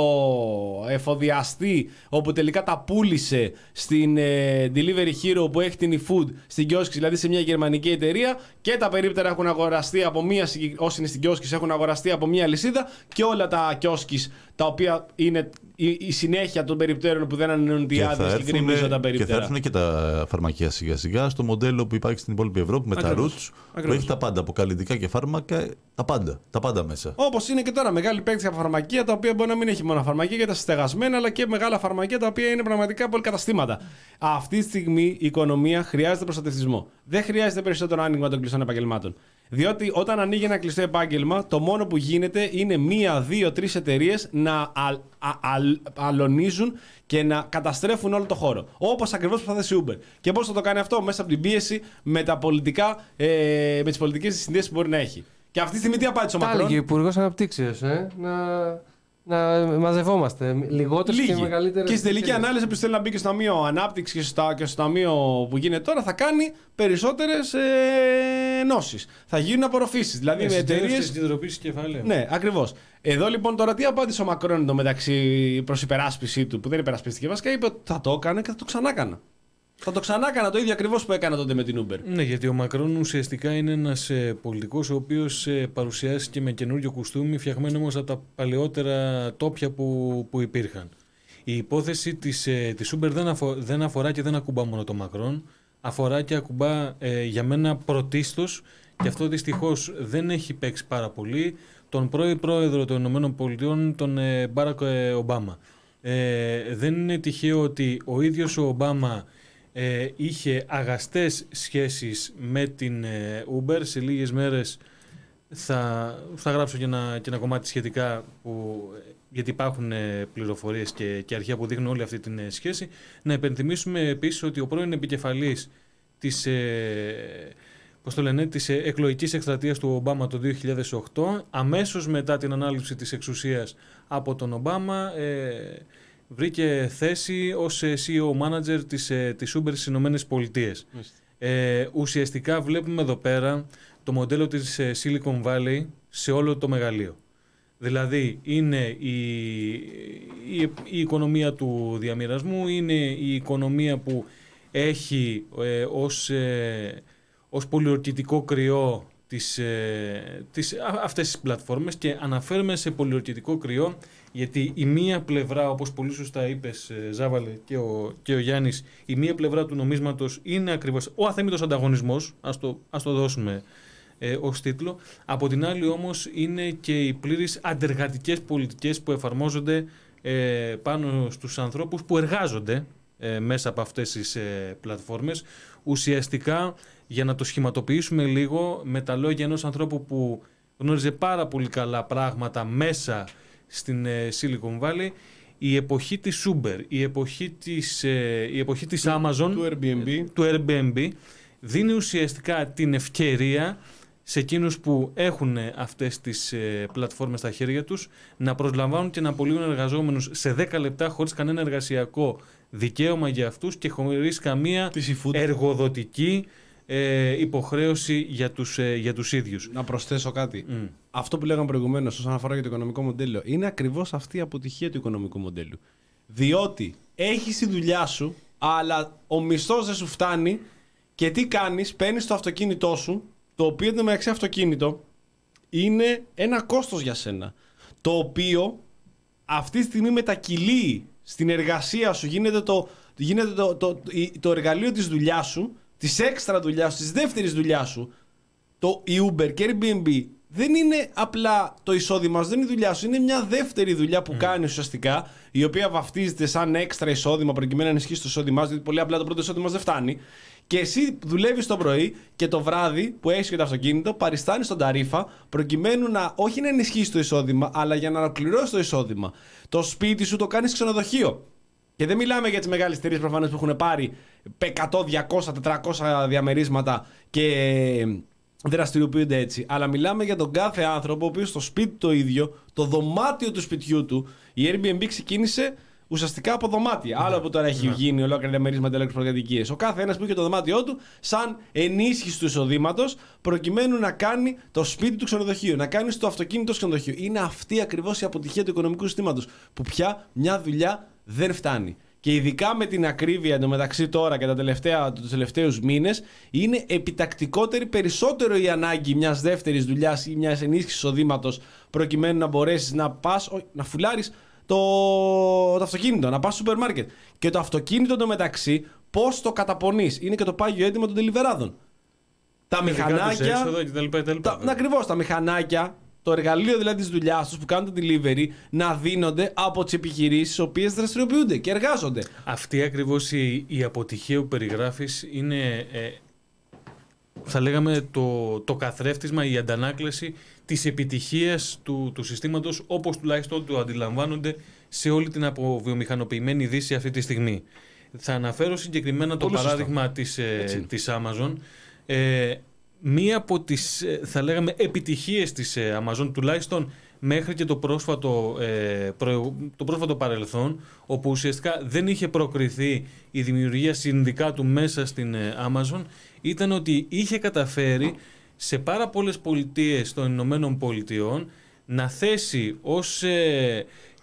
εφοδιαστή, όπου τελικά τα πούλησε στην ε, Delivery Hero που έχει την eFood στην Κιόσκης, δηλαδή σε μια γερμανική εταιρεία, και τα περίπτερα έχουν αγοραστεί από μία, συγκεκ- όσοι είναι στην Κιόσκης έχουν αγοραστεί από μία αλυσίδα, και όλα τα Κιόσκης τα οποία είναι η, η συνέχεια των περιπτέρων που δεν ανανεώνουν τη Και θα άδεια και έρθουνε- γκρεμίζουν τα και θα περιπτέρα. έρθουν και τα φαρμακεία σιγά σιγά στο μοντέλο που υπάρχει στην υπόλοιπη Ευρώπη με Ακριβώς. τα roots, που Ακριβώς. έχει τα πάντα από καλλιτικά και φάρμακα, τα πάντα, τα πάντα μέσα. Όπως είναι και τώρα μεγάλοι παίκτες από φαρμακεία, τα οποία μπορεί να μην έχει μόνο φαρμακεία για τα συστεγασμένα, αλλά και μεγάλα φαρμακεία τα οποία είναι πραγματικά πολυκαταστήματα. Αυτή τη στιγμή η οικονομία χρειάζεται προστατευτισμό. Δεν χρειάζεται περισσότερο άνοιγμα των κλειστών επαγγελμάτων. Διότι όταν ανοίγει ένα κλειστό επάγγελμα, το μόνο που γίνεται είναι μία, δύο, τρεις εταιρείες να αλ, α, αλ, αλωνίζουν και να καταστρέφουν όλο το χώρο. Όπως ακριβώς που θα θέσει η Uber. Και πώς θα το κάνει αυτό? Μέσα από την πίεση με, τα πολιτικά, ε, με τις πολιτικές συνδέσεις που μπορεί να έχει. Και Και αυτή τη στιγμή τι απάντησε ο Τα Μακρόν? έλεγε ο Υπουργός Αναπτύξεως, ε, να, να μαζευόμαστε. Λιγότερες και μεγαλύτερες. Και στην τελική ευκαιρίες. ανάλυση που θέλει να μπει και στο Ταμείο Ανάπτυξη και στο, και στο Ταμείο που γίνεται τώρα, θα κάνει περισσότερες ε, ενώσεις. Θα γίνουν απορροφήσεις. Δηλαδή με εταιρείες. Συγκεντροποίηση κεφαλαίου. Ναι, ακριβώς. Εδώ λοιπόν τώρα τι απάντησε ο Μακρόν εντωμεταξύ προς υπεράσπιση του, που δεν υπερασπίστηκε βασικά, είπε ότι θα το έκανε και θα το ξανά έκανα. Θα το ξανά έκανα το ίδιο ακριβώς που έκανα τότε με την Uber. Ναι, γιατί ο Μακρόν ουσιαστικά είναι ένας ε, πολιτικός ο οποίος ε, παρουσιάστηκε με καινούριο κουστούμι, φτιαγμένο όμως από τα παλαιότερα τόπια που, που υπήρχαν. Η υπόθεση της, ε, της Uber δεν, αφο, δεν αφορά και δεν ακουμπά μόνο τον Μακρόν, αφορά και ακουμπά ε, για μένα πρωτίστως, και αυτό δυστυχώς δεν έχει παίξει πάρα πολύ, τον πρώην πρόεδρο των ΗΠΑ, τον ε, Μπάρακ ε, Ομπάμα. Ε, δεν είναι τυχαίο ότι ο ίδιος ο Ομπάμα Ε, είχε αγαστές σχέσεις με την ε, Uber. Σε λίγες μέρες θα, θα γράψω και ένα, και ένα κομμάτι σχετικά που, γιατί υπάρχουν ε, πληροφορίες και, και αρχεία που δείχνουν όλη αυτή την ε, σχέση. Να υπενθυμίσουμε επίσης ότι ο πρώην επικεφαλής της, ε, πώς το λένε, της ε, εκλογικής εκστρατείας του Ομπάμα το δύο χιλιάδες οκτώ, αμέσως μετά την ανάληψη της εξουσίας από τον Ομπάμα, ε, βρήκε θέση ως σι ι ο manager της, της Uber στις Ηνωμένες Πολιτείες. Ε, ουσιαστικά βλέπουμε εδώ πέρα το μοντέλο της Silicon Valley σε όλο το μεγαλείο. Δηλαδή είναι η, η, η οικονομία του διαμοιρασμού, είναι η οικονομία που έχει ε, ως, ε, ως πολιορκητικό κρυό τις, ε, τις, α, αυτές τις πλατφόρμες, και αναφέρουμε σε πολιορκητικό κρυό γιατί η μία πλευρά, όπως πολύ σωστά είπες Ζάβαλε και ο, και ο Γιάννης, η μία πλευρά του νομίσματος είναι ακριβώς ο αθέμητος ανταγωνισμός, ας το, ας το δώσουμε ε, ως τίτλο. Από την άλλη όμως είναι και οι πλήρεις αντεργατικές πολιτικές που εφαρμόζονται ε, πάνω στους ανθρώπους που εργάζονται ε, μέσα από αυτές τις ε, πλατφόρμες. Ουσιαστικά, για να το σχηματοποιήσουμε λίγο με τα λόγια ενός ανθρώπου που γνώριζε πάρα πολύ καλά πράγματα μέσα στην ε, Silicon Valley, η εποχή της Uber, η εποχή της, ε, η εποχή της Amazon, του Airbnb. του Airbnb δίνει ουσιαστικά την ευκαιρία σε εκείνους που έχουν αυτές τις ε, πλατφόρμες στα χέρια τους να προσλαμβάνουν και να απολύουν εργαζόμενους σε δέκα λεπτά χωρίς κανένα εργασιακό δικαίωμα για αυτούς και χωρίς καμία εργοδοτική ε, υποχρέωση για τους, ε, για τους ίδιους. Να προσθέσω κάτι. Mm. Αυτό που λέγαμε προηγουμένως όσον αφορά για το οικονομικό μοντέλο είναι ακριβώς αυτή η αποτυχία του οικονομικού μοντέλου. Διότι έχεις τη δουλειά σου, αλλά ο μισθός δεν σου φτάνει και τι κάνεις, παίρνεις το αυτοκίνητό σου, το οποίο το μεταξύ αυτοκίνητο είναι ένα κόστος για σένα. Το οποίο αυτή τη στιγμή μετακυλεί στην εργασία σου, γίνεται το, γίνεται το, το, το, το εργαλείο της δουλειάς σου, της έξτρα δουλειάς σου, της δεύτερης δουλειάς σου. Το Uber και Airbnb δεν είναι απλά το εισόδημα σου, δεν είναι η δουλειά σου, είναι μια δεύτερη δουλειά που mm. κάνεις ουσιαστικά, η οποία βαφτίζεται σαν έξτρα εισόδημα προκειμένου να ενισχύσει το εισόδημά σου, γιατί πολύ απλά το πρώτο εισόδημα δεν φτάνει. Και εσύ δουλεύεις το πρωί και το βράδυ που έχεις και το αυτοκίνητο, παριστάνεις τον ταρίφα προκειμένου να όχι να ενισχύσει το εισόδημα, αλλά για να ολοκληρώσει το εισόδημα. Το σπίτι σου το κάνεις ξενοδοχείο. Και δεν μιλάμε για τις μεγάλες εταιρείες προφανώς που έχουν πάρει εκατό, διακόσια, τετρακόσια διαμερίσματα και δραστηριοποιούνται έτσι. Αλλά μιλάμε για τον κάθε άνθρωπο ο οποίος στο σπίτι το ίδιο, το δωμάτιο του σπιτιού του, η Airbnb ξεκίνησε ουσιαστικά από δωμάτια. Άλλο που τώρα έχει γίνει ολόκληρα διαμερίσματα ηλεκτροκατοικίες. Ο κάθε ένας που είχε το δωμάτιό του σαν ενίσχυση του εισοδήματος προκειμένου να κάνει το σπίτι του ξενοδοχείο, να κάνει το αυτοκίνητο ξενοδοχείο. Είναι αυτή ακριβώς η αποτυχία του οικονομικού συστήματος. Που πια μια δουλειά δεν φτάνει. Και ειδικά με την ακρίβεια εντωμεταξύ τώρα και τα τελευταία, τους τελευταίους μήνες, είναι επιτακτικότερη περισσότερο η ανάγκη μιας δεύτερης δουλειάς ή μιας ενίσχυσης εισοδήματος προκειμένου να μπορέσεις να πας, να φουλάρεις το, το αυτοκίνητο, να πας στο σούπερ μάρκετ. Και το αυτοκίνητο εντωμεταξύ, πώς το καταπονείς. Είναι και το πάγιο έντυπο των τελιβεράδων. Τα μηχανάκια. Τα, ναι, ακριβώς, τα μηχανάκια. Το εργαλείο δηλαδή της δουλειάς τους που κάνουν το delivery να δίνονται από τις επιχειρήσεις οι οποίες δραστηριοποιούνται και εργάζονται. Αυτή ακριβώς η, η αποτυχία που περιγράφεις είναι, ε, θα λέγαμε, το, το καθρέφτισμα, η αντανάκλαση της επιτυχίας του, του συστήματος, όπως τουλάχιστον το αντιλαμβάνονται σε όλη την αποβιομηχανοποιημένη Δύση αυτή τη στιγμή. Θα αναφέρω συγκεκριμένα το Πολύ παράδειγμα της, ε, της Amazon. Ε, μία από τις, θα λέγαμε, επιτυχίες της Amazon, τουλάχιστον μέχρι και το πρόσφατο, ε, προ, το πρόσφατο παρελθόν, όπου ουσιαστικά δεν είχε προκριθεί η δημιουργία συνδικάτου μέσα στην ε, Amazon, ήταν ότι είχε καταφέρει σε πάρα πολλές πολιτείες των Ηνωμένων Πολιτειών να θέσει ως ε,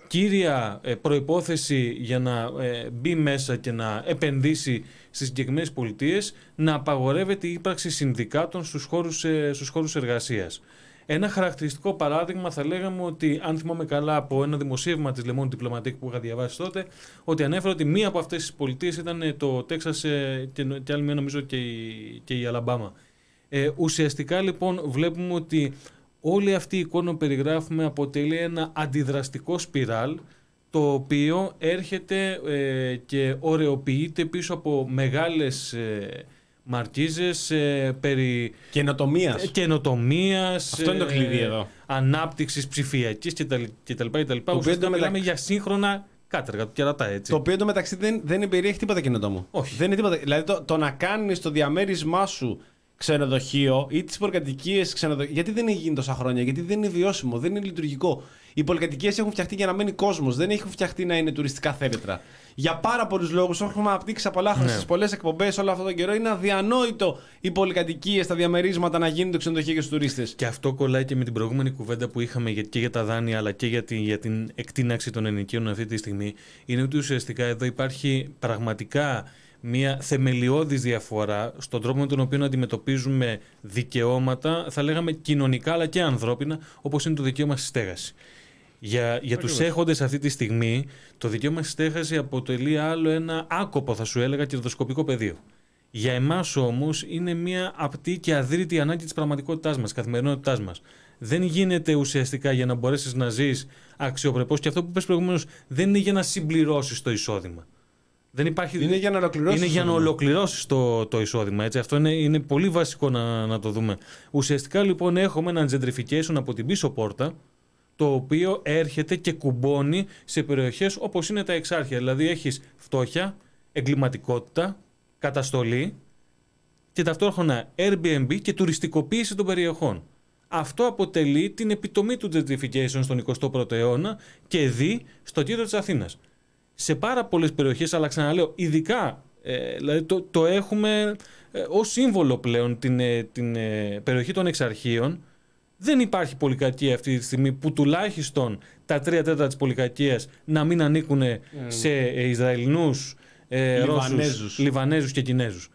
κύρια ε, προϋπόθεση για να ε, μπει μέσα και να επενδύσει στις συγκεκριμένες πολιτείες, να απαγορεύεται η ύπαρξη συνδικάτων στους χώρους, ε, στους χώρους εργασίας. Ένα χαρακτηριστικό παράδειγμα θα λέγαμε ότι, αν θυμάμαι καλά από ένα δημοσίευμα της Le Monde Diplomatique που είχα διαβάσει τότε, ότι ανέφερε ότι μία από αυτές τις πολιτείες ήταν το Τέξας ε, και, και άλλη μία νομίζω και η, και η Αλαμπάμα. Ε, ουσιαστικά λοιπόν βλέπουμε ότι όλη αυτή η εικόνα που περιγράφουμε αποτελεί ένα αντιδραστικό σπιράλ, το οποίο έρχεται ε, και ωρεοποιείται πίσω από μεγάλες ε, μαρκίζες ε, περί καινοτομίας. Ε, καινοτομίας Αυτό είναι το κλειδί ε, εδώ. Ανάπτυξης ψηφιακής κτλ. Ουσιαστικά μιλάμε για σύγχρονα κάτεργα, κερατά, έτσι. Το οποίο εντωμεταξύ δεν, δεν περιέχει τίποτα καινοτόμο. Όχι. Δεν είναι τίποτα. Δηλαδή το, το να κάνεις το διαμέρισμά σου ξενοδοχείο ή τις πολυκατοικίες ξενοδοχείο. Γιατί δεν έχει γίνει τόσα χρόνια, γιατί δεν είναι βιώσιμο, δεν είναι λειτουργικό. Οι πολυκατοικίες έχουν φτιαχτεί για να μένει κόσμος, δεν έχουν φτιαχτεί να είναι τουριστικά θέρετρα. Για πάρα πολλούς λόγους, έχουμε αναπτύξει από πολλά χρόνια στις πολλές εκπομπές όλο αυτόν τον καιρό, είναι αδιανόητο οι πολυκατοικίες, τα διαμερίσματα να γίνουν το ξενοδοχείο για τους τουρίστες. Και αυτό κολλάει και με την προηγούμενη κουβέντα που είχαμε και για τα δάνεια, αλλά και για την, για την εκτείναξη των ενοικίων αυτή τη στιγμή. Είναι ότι ουσιαστικά εδώ υπάρχει πραγματικά μια θεμελιώδης διαφορά στον τρόπο με τον οποίο αντιμετωπίζουμε δικαιώματα, θα λέγαμε κοινωνικά αλλά και ανθρώπινα, όπως είναι το δικαίωμα στη στέγαση. Για, για τους έχοντες αυτή τη στιγμή, το δικαίωμα στη στέγαση αποτελεί άλλο ένα άκοπο, θα σου έλεγα, κερδοσκοπικό πεδίο. Για εμάς όμως είναι μια απτή και αδρήτη ανάγκη της πραγματικότητάς μας, καθημερινότητάς μας. Δεν γίνεται ουσιαστικά για να μπορέσεις να ζεις αξιοπρεπώς, και αυτό που είπες προηγουμένως δεν είναι για να συμπληρώσεις το εισόδημα. Δεν υπάρχει... Είναι για να ολοκληρώσεις, είναι για να ολοκληρώσεις το, το εισόδημα. Έτσι. Αυτό είναι, είναι πολύ βασικό να, να το δούμε. Ουσιαστικά λοιπόν έχουμε ένα gentrification από την πίσω πόρτα, το οποίο έρχεται και κουμπώνει σε περιοχές όπως είναι τα εξάρχεια. Δηλαδή έχεις φτώχεια, εγκληματικότητα, καταστολή και ταυτόχρονα Airbnb και τουριστικοποίηση των περιοχών. Αυτό αποτελεί την επιτομή του gentrification στον εικοστό πρώτο αιώνα και δει στο κέντρο της Αθήνας. Σε πάρα πολλές περιοχές, αλλά ξαναλέω, ειδικά ε, δηλαδή το, το έχουμε ε, ως σύμβολο πλέον την, ε, την ε, περιοχή των εξαρχείων. Δεν υπάρχει πολυκατοικία αυτή τη στιγμή που τουλάχιστον τα τρία τέταρτα της πολυκατοικίας να μην ανήκουν mm. σε ε, Ισραηλινούς, ε, Ρώσους, Λιβανέζους και Κινέζους.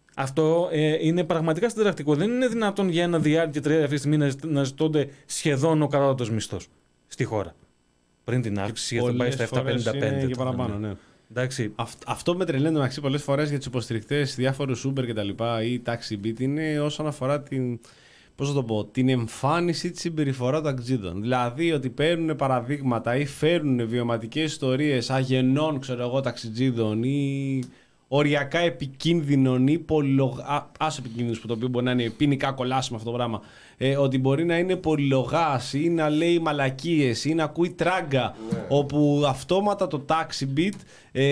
Αυτό ε, είναι πραγματικά συνταρακτικό. Δεν είναι δυνατόν για ένα διάρκεια τρία αυτή τη στιγμή να, να ζητώνται σχεδόν ο κατώτατος μισθός στη χώρα. Πριν την αύξηση, γιατί πάει στα επτακόσια πενήντα πέντε και παραπάνω, ναι. Εντάξει. Αυτό, αυτό με τρελαίνει μεταξύ πολλές φορές για τους υποστηρικτές διάφορους Uber και τα λοιπά ή Taxi Beat είναι όσον αφορά την, πώς θα το πω, την εμφάνιση της συμπεριφορά των ταξιτζίδων. Δηλαδή ότι παίρνουν παραδείγματα ή φέρνουν βιωματικές ιστορίες αγενών, ξέρω εγώ, ταξιτζίδων ή οριακά επικίνδυνων ή πολυλογά. Άσο επικίνδυνους, που το οποίο μπορεί να είναι ποινικά κολλάσιμο αυτό το πράγμα. Ε, ότι μπορεί να είναι πολυλογάς ή να λέει μαλακίες ή να ακούει τράγκα, yeah. όπου αυτόματα το Taxi Beat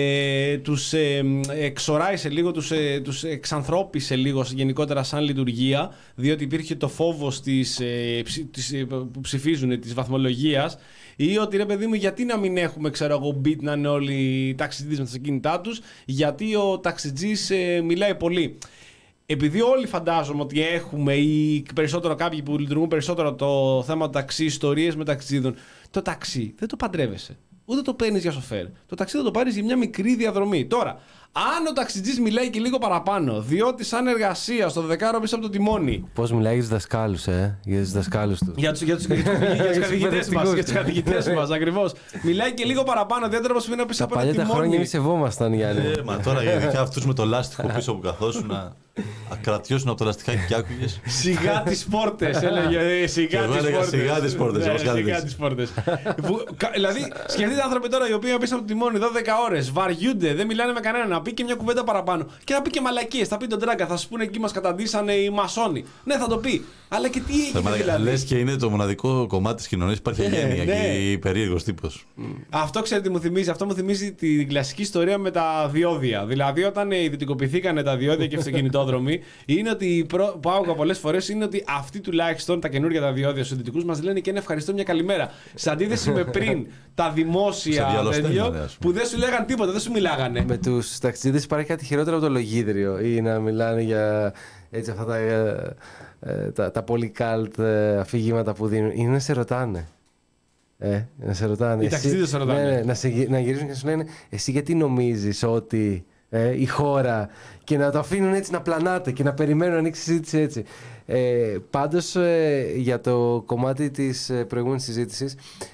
ε, τους ε, εξοράει σε λίγο, τους, ε, τους εξανθρώπισε λίγο γενικότερα σαν λειτουργία, διότι υπήρχε το φόβος της, ε, της, ε, που ψηφίζουν της βαθμολογίας, ή ότι ρε παιδί μου, γιατί να μην έχουμε, ξέρω εγώ, beat να είναι όλοι ταξιτζείς με τα αυτοκίνητά τους, γιατί ο ταξιτζής ε, μιλάει πολύ. Επειδή όλοι φαντάζομαι ότι έχουμε ή περισσότερο κάποιοι που λειτουργούν περισσότερο το θέμα του ταξί, ιστορίες με ταξιτζίδων, το ταξί δεν το παντρεύεσαι. Ούτε το παίρνεις για σοφέρ. Το ταξί θα το πάρεις για μια μικρή διαδρομή. Τώρα, αν ο ταξιτζής μιλάει και λίγο παραπάνω, διότι σαν εργασία στο δεκάρο πίσω από το τιμόνι. Πώς μιλάει για τους δασκάλους, ε? Για τους δασκάλους του. Για τους, για τους, για τους καθηγητές μας. Για τους καθηγητές μας, ακριβώς. Μιλάει και λίγο παραπάνω, ιδιαίτερα όπως είναι πίσω από το τιμόνι. Τα παλιά τα χρόνια εμείς σεβόμασταν, Γιάννη. Ε, μα τώρα ειδικά αυτούς με το λάστιχο πίσω που καθόσουν να κρατιώσουν από το λαστιχάκι και άκουγες. Σιγά τις πόρτες, έλεγε. Σιγά τις πόρτες. Σιγά τις πόρτες. Δηλαδή, σκεφτείτε άνθρωποι τώρα οι οποίοι πίσω από το τιμόνι δώδεκα ώρες, βαριούνται, δεν μιλάνε με κανέναν. να πει και μια κουβέντα παραπάνω. Και να πει και μαλακίες. Θα πει τον Τράγκα, θα σου πούνε εκεί μας καταντήσανε οι μασόνοι. Ναι, θα το πει. Αλλά και τι έγινε δηλαδή. Λες και είναι το μοναδικό κομμάτι της κοινωνίας. Υπάρχει γένεια ναι. και περίεργος τύπος. Mm. Αυτό ξέρετε τι μου θυμίζει. Αυτό μου θυμίζει την κλασική ιστορία με τα διόδια. Δηλαδή, όταν ιδιωτικοποιηθήκαν τα διόδια και αυτοκινητόδρομοι, είναι ότι που άκουγα πολλές φορές είναι ότι αυτοί τουλάχιστον τα καινούργια τα διόδια στους ιδιωτικούς μας λένε και ένα ευχαριστώ, μια καλημέρα. Σε αντίθεση με πριν τα δημόσια τέτοιο που δεν σου λέγαν τίποτα, δεν σου μιλάγανε. Με τους ταξιδίτες υπάρχει κάτι χειρότερο από το λογίδριο ή να μιλάνε για έτσι, αυτά τα, τα, τα πολύ καλτ αφηγήματα που δίνουν. Είναι να σε ρωτάνε. Ε, να σε ρωτάνε. Οι ταξιδίτες σε ρωτάνε. Ναι, ναι, να, σε, να γυρίζουν και να σου λένε εσύ γιατί νομίζεις ότι ε, η χώρα και να το αφήνουν έτσι να πλανάτε και να περιμένουν να ανοίξει συζήτηση έτσι. Ε, πάντως ε, για το κομμάτι της ε, προηγούμενης συζήτησης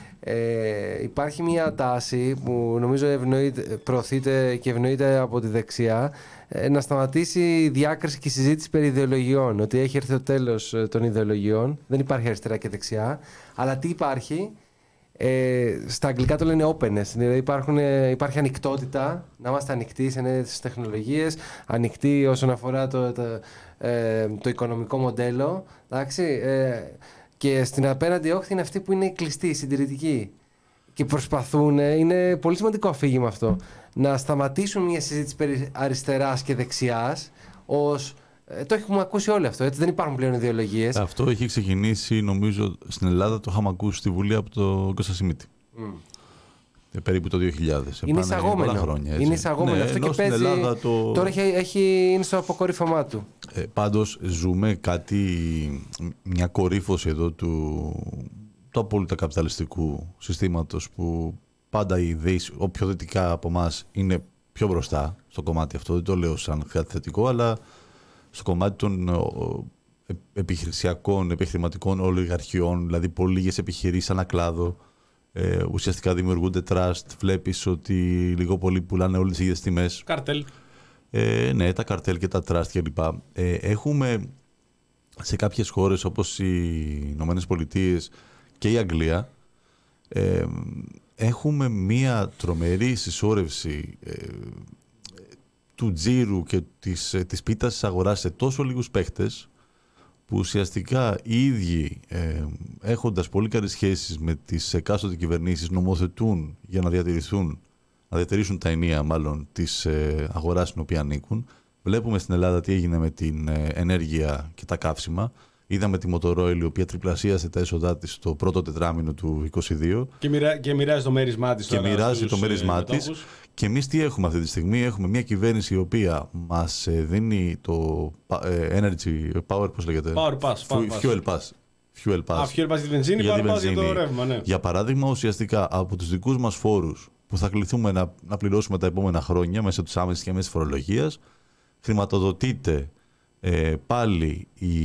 ε, υπάρχει μια τάση που νομίζω ευνοείται, προωθείται και ευνοείται από τη δεξιά ε, να σταματήσει η διάκριση και η συζήτηση περί ιδεολογιών, ότι έχει έρθει το τέλος των ιδεολογιών, δεν υπάρχει αριστερά και δεξιά, αλλά τι υπάρχει? Ε, στα αγγλικά το λένε openness, δηλαδή υπάρχουν, υπάρχει ανοιχτότητα, να είμαστε ανοιχτοί σε νέες τεχνολογίες, ανοιχτοί όσον αφορά το, το, ε, το οικονομικό μοντέλο, εντάξει, ε, και στην απέναντι όχθη είναι αυτοί που είναι κλειστοί, συντηρητικοί και προσπαθούν, είναι πολύ σημαντικό αφήγημα αυτό, να σταματήσουν μια συζήτηση περί αριστεράς και δεξιάς ως Ε, το έχουμε ακούσει όλο αυτό, έτσι, δεν υπάρχουν πλέον ιδεολογίες. Αυτό έχει ξεκινήσει, νομίζω, στην Ελλάδα, το είχαμε ακούσει στη Βουλή από τον Κώστα Σιμίτη. Mm. Ε, περίπου το δύο χιλιάδες. Είναι εισαγόμενο. Πολλά χρόνια, έτσι. Είναι εισαγόμενο. Ναι, αυτό και παίζει. Ελλάδα το... Τώρα έχει, έχει, είναι στο αποκορύφωμά του. Ε, πάντως, ζούμε κάτι, μια κορύφωση εδώ του, του απόλυτα καπιταλιστικού συστήματος που πάντα οι ιδέες, όποιο δυτικά από εμάς, είναι πιο μπροστά στο κομμάτι αυτό. Δεν το λέω σαν κάτι θετικό, αλλά στο κομμάτι των επιχειρησιακών, επιχειρηματικών ολιγαρχιών, δηλαδή πολύ λίγες επιχειρήσεις ανά κλάδο, ε, ουσιαστικά δημιουργούνται trust, βλέπεις ότι λίγο πολύ πουλάνε όλες τις ίδιες τιμές. Καρτέλ. Ε, ναι, τα καρτέλ και τα trust κλπ. Ε, έχουμε σε κάποιες χώρες όπως οι Ηνωμένες Πολιτείες και η Αγγλία, ε, έχουμε μία τρομερή συσσόρευση ε, του τζίρου και της, της πίτας της αγοράς σε τόσο λίγους παίχτες που ουσιαστικά οι ίδιοι ε, έχοντας πολύ καλές σχέσεις με τις εκάστοτε κυβερνήσεις νομοθετούν για να διατηρηθούν, να διατηρήσουν τα ενία μάλλον της ε, αγοράς στην οποία ανήκουν. Βλέπουμε στην Ελλάδα τι έγινε με την ε, ενέργεια και τα καύσιμα. Είδαμε τη Motorola, η οποία τριπλασίασε τα έσοδά της το πρώτο τετράμινο του είκοσι δύο. Και, μοιρα... και μοιράζει το μέρισμά της. Και μοιράζει το μέρισμά της. Και εμείς τι έχουμε αυτή τη στιγμή? Έχουμε μια κυβέρνηση η οποία μας δίνει το energy power, πώς λέγεται? Power pass. Power fuel pass. Fuel pass. Α, fuel pass για τη βενζίνη, για power pass για το ρεύμα, ναι. Για παράδειγμα, ουσιαστικά από τους δικούς μας φόρους που θα κληθούμε να, να πληρώσουμε τα επόμενα χρόνια μέσα της άμεσης και άμεσης φορολογίας, χρηματοδοτείται ε, πάλι η,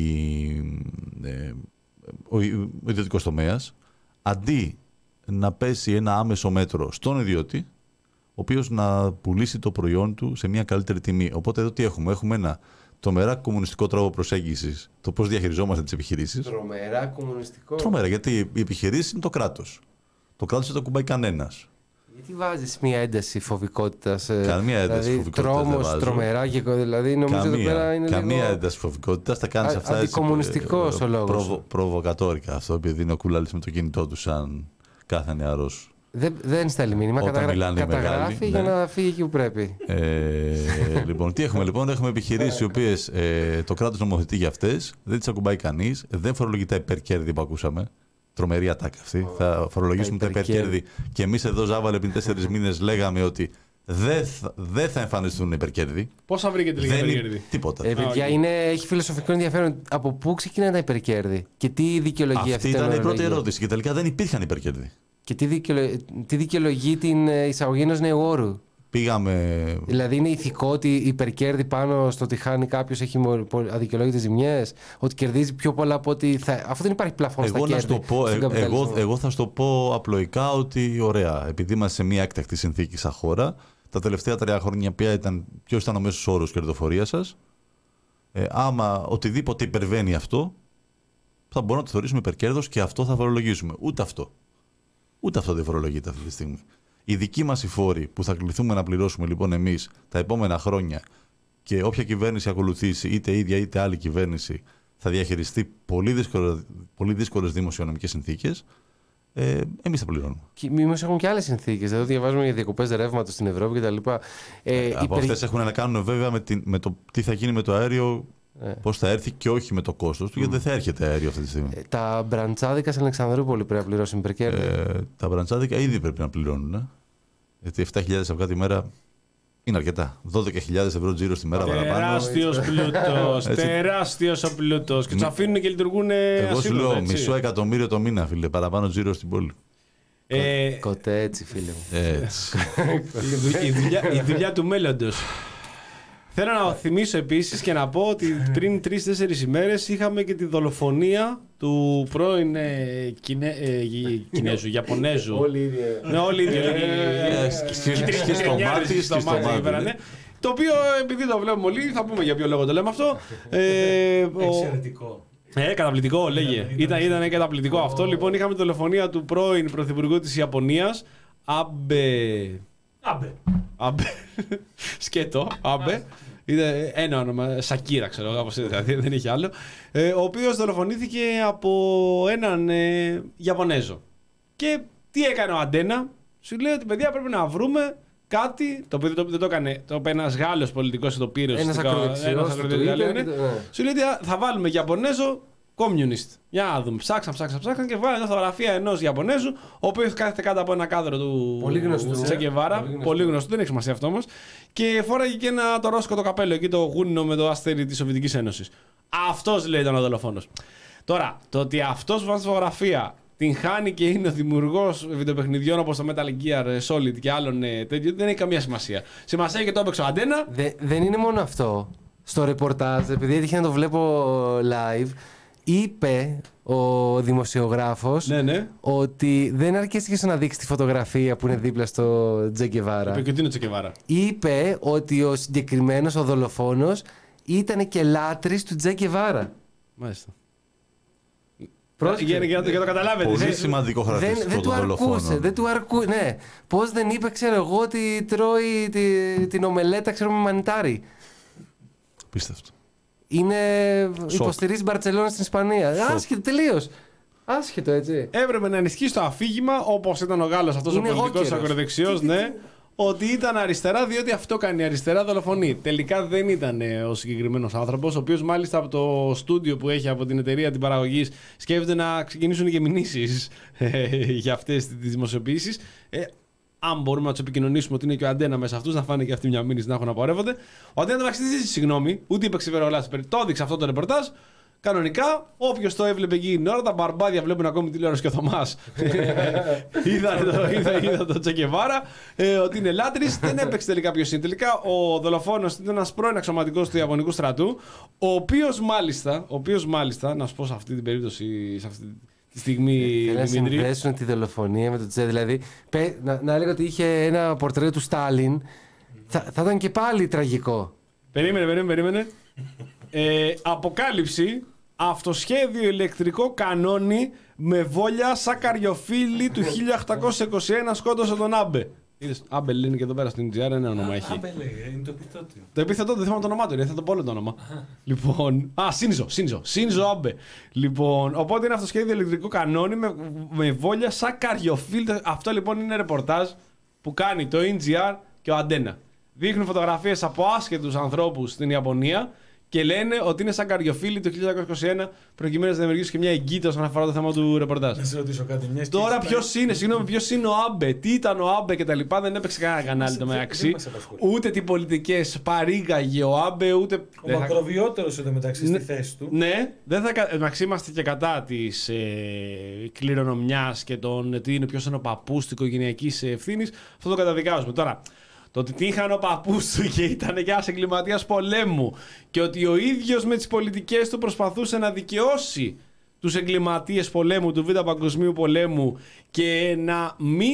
ε, ο, ο ιδιωτικός τομέας, αντί να πέσει ένα άμεσο μέτρο στον ιδιώτη, ο οποίος να πουλήσει το προϊόν του σε μια καλύτερη τιμή. Οπότε εδώ τι έχουμε? Έχουμε ένα τρομερά κομμουνιστικό τρόπο προσέγγισης, το πώς διαχειριζόμαστε τις επιχειρήσεις. Τρομερά κομμουνιστικό. Τρομερά, γιατί οι επιχειρήσεις είναι το κράτος. Το κράτος δεν το κουμπάει κανένας. Γιατί βάζεις μια ένταση φοβικότητας? Καμία ένταση δηλαδή, φοβικότητας. Τρόμος, τρομερά και δηλαδή νομίζω καμία, εδώ πέρα είναι καμία λίγο... ένταση φοβικότητας. Τα κάνεις Α, αυτά. αντικομμουνιστικός ο λόγος. Προβο, προβοκατόρικα αυτό, επειδή είναι ο Κούλαλης με το κινητό του σαν κάθε νεαρός. Δεν, δεν στέλνει μήνυμα, καταγρα... καταγράφει μεγάλοι, για ναι. να φύγει εκεί που πρέπει. Ε, λοιπόν, τι έχουμε λοιπόν? Έχουμε επιχειρήσεις οι οποίες ε, το κράτος νομοθετεί για αυτές, δεν τις ακουμπάει κανείς, δεν φορολογεί τα υπερκέρδη που ακούσαμε. Τρομερή ατάκα αυτή. Oh, θα φορολογήσουμε τα υπερκέρδη. Και εμείς εδώ, Ζάβαλε, πριν τέσσερις μήνες λέγαμε ότι δεν θα, δε θα εμφανιστούν υπερκέρδη. Πώς θα βρήκε τελικά υπερκέρδη? Τίποτα. Ε, παιδιά, oh, okay. είναι, έχει φιλοσοφικό ενδιαφέρον. Από πού ξεκινάει τα υπερκέρδη και τι δικαιολογεί αυτή η ήταν η πρώτη ερώτηση. Και τελικά δεν υπήρχαν υπερκέρδη. Και τι, δικαιολο... τι δικαιολογεί την εισαγωγή ενός νέου όρου? Πήγαμε. Δηλαδή, είναι ηθικό ότι υπερκέρδη πάνω στο ότι χάνει κάποιος έχει αδικαιολόγητες ζημιές, ότι κερδίζει πιο πολλά από ότι θα. Αφού δεν υπάρχει πλαφόν στα κέρδη. Να πω, ε, εγώ, εγώ θα σου το πω απλοϊκά ότι ωραία, επειδή είμαστε σε μια έκτακτη συνθήκη σαν χώρα, τα τελευταία τρία χρόνια ποια ήταν, ποιος ήταν ο μέσος όρος κερδοφορίας σας, ε, άμα οτιδήποτε υπερβαίνει αυτό, θα μπορούμε να το θεωρήσουμε υπερκέρδος και αυτό θα φορολογήσουμε. Ούτε αυτό. Ούτε αυτό δεν φορολογείται αυτή τη στιγμή. Οι δικοί μας οι φόροι που θα κληθούμε να πληρώσουμε λοιπόν εμείς τα επόμενα χρόνια και όποια κυβέρνηση ακολουθήσει, είτε ίδια είτε άλλη κυβέρνηση, θα διαχειριστεί πολύ, δύσκολο, πολύ δύσκολες δημοσιονομικές συνθήκες, ε, εμείς θα πληρώνουμε. Μήπως έχουν και άλλες συνθήκες. Δηλαδή, διαβάζουμε για διακοπές ρεύματος στην Ευρώπη κτλ. Ε, ε, από υπερ... αυτές έχουν να κάνουν βέβαια με, την, με το τι θα γίνει με το αέριο, ε. πώς θα έρθει και όχι με το κόστος του, mm. γιατί δεν θα έρχεται αέριο αυτή τη στιγμή. Ε, τα μπραντσάδικα στην Αλεξανδρούπολη πρέπει να πληρώσουν υπερκέρδη. Ε, τα μπραντσάδικα ήδη πρέπει να πληρώνουν. Ε. Γιατί επτά χιλιάδες αυγά τη μέρα είναι αρκετά. δώδεκα χιλιάδες ευρώ τζίρο τη μέρα παραπάνω. Τεράστιος πλούτος. Τεράστιος ο πλούτος. Και τους αφήνουν και λειτουργούν. Εγώ σου λέω μισό εκατομμύριο το μήνα, φίλε, παραπάνω τζίρο στην πόλη. Ε, Κοτέ έτσι, φίλε μου. Έτσι. η, δουλειά, η δουλειά του μέλλοντος. Θέλω να θυμίσω επίσης και να πω ότι πριν τρεις-τέσσερις ημέρες είχαμε και τη δολοφονία του πρώην ε, Κινέ, ε, Κινέζου, Ιαπωνέζου. Όλοι ίδιοι. Ναι, όλοι ίδιοι. Σκis στο μάτι, σκis στο μάτι. Το οποίο, επειδή το βλέπουμε όλοι, θα πούμε για ποιο λόγο το λέμε αυτό. Εξαιρετικό. Ε, καταπληκτικό, λέγε. Ήταν, ήταν καταπληκτικό αυτό. Λοιπόν, είχαμε τη δολοφονία του πρώην πρωθυπουργού της Ιαπωνίας, Άμπε. Άμπε. Άμπε. Σκέτο, Άμπε. Είναι ένα όνομα, Σακύρα, ξέρω εγώ, δηλαδή, δεν είχε άλλο. Ε, ο οποίος δολοφονήθηκε από έναν ε, Ιαπωνέζο. Και τι έκανε ο Αντένα, σου λέει ότι παιδιά πρέπει να βρούμε κάτι, το οποίο δεν το έκανε, το είπε ένας Γάλλος πολιτικός και το πήρε. Ένας ακροδεξιός του Twitter. Ναι. Σου λέει ότι θα βάλουμε Ιαπωνέζο communist. Για να δούμε. Ψάξαν, ψάξαν, ψάξαν και βάλανε μια φωτογραφία ενός Ιαπωνέζου, ο οποίος κάθεται κάτω από ένα κάδρο του πολύ γνωστού Τσεκεβάρα. Πολύ, πολύ γνωστού, δεν έχει σημασία αυτό όμως. Και φόραγε και ένα το ρώσικο το καπέλο εκεί, το γούνινο με το αστέρι της Σοβιετικής Ένωσης. Αυτός λέει ήταν ο δολοφόνος. Τώρα, το ότι αυτός που βάζει τη φωτογραφία την χάνει και είναι ο δημιουργός βιντεοπαιχνιδιών όπως το Metal Gear Solid και άλλων τέτοιων, δεν έχει καμία σημασία. Σημασία έχει και το έπαιξε ο Αντένα. Δε, δεν είναι μόνο αυτό. Στο ρεπορτάζ, επειδή έτυχε να το βλέπω live, είπε ο δημοσιογράφος ναι, ναι. ότι δεν αρκέστηκε να δείξει τη φωτογραφία που είναι δίπλα στο Τσεκεβάρα. Είπε και ότι είναι Τσεκεβάρα. Είπε ότι ο συγκεκριμένος, ο δολοφόνος, ήταν και λάτρης του Τσεκεβάρα. Μάλιστα. Για, για, για το καταλάβετε. Πολύ σημαντικό χαρακτηριστικό δεν, των δολοφόνων. Δεν του αρκούσε. Ναι. Πώς δεν είπε, ξέρω εγώ, ότι τρώει τη, την ομελέτα, ξέρω, με μανιτάρι. Πίστευτο. Είναι υποστηρίζει Μπαρτσελόνα στην Ισπανία. Σοκ. Άσχετο τελείως. Άσχετο, έτσι. Έπρεπε να ενισχύσει το αφήγημα, όπως ήταν ο Γάλλος αυτός ο πολιτικός ακροδεξιός, ναι. Ότι ήταν αριστερά, διότι αυτό κάνει αριστερά, δολοφονεί. Τελικά δεν ήταν ο συγκεκριμένος άνθρωπος, ο οποίος μάλιστα από το στούντιο που έχει από την εταιρεία την παραγωγής σκέφτεται να ξεκινήσουν και μηνύσεις ε, για αυτές τις δημοσιοποιήσεις. Ε, αν μπορούμε να του επικοινωνήσουμε ότι είναι και ο Αντένα μέσα αυτούς, να φάνε και αυτοί μια μήνυση να έχουν να πορεύονται. Ο Αντένα δεν ζήτησε συγγνώμη, ούτε είπε ξεβερολάς. Το έδειξε αυτό το ρεπορτάζ. Κανονικά, όποιος το έβλεπε εκείνη την ώρα, τα μπαρμπάδια βλέπουν ακόμη τηλεόραση και ο Θωμάς. είδα, το, είδα, είδα το Τσεκεβάρα, ε, ότι είναι λάτρης. Δεν έπαιξε τελικά ποιος είναι. Τελικά ο δολοφόνος ήταν ένας πρώην αξιωματικός του Ιαπωνικού στρατού, ο οποίος μάλιστα, ο οποίος μάλιστα, να σου πω σε αυτή την περίπτωση, σε αυτή τη στιγμή. Θέλω να συνδέσουν τη δολοφονία με το Τσε. Δηλαδή, να, να έλεγα ότι είχε ένα πορτρέτο του Στάλιν, θα, θα ήταν και πάλι τραγικό. Περίμενε, περίμενε, περίμενε. Ε, αποκάλυψη, αυτοσχέδιο ηλεκτρικό κανόνι με βόλια Σακαριοφίλη του χίλια οκτακόσια είκοσι ένα σκότωσε τον Άμπε. Είδες, Άμπε λένε και εδώ πέρα στην τζι αρ, ένα όνομα έχει. Άμπε λέει, είναι το επίθετο. Το επίθετο δεν θυμάμαι το όνομά του, είναι, θα το πω όλο το όνομα. Λοιπόν, α, Σίνζο, Σίνζο, Σίνζο Άμπε. Λοιπόν, οπότε είναι αυτοσχέδιο ηλεκτρικό κανόνι με, με βόλια Σακαριοφίλη. Αυτό λοιπόν είναι ρεπορτάζ που κάνει το ι τζι αρ και ο Αντένα. Δείχνουν φωτογραφίες από άσχετους ανθρώπους στην Ιαπωνία και λένε ότι είναι σαν καριοφίλοι το χίλια εννιακόσια είκοσι ένα προκειμένου να δημιουργήσουν και μια εγκύτητα όσον αφορά το θέμα του ρεπορτάζ. Να σε ρωτήσω κάτι. Μια Τώρα ποιο είναι, συγγνώμη, ποιο είναι ο Άμπε, τι ήταν ο Άμπε κτλ. Δεν έπαιξε κανένα κανάλι το μεταξύ. Ούτε τι πολιτικές παρήγαγε ο Άμπε, ούτε. Ο μακροβιότερος εντωμεταξύ στη θέση του. Ναι, δεν θα. Εντάξει, είμαστε και κατά τη ε, κληρονομιάς και τον τι είναι, ποιο είναι ο παππούς της οικογενειακής ευθύνης. Αυτό το καταδικάζουμε. Τώρα. Το ότι τύχαν ο παππούς του και ήταν και ένας εγκληματίας πολέμου και ότι ο ίδιος με τις πολιτικές του προσπαθούσε να δικαιώσει τους εγκληματίες πολέμου του Β' Παγκοσμίου Πολέμου και να μην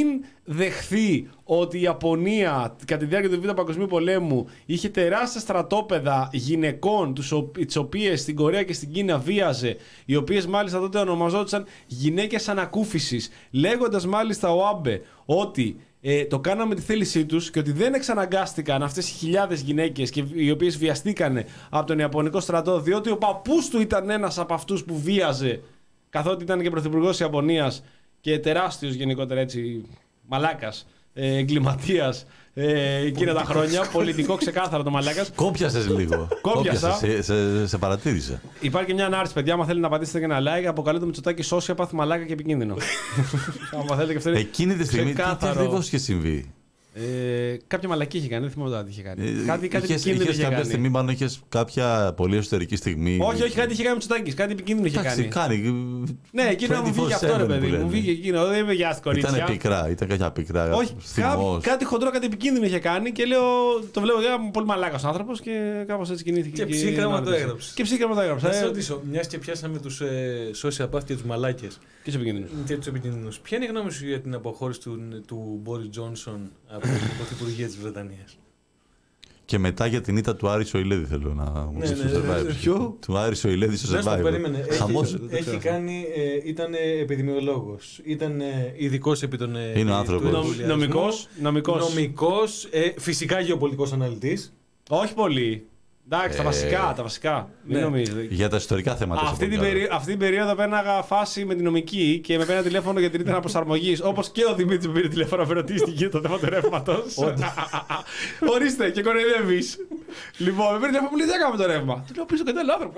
δεχθεί ότι η Ιαπωνία κατά τη διάρκεια του Β' Παγκοσμίου Πολέμου είχε τεράστια στρατόπεδα γυναικών, τις οποίες στην Κορέα και στην Κίνα βίαζε, οι οποίες μάλιστα τότε ονομαζόντουσαν γυναίκες ανακούφισης, λέγοντας μάλιστα ο Άμπε ότι ε, το κάναμε με τη θέλησή τους και ότι δεν εξαναγκάστηκαν αυτές οι χιλιάδες γυναίκες και, οι οποίες βιαστήκανε από τον Ιαπωνικό στρατό, διότι ο παππούς του ήταν ένας από αυτούς που βίαζε, καθότι ήταν και πρωθυπουργός της Ιαπωνίας και τεράστιος γενικότερα έτσι μαλάκας, ε, εγκληματίας ε, εκείνα τα χρόνια. Πολιτικό ξεκάθαρο το μαλάκας. Κόπιασες λίγο. Κόπιασα. Σε, σε, σε παρατήρησε. Υπάρχει και μια ανάρτηση, παιδιά. Αν θέλετε να πατήσετε και ένα like, αποκαλεί το Μητσοτάκη sociopath, μαλάκα και επικίνδυνο. Αν θέλετε και αυτό είναι εκείνη τη στιγμή τι ακριβώς είχε συμβεί? Ε, κάποια μαλακή είχε κάνει, δεν θυμάμαι τι είχε κάνει. Ε, κάτι κάτι είχες, επικίνδυνο είχες είχε κάποια κάνει. στιγμή, μάλλον είχες κάποια πολύ εσωτερική στιγμή. Όχι, όχι, κάτι είχε κάνει ο Μητσοτάκης. Κάτι επικίνδυνο είχε Εντάξει, κάνει. κάνει. Ναι, εκείνο μου βγήκε αυτό, ρε παιδί. Μου βγήκε εκείνο. Δεν είμαι γεια κορίτσια. Ήταν πικρά, ήταν κάποια πικρά. Όχι, κά, κάτι χοντρό, κάτι επικίνδυνο είχε κάνει και λέω. Το βλέπω για πολύ μαλάκας ο άνθρωπος και κάπως έτσι κινήθηκε. Και ψύχραμα το έγραψε. Και ψύχραμα το έγραψε. Θα σε ρωτήσω, μια και πιάσαμε του sociopath και του μαλάκες. Και του επικίνδυνους. Και του επικίνδυνους. Ποια είναι η γνώμη σου για την αποχώρηση του, του Μπόρις Τζόνσον από την Πρωθυπουργία της Βρετανίας? Και μετά για την ήττα του Άρη Σοηλέδη θέλω να μου Ναι, πεις ναι, στο ναι, ναι, Survivor. ποιο? Του Άρη Σοηλέδη στο Να σου το Survivor. περίμενε. Χαμός. Έχει, έχει κάνει, ε, ήταν επιδημιολόγος, ήταν ειδικός επί των... ε, Είναι ο άνθρωπος. του Νομ- εμβολιασμού. Νομικός. Νομικός. Νομικός, ε, φυσικά γεωπολιτικός αναλυτής. Όχι πολύ. Εντάξει, τα Ε, βασικά, τα βασικά. Μην ναι. νομίζετε. Για τα ιστορικά θέματα. σε Αυτή την, πολύ περί... αυτή την περίοδο πέρναγα φάση με την νομική και με πέρα τηλέφωνο για την ρήτρα προσαρμογή. Όπως και ο Δημήτρης που πήρε τηλέφωνο να με ρωτήσει τι γίνεται το θέμα του ρεύματος. Ορίστε, και κοροϊδεύεις. Λοιπόν, με πήρε τηλέφωνο που λέει δεν έκαμε το ρεύμα. Του λέω πίσω κατάλληλο άνθρωπο.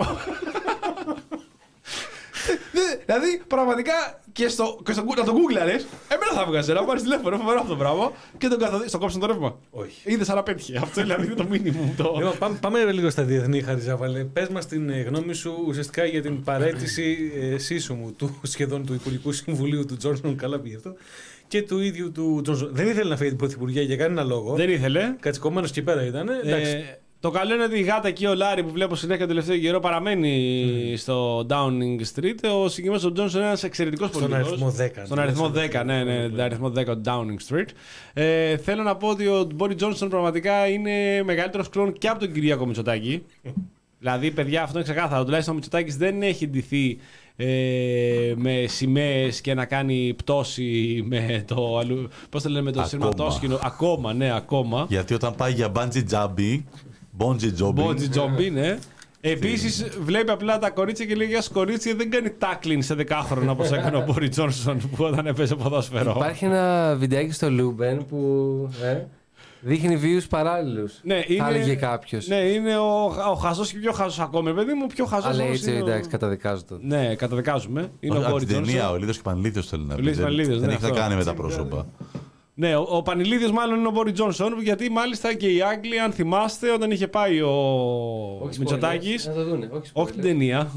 Δηλαδή, πραγματικά και στο, και στο, να το γκούγκλαρες, εμένα θα βγάζει να πάρεις τηλέφωνο, φοβερό αυτό το πράγμα και τον καθοδεί. Στο κόψαν το ρεύμα. Όχι. Είδες, αλλά πέτυχε. Αυτό δηλαδή είναι το μήνυμο. Το... Λοιπόν, πάμε, πάμε λίγο στα διεθνή, Χαριζάβαλε. Πες μας την ε, γνώμη σου ουσιαστικά για την παραίτηση ε, σύσσωμου του σχεδόν του Υπουργικού Συμβουλίου του Τζόνσον. Καλά πήγε αυτό. Και του ίδιου του Τζόνσον. Δεν ήθελε να φύγει την Πρωθυπουργία για κανένα λόγο. Δεν ήθελε. Κατσικωμένος και πέρα ήταν. Ε, το καλό είναι ότι η γάτα εκεί, ο Λάρη που βλέπω συνέχεια τον τελευταίο καιρό, παραμένει mm. στο Downing Street. Ο συγκεκριμένος ο Τζόνσον είναι ένας εξαιρετικός πολιτικός. Στον αριθμό δέκα. Στον αριθμό δέκα, ναι, ναι, τον αριθμό δέκα, Downing Street. Ε, θέλω να πω ότι ο Μπόρι Τζόνσον πραγματικά είναι μεγαλύτερος κλόν και από τον Κυριάκο Μητσοτάκη. Δηλαδή, παιδιά, αυτό είναι ξεκάθαρο. Τουλάχιστον ο Μητσοτάκης δεν έχει ντυθεί ε, με σημαίες και να κάνει πτώση με το, αλλού, πώς το λένε, με το σειρματόσκηνο. Ακόμα, ναι, ακόμα. Γιατί όταν πάει για bungee jumping, bungee jumping. Bungee jumping, ναι. Επίσης, βλέπει απλά τα κορίτσια και λέει: γεια σου, κορίτσια, δεν κάνει tackling σε δεκάχρονα όπως έκανε ο Μπόρι Τζόνσον που όταν έπαιζε ποδόσφαιρο. Υπάρχει ένα βιντεάκι στο Λούμπεν που ε, δείχνει βίους παράλληλους. Ναι, είναι, θα έλεγε κάποιος. Ναι, είναι ο, ο χαζός και πιο χαζός ακόμη, παιδί μου. Πιο χαζός. Αλλά όμως έτσι, είναι ο- εντάξει, καταδικάζω το. Ναι, καταδικάζουμε. Είναι ο Από Μπόρι την ταινία, ο Τζόνσον. Λίδος και Πανλίδιος θέλει να Ο πει. Λίδος Δεν, Πανλίδιος, δεν ναι, έχει να αυτό. κάνει με τα πρόσωπα. Ναι, ο, ο Πανηλίδιος μάλλον είναι ο Μπόρι Τζόνσον, γιατί μάλιστα και οι Άγγλοι, αν θυμάστε, όταν είχε πάει ο Όχι Μητσοτάκης. spoilers, να το δούνε, όχι Όχι την spoilers. ταινία.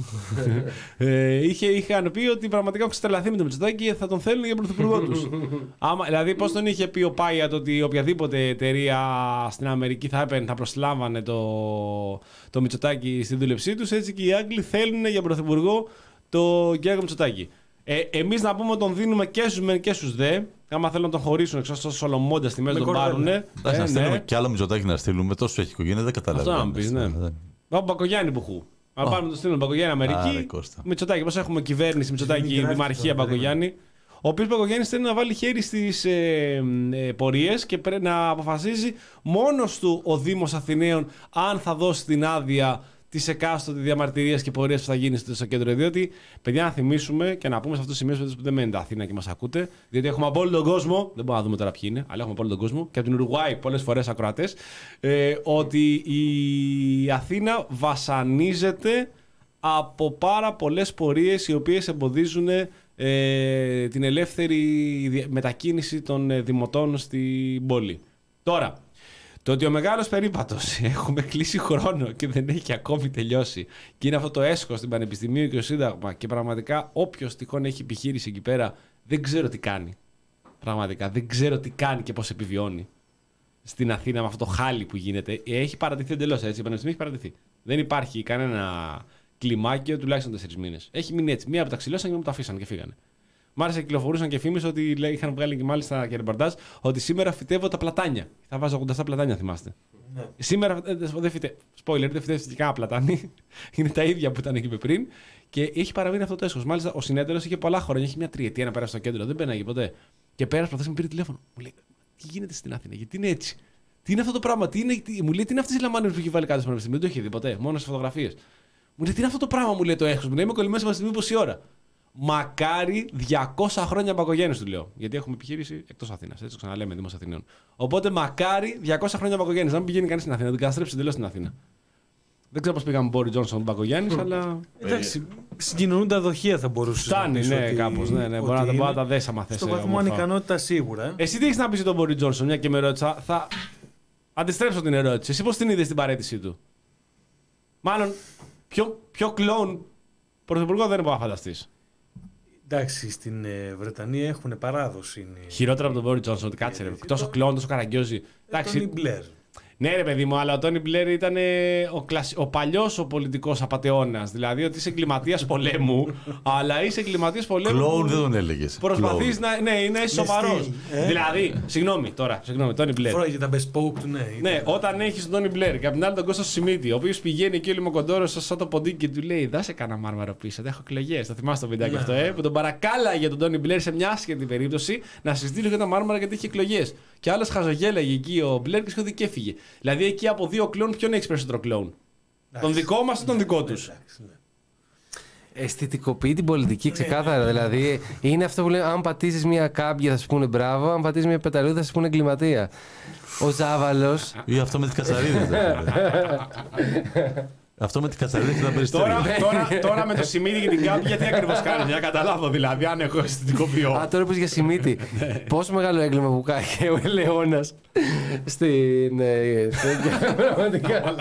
ε, είχε, είχαν πει ότι πραγματικά έχουν ξετρελαθεί με τον Μητσοτάκη και θα τον θέλουν για πρωθυπουργό του. Δηλαδή, πώς τον είχε πει ο Πάιατ ότι οποιαδήποτε εταιρεία στην Αμερική θα έπαιρνε, θα προσλάμβανε το, το Μητσοτάκη στην δούλεψή του, έτσι και οι Άγγλοι θέλουν για πρωθυπουργό το Κυριάκο Μητσοτάκη. Ε, εμείς να πούμε ότι τον δίνουμε και στους μεν και στους δε. Άμα θέλουν να τον χωρίσουν εξ όσο Σολομώντας στη μέση Με τον κορδέλα. πάρουνε. Εντάξει, να Ε, στείλουμε ναι. κι άλλο Μητσοτάκη να στείλουμε, τόσο έχει οικογένεια, δεν καταλαβαίνω. Αυτό να πεις, ναι. Ο Μπακογιάννη που χου. Αν Ω. πάμε να το στείλουμε Μπακογιάννη Άρε, Αμερική. Κώστα. Μητσοτάκη, πώς έχουμε κυβέρνηση Μητσοτάκη, γράφει δημαρχία τώρα, Μπακογιάννη. Ο οποίος Μπακογιάννης θέλει να βάλει χέρι στις ε, ε, πορείες και πρέπει να αποφασίζει μόνος του ο Δήμος Αθηναίων αν θα δώσει την άδεια τις εκάστοτε διαμαρτυρίες και πορείες που θα γίνει στο κέντρο. Διότι, παιδιά, να θυμίσουμε και να πούμε σε αυτό το σημείο που δεν μένετε Αθήνα και μας ακούτε, διότι έχουμε από όλο τον κόσμο, δεν μπορούμε να δούμε τώρα ποιοι είναι, αλλά έχουμε από όλο τον κόσμο και από την Ουρουάη πολλές φορές ακροατές, ε, ότι η Αθήνα βασανίζεται από πάρα πολλές πορείες οι οποίες εμποδίζουν ε, την ελεύθερη μετακίνηση των ε, δημοτών στην πόλη. Τώρα, το ότι ο μεγάλος περίπατος έχουμε κλείσει χρόνο και δεν έχει ακόμη τελειώσει και είναι αυτό το έσχος στην Πανεπιστημίου και ο Σύνταγμα και πραγματικά όποιος τυχόν έχει επιχείρηση εκεί πέρα δεν ξέρω τι κάνει. Πραγματικά δεν ξέρω τι κάνει και πώς επιβιώνει στην Αθήνα με αυτό το χάλι που γίνεται. Έχει παρατηθεί εντελώς έτσι. Η Πανεπιστημίου έχει παρατηθεί. Δεν υπάρχει κανένα κλιμάκιο τουλάχιστον τέσσερις μήνες. Έχει μείνει έτσι. Μία από τα ξυλώσαν και μία από τα αφήσαν και φύγανε. Μάλιστα κυκλοφορούσαν και φήμες ότι λέει, είχαν βγάλει και μάλιστα και ρεπορτάζ ότι σήμερα φυτεύω τα πλατάνια. Θα βάζω ογδόντα επτά πλατάνια, θυμάστε. Ναι. Σήμερα δεν φυτεύω. Spoiler, δεν φυτεύω κανένα πλατάνι. Είναι τα ίδια που ήταν εκεί πριν. Και έχει παραμείνει αυτό το έσχος. Μάλιστα ο συνέτερος είχε πολλά χρόνια. Έχει μια τριετία να περάσει στο κέντρο. Δεν πέναγε ποτέ. Και πέρασε προχθές, με πήρε τηλέφωνο. Μου λέει: τι γίνεται στην Αθήνα, γιατί είναι έτσι. Τι είναι αυτό το πράγμα, τι είναι, τι, μου λέει: τι είναι αυτές οι λαμάνες που έχει βάλει κάτω στο πανεπιστήμιο. Δεν το έχει δει ποτέ, μόνο σε φωτογραφίες. Μου λέει: τι είναι αυτό το πράγμα, μου λέει το έχος. Μου λέει: είμαι κολλημένος στο πανεπιστήμιο πόση ώρα. Μακάρι διακόσια χρόνια παγκογένειας, του λέω. Γιατί έχουμε επιχείρηση εκτός Αθήνας. Έτσι το ξαναλέμε, Δήμος Αθηναίων. Οπότε μακάρι διακόσια χρόνια παγκογένειας. Να μην πηγαίνει κανείς στην Αθήνα, να την καταστρέψει εντελώς στην Αθήνα. Δεν ξέρω πώς πήγαμε με Μπόρι Τζόνσον Παγκογιάννης, αλλά. Εντάξει, συγκοινωνούν τα δοχεία θα μπορούσε. Φτάνει, ναι, ότι... κάπως. Ναι, ναι, μπορεί να τα δέσει άμα θες. Στο βαθμό ανικανότητα σίγουρα. Εσύ τι έχεις να πεις για τον Μπόρι Τζόνσον, μια και με ρώτησα. Θα αντιστρέψω την ερώτηση. Εσύ πώς την είδες την παραίτησή του. Μάλλον, πιο, πιο κλόουν πρωθυπουργό δεν μπορεί να φανταστείς. Εντάξει, στην ε, Βρετανία έχουν παράδοση. Είναι... Χειρότερα από τον Μπόρι Τζόνσον, ότι κάτσε ρε. Τόσο κλόουν, τόσο καραγκιόζη. Τόνι Μπλερ. Ναι, ρε παιδί μου, αλλά ο Τόνι Μπλερ ήταν ο, κλασ... ο παλιός ο πολιτικός απατεώνας. Δηλαδή ότι είσαι εγκληματίας πολέμου, αλλά είσαι εγκληματίας πολέμου. Κλόουν δεν τον έλεγες. Προσπαθείς να, ναι, να είσαι σοβαρός. Ε? Δηλαδή, συγγνώμη τώρα, συγγνώμη, Τόνι Μπλερ. Φοράγε τα bespoke του, ναι. Ναι, όταν έχεις τον Τόνι Μπλερ και απ' την άλλη τον Κώστα Σιμίτη, ο οποίος πηγαίνει εκεί ο Λιμοκοντόρος σαν το ποντίκι και του λέει: δάσε κανένα μάρμαρο πίσω, δεν έχω εκλογές. Το θυμάσαι το βιντεάκι αυτό, ε? Που τον παρακάλαγε τον Τόνι Μπλερ σε μια άσχετη περίπτωση να συζητήσει για τα μάρμαρα γιατί είχε εκλογές. Και άλλο χαζογέλαγε εκεί ο Μπλερ και σχεδόν και έφυγε. Δηλαδή εκεί από δύο κλόουν, ποιον έχει περισσότερο κλόουν. Τον δικό μας ή τον δικό τους. Αισθητικοποιεί την πολιτική ξεκάθαρα. Δηλαδή είναι αυτό που λέει: αν πατήσεις μια κάμπια θα σου πούνε μπράβο, αν πατήσεις μια πεταλούδα θα σου πούνε εγκληματία. Ο Ζάβαλος. Ή αυτό με τις κατσαρίδες. Αυτό με τις κατσαρίδες ήταν περιστέρι. Τώρα, τώρα, τώρα με το Σιμίτη και την κάμπια, τι ακριβώς κάνει, για να καταλάβω δηλαδή, αν έχω αισθητικοποιώ. Α, τώρα είπες για Σιμίτη. Πόσο μεγάλο έγκλημα που κάνει ο Ελαιώνας στην. Πραγματικά.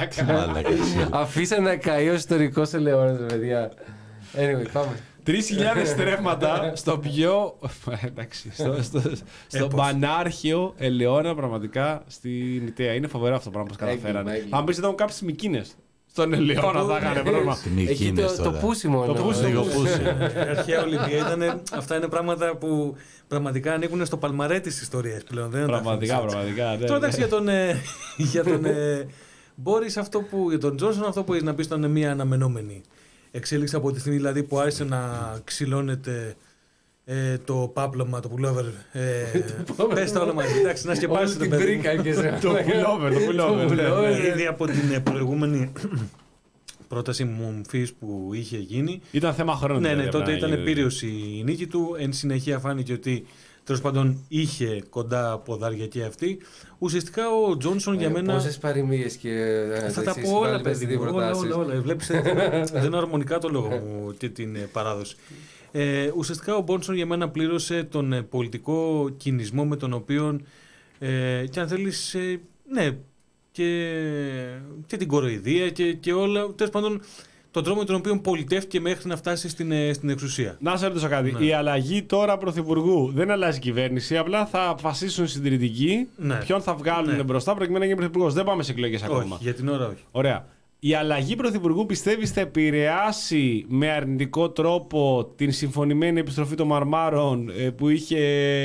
Αφήσανε να καεί ο ιστορικός Ελαιώνας, παιδιά. Anyway, πάμε. Τρεις χιλιάδες στρέμματα στο πιο. Εντάξει. Στο, στο, στο πανάρχαιο Ελαιώνα, πραγματικά στην Νητέα. Είναι φοβερό αυτό το πράγμα που καταφέρανε. Αν πει ήταν κάποιες Μικίνες. Στον Ελαιώνα θα έκανε πρόβλημα. Εκεί το, το πούσι μόνο. Το πούσι, το πούσι. Η αρχαία Ολυμπία αυτά είναι πράγματα που πραγματικά ανήκουν στο παλμαρέ της ιστορίας πλέον. Δεν πραγματικά, πραγματικά. Τώρα εντάξει για τον, για τον Μπόρις, αυτό που, για τον Τζόνσον, αυτό που έχει να πει ήταν μια αναμενόμενη εξέλιξη από τη στιγμή δηλαδή που άρχισε να ξυλώνεται ε, το πάπλωμα, το pullover. Ε, πες τα όλα μαζί. Εντάξει, να σκεπάσεις την πρίκα και σε το pullover, το pullover. Ήδη από την προηγούμενη πρόταση μομφής που είχε γίνει. Ήταν θέμα χρόνου. Ναι, ναι, τότε ήταν πύριος η νίκη του. Εν συνεχεία φάνηκε ότι τέλος πάντων είχε κοντά ποδάρια και αυτή. Ουσιαστικά ο Τζόνσον για μένα. Πόσες παροιμίες και. Θα τα πω όλα, παιδί μου. Όλα, όλα, όλα. Βλέπεις, δεν είναι αρμονικά το λόγο μου και την παράδοση. Ε, ουσιαστικά ο Τζόνσον για μένα πλήρωσε τον ε, πολιτικό κινησμό με τον οποίο ε, και αν θέλεις, ε, ναι, και, και την κοροϊδία και, και όλα, τέλος πάντων τον τρόπο με τον οποίο πολιτεύτηκε μέχρι να φτάσει στην, ε, στην εξουσία. Να σε ρωτήσω κάτι. Ναι. Η αλλαγή τώρα πρωθυπουργού δεν αλλάζει κυβέρνηση, απλά θα αποφασίσουν οι συντηρητικοί ναι. ποιον θα βγάλουν ναι. μπροστά προκειμένου να γίνει πρωθυπουργός. Δεν πάμε σε εκλογές ακόμα. Όχι, για την ώρα όχι. Ωραία. Η αλλαγή πρωθυπουργού πιστεύεις θα επηρεάσει με αρνητικό τρόπο την συμφωνημένη επιστροφή των Μαρμάρων που είχε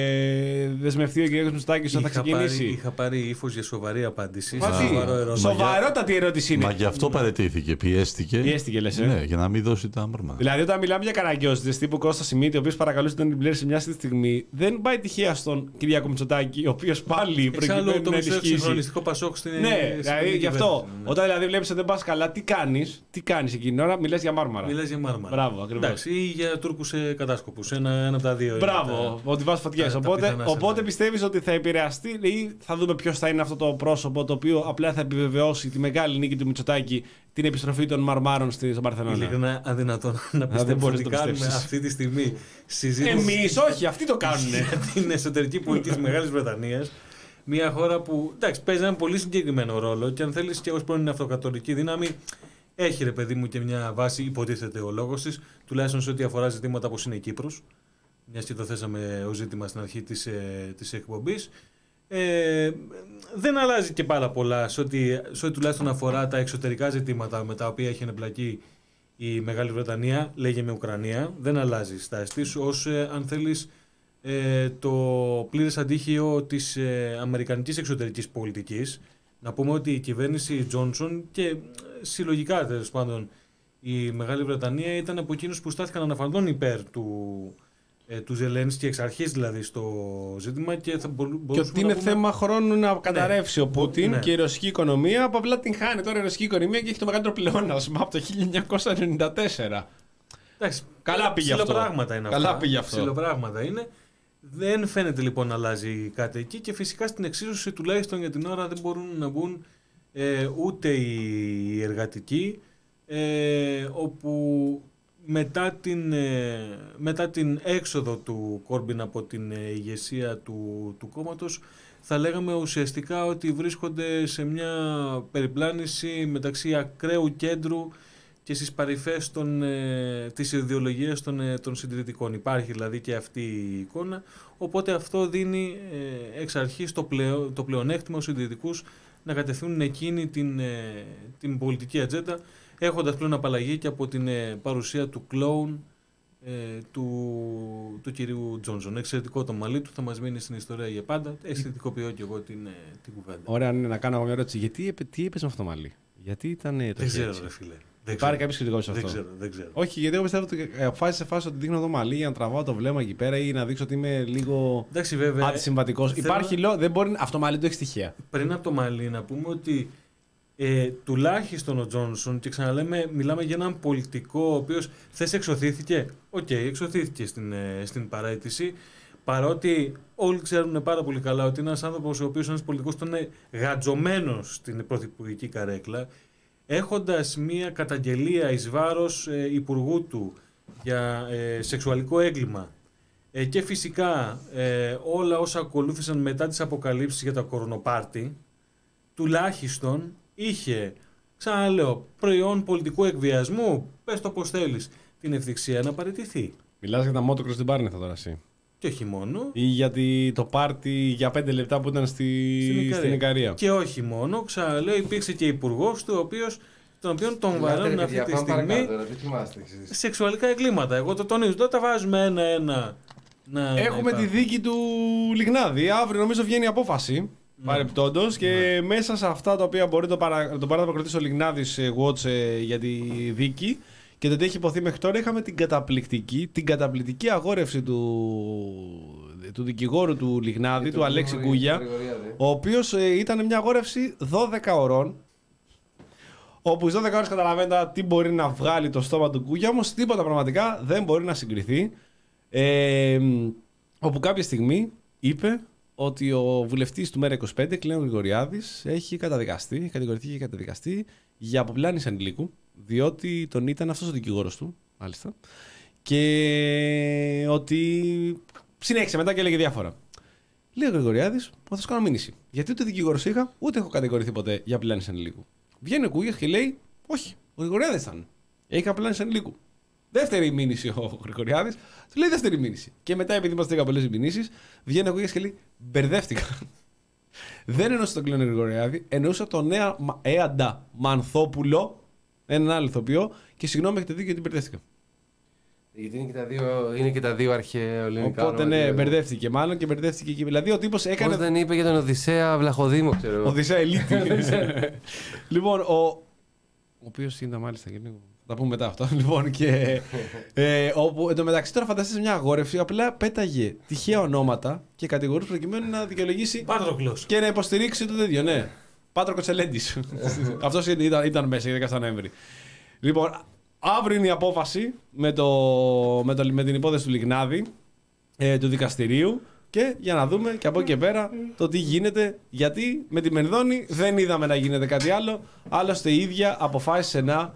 δεσμευτεί ο κ. Μητσοτάκης όταν θα ξεκινήσει? Πάρει, είχα πάρει ύφος για σοβαρή απάντηση. Σοβαρότατη ερώτηση είναι. Μα γι' αυτό παραιτήθηκε, πιέστηκε. Πιέστηκε, λες. Ε? Ναι, για να μην δώσει τα Μαρμάρα. Δηλαδή, όταν μιλάμε για καραγκιόζητες τύπου Κώστα Σιμίτη, ο οποίος παρακαλούσε τον Μπλερ σε μια στιγμή, δεν πάει τυχαία στον Κυριάκο Μητσοτάκη, ο οποίος πάλι προκειμένου να ενισχύσει. Ναι, δηλαδή γι' αυτό. Όταν δηλαδή βλέπει ότι δεν πα καλά, τι κάνεις, τι κάνεις εκείνη την ώρα, μιλάς για Μάρμαρα. Μιλάς για Μάρμαρα. Μπράβο, ακριβώς. Εντάξει, ή για Τούρκους κατάσκοπους. Ένα, ένα από τα δύο. Μπράβο, τα... ότι βάζει φωτιές. Οπότε, οπότε πιστεύεις ότι θα επηρεαστεί, ή θα δούμε ποιος θα είναι αυτό το πρόσωπο το οποίο απλά θα επιβεβαιώσει τη μεγάλη νίκη του Μητσοτάκη, την επιστροφή των Μαρμάρων στον Παρθενώνα. Ειλικρινά αδυνατόν να πιστέψω ότι κάνουμε αυτή τη στιγμή συζήτηση. Εμείς, όχι, αυτοί το κάνουν. Για την εσωτερική πολιτική της Μεγάλης Βρετανίας. Μια χώρα που εντάξει, παίζει έναν πολύ συγκεκριμένο ρόλο και αν θέλεις και ως πρώην αυτοκρατορική δύναμη, έχει ρε παιδί μου και μια βάση, υποτίθεται ο λόγος της, τουλάχιστον σε ό,τι αφορά ζητήματα όπως είναι η Κύπρος. Μιας και το θέσαμε ως ζήτημα στην αρχή της, ε, της εκπομπής. Ε, δεν αλλάζει και πάρα πολλά σε ό,τι, σε ό,τι τουλάχιστον αφορά τα εξωτερικά ζητήματα με τα οποία έχει εμπλακεί η Μεγάλη Βρετανία, λέγε με Ουκρανία, δεν αλλάζει η στάση της ως, ε, αν θέλεις, ε, το πλήρες αντίχειο της ε, αμερικανικής εξωτερικής πολιτικής. Να πούμε ότι η κυβέρνηση Τζόνσον και ε, συλλογικά, τέλος πάντων, η Μεγάλη Βρετανία ήταν από εκείνους που στάθηκαν αναφαντών υπέρ του, ε, του Ζελένσκι, εξ αρχής δηλαδή στο ζήτημα. Και, θα μπορού, και ότι είναι πούμε... θέμα χρόνου να καταρρεύσει ναι. ο Πούτιν ναι. και η ρωσική οικονομία. Από απλά την χάνει τώρα η ρωσική οικονομία και έχει το μεγαλύτερο πλεόνασμα από το χίλια εννιακόσια ενενήντα τέσσερα. Εντάξει, καλά πήγε αυτό. Πράγματα είναι καλά αυτά. Πήγε αυτό. Ψιλοπράγματα είναι. Δεν φαίνεται λοιπόν να αλλάζει κάτι εκεί και φυσικά στην εξίσωση τουλάχιστον για την ώρα δεν μπορούν να μπουν ε, ούτε οι εργατικοί, ε, όπου μετά την, ε, μετά την έξοδο του Κόρμπιν από την ε, ηγεσία του, του κόμματος θα λέγαμε ουσιαστικά ότι βρίσκονται σε μια περιπλάνηση μεταξύ ακραίου κέντρου και στις παρυφές των, ε, της ιδεολογίας των, ε, των συντηρητικών. Υπάρχει δηλαδή και αυτή η εικόνα, οπότε αυτό δίνει ε, εξ αρχής το, πλεο, το πλεονέκτημα στους συντηρητικούς να κατευθύνουν εκείνη την, ε, την πολιτική ατζέντα, έχοντας πλέον απαλλαγή και από την ε, παρουσία του κλόουν ε, του, του κυρίου Τζόνσον. Εξαιρετικό το μαλλί του, θα μας μείνει στην ιστορία για πάντα. Αισθητικοποιώ και εγώ την, ε, την κουβέντα. Ωραία, ναι, να κάνω μια ερώτηση. Γιατί, τι έπαιζε με αυτό το μαλλί? Γιατί ήταν το Δεν ξέρω, ρε φίλε. Υπάρχει κάποιο σχετικό σε αυτό? Δεν ξέρω, δεν ξέρω. Όχι, γιατί εγώ πιστεύω ότι φάση σε φάση ότι δείχνω το μαλλί για να τραβάω το βλέμμα εκεί πέρα ή να δείξω ότι είμαι λίγο αντισυμβατικό. Θέλω... Υπάρχει λόγο, δεν μπορεί, αυτό το μαλλί το έχει στοιχεία. Πριν από το μαλλί, να πούμε ότι ε, τουλάχιστον ο Τζόνσον, και ξαναλέμε, μιλάμε για έναν πολιτικό ο οποίος θες εξωθήθηκε. Οκ, okay, εξωθήθηκε στην, ε, στην παραίτηση. Παρότι όλοι ξέρουν πάρα πολύ καλά ότι είναι ένας άνθρωπος ο οποίος ένας πολιτικός ήταν γατζωμένος στην πρωθυπουργική καρέκλα, έχοντας μία καταγγελία εις βάρος ε, υπουργού του για ε, σεξουαλικό έγκλημα ε, και φυσικά ε, όλα όσα ακολούθησαν μετά τις αποκαλύψεις για το κορονοπάρτι, τουλάχιστον είχε, ξαναλέω, προϊόν πολιτικού εκβιασμού, πες το πως θέλεις, την ευθυξία να παραιτηθεί. Μιλάς για τα motocross στην Πάρνηθα τώρα εσύ? Και όχι μόνο. Ή γιατί το πάρτι για πέντε λεπτά που ήταν στη... στην, Ικαρία. στην Ικαρία. Και όχι μόνο, ξαναλέω, υπήρξε και υπουργός του, οποίος, τον οποίο τον βαραίνουν αυτή τη στιγμή σεξουαλικά εγκλήματα. Εγώ το τονίζω, τώρα τα βάζουμε ένα-ένα. Να, Έχουμε να τη δίκη του Λιγνάδη. Αύριο νομίζω βγαίνει η απόφαση. Mm. Παρεπτόντως, και mm. μέσα σε αυτά τα οποία μπορεί το παρα... το παρακολουθήσει ο Λιγνάδης Watch για τη δίκη και το τι έχει υποθεί μέχρι τώρα, είχαμε την καταπληκτική, την καταπληκτική αγόρευση του, του δικηγόρου του Λιγνάδη, του Αλέξη Γκούγια, ο οποίος ε, ήταν μια αγόρευση δώδεκα ωρών, όπου στις δώδεκα ώρες καταλαβαίνετε τι μπορεί να βγάλει το στόμα του Γκούγια, όμως τίποτα πραγματικά δεν μπορεί να συγκριθεί. Ε, όπου κάποια στιγμή είπε ότι ο βουλευτής του ΜΕΡΑ είκοσι πέντε, Κλέον Γρηγοριάδης, έχει καταδικαστεί, έχει κατηγορηθεί και καταδικαστεί για αποπλάνηση ανηλίκου, διότι τον ήταν αυτός ο δικηγόρος του, μάλιστα, και ότι συνέχισε μετά και έλεγε διάφορα. Λέει ο Γρηγοριάδης, θα σας κάνω μήνυση. Γιατί ούτε δικηγόρος είχα, ούτε έχω κατηγορηθεί ποτέ για αποπλάνηση ανηλίκου. Βγαίνει ο Κούγιας και λέει, όχι, ο Γρηγοριάδης ήταν. Έχει αποπλάνηση ανηλίκου. Δεύτερη μήνυση ο Γρηγοριάδης, του λέει δεύτερη μήνυση. Και μετά, επειδή είμαστε είχα πολλές μηνύσεις, βγαίνει ο Κούγιας και λέει, μπερδεύτηκα. Δεν εννοούσα τον Κλέον Γρηγοριάδη, εννοούσα τον Έαντα Μανθόπουλο, έναν άλλο ηθοποιό, και συγγνώμη, έχετε δίκιο γιατί μπερδεύτηκα. Γιατί είναι και τα δύο, είναι και τα δύο αρχαία ελληνικά. Οπότε ναι, μπερδεύτηκε μάλλον και μπερδεύτηκε και. Δηλαδή ο τύπος έκανε. Πώς δεν είπε για τον Οδυσσέα Βλαχοδήμο, ξέρω εγώ. Οδυσσέα Ελίτη. Λοιπόν, ο. Ο οποίος είναι μάλιστα και λίγο. Θα τα πούμε μετά αυτό. Λοιπόν, και. ε, όπου εν τω μεταξύ τώρα φανταστείτε μια αγόρευση, απλά πέταγε τυχαία ονόματα και κατηγορούς προκειμένου να δικαιολογήσει. Πάτροκλος. Και να υποστηρίξει το τέτοιο, ναι. Πάτρο Κοτσελέντης. Αυτός ήταν, ήταν μέσα, για δεκαεφτά Νοέμβρη. Λοιπόν, αύριο είναι η απόφαση με, το, με, το, με την υπόθεση του Λιγνάδη, ε, του δικαστηρίου, και για να δούμε και από εκεί και πέρα το τι γίνεται, γιατί με τη Μενδώνη δεν είδαμε να γίνεται κάτι άλλο. Άλλωστε η ίδια αποφάσισε να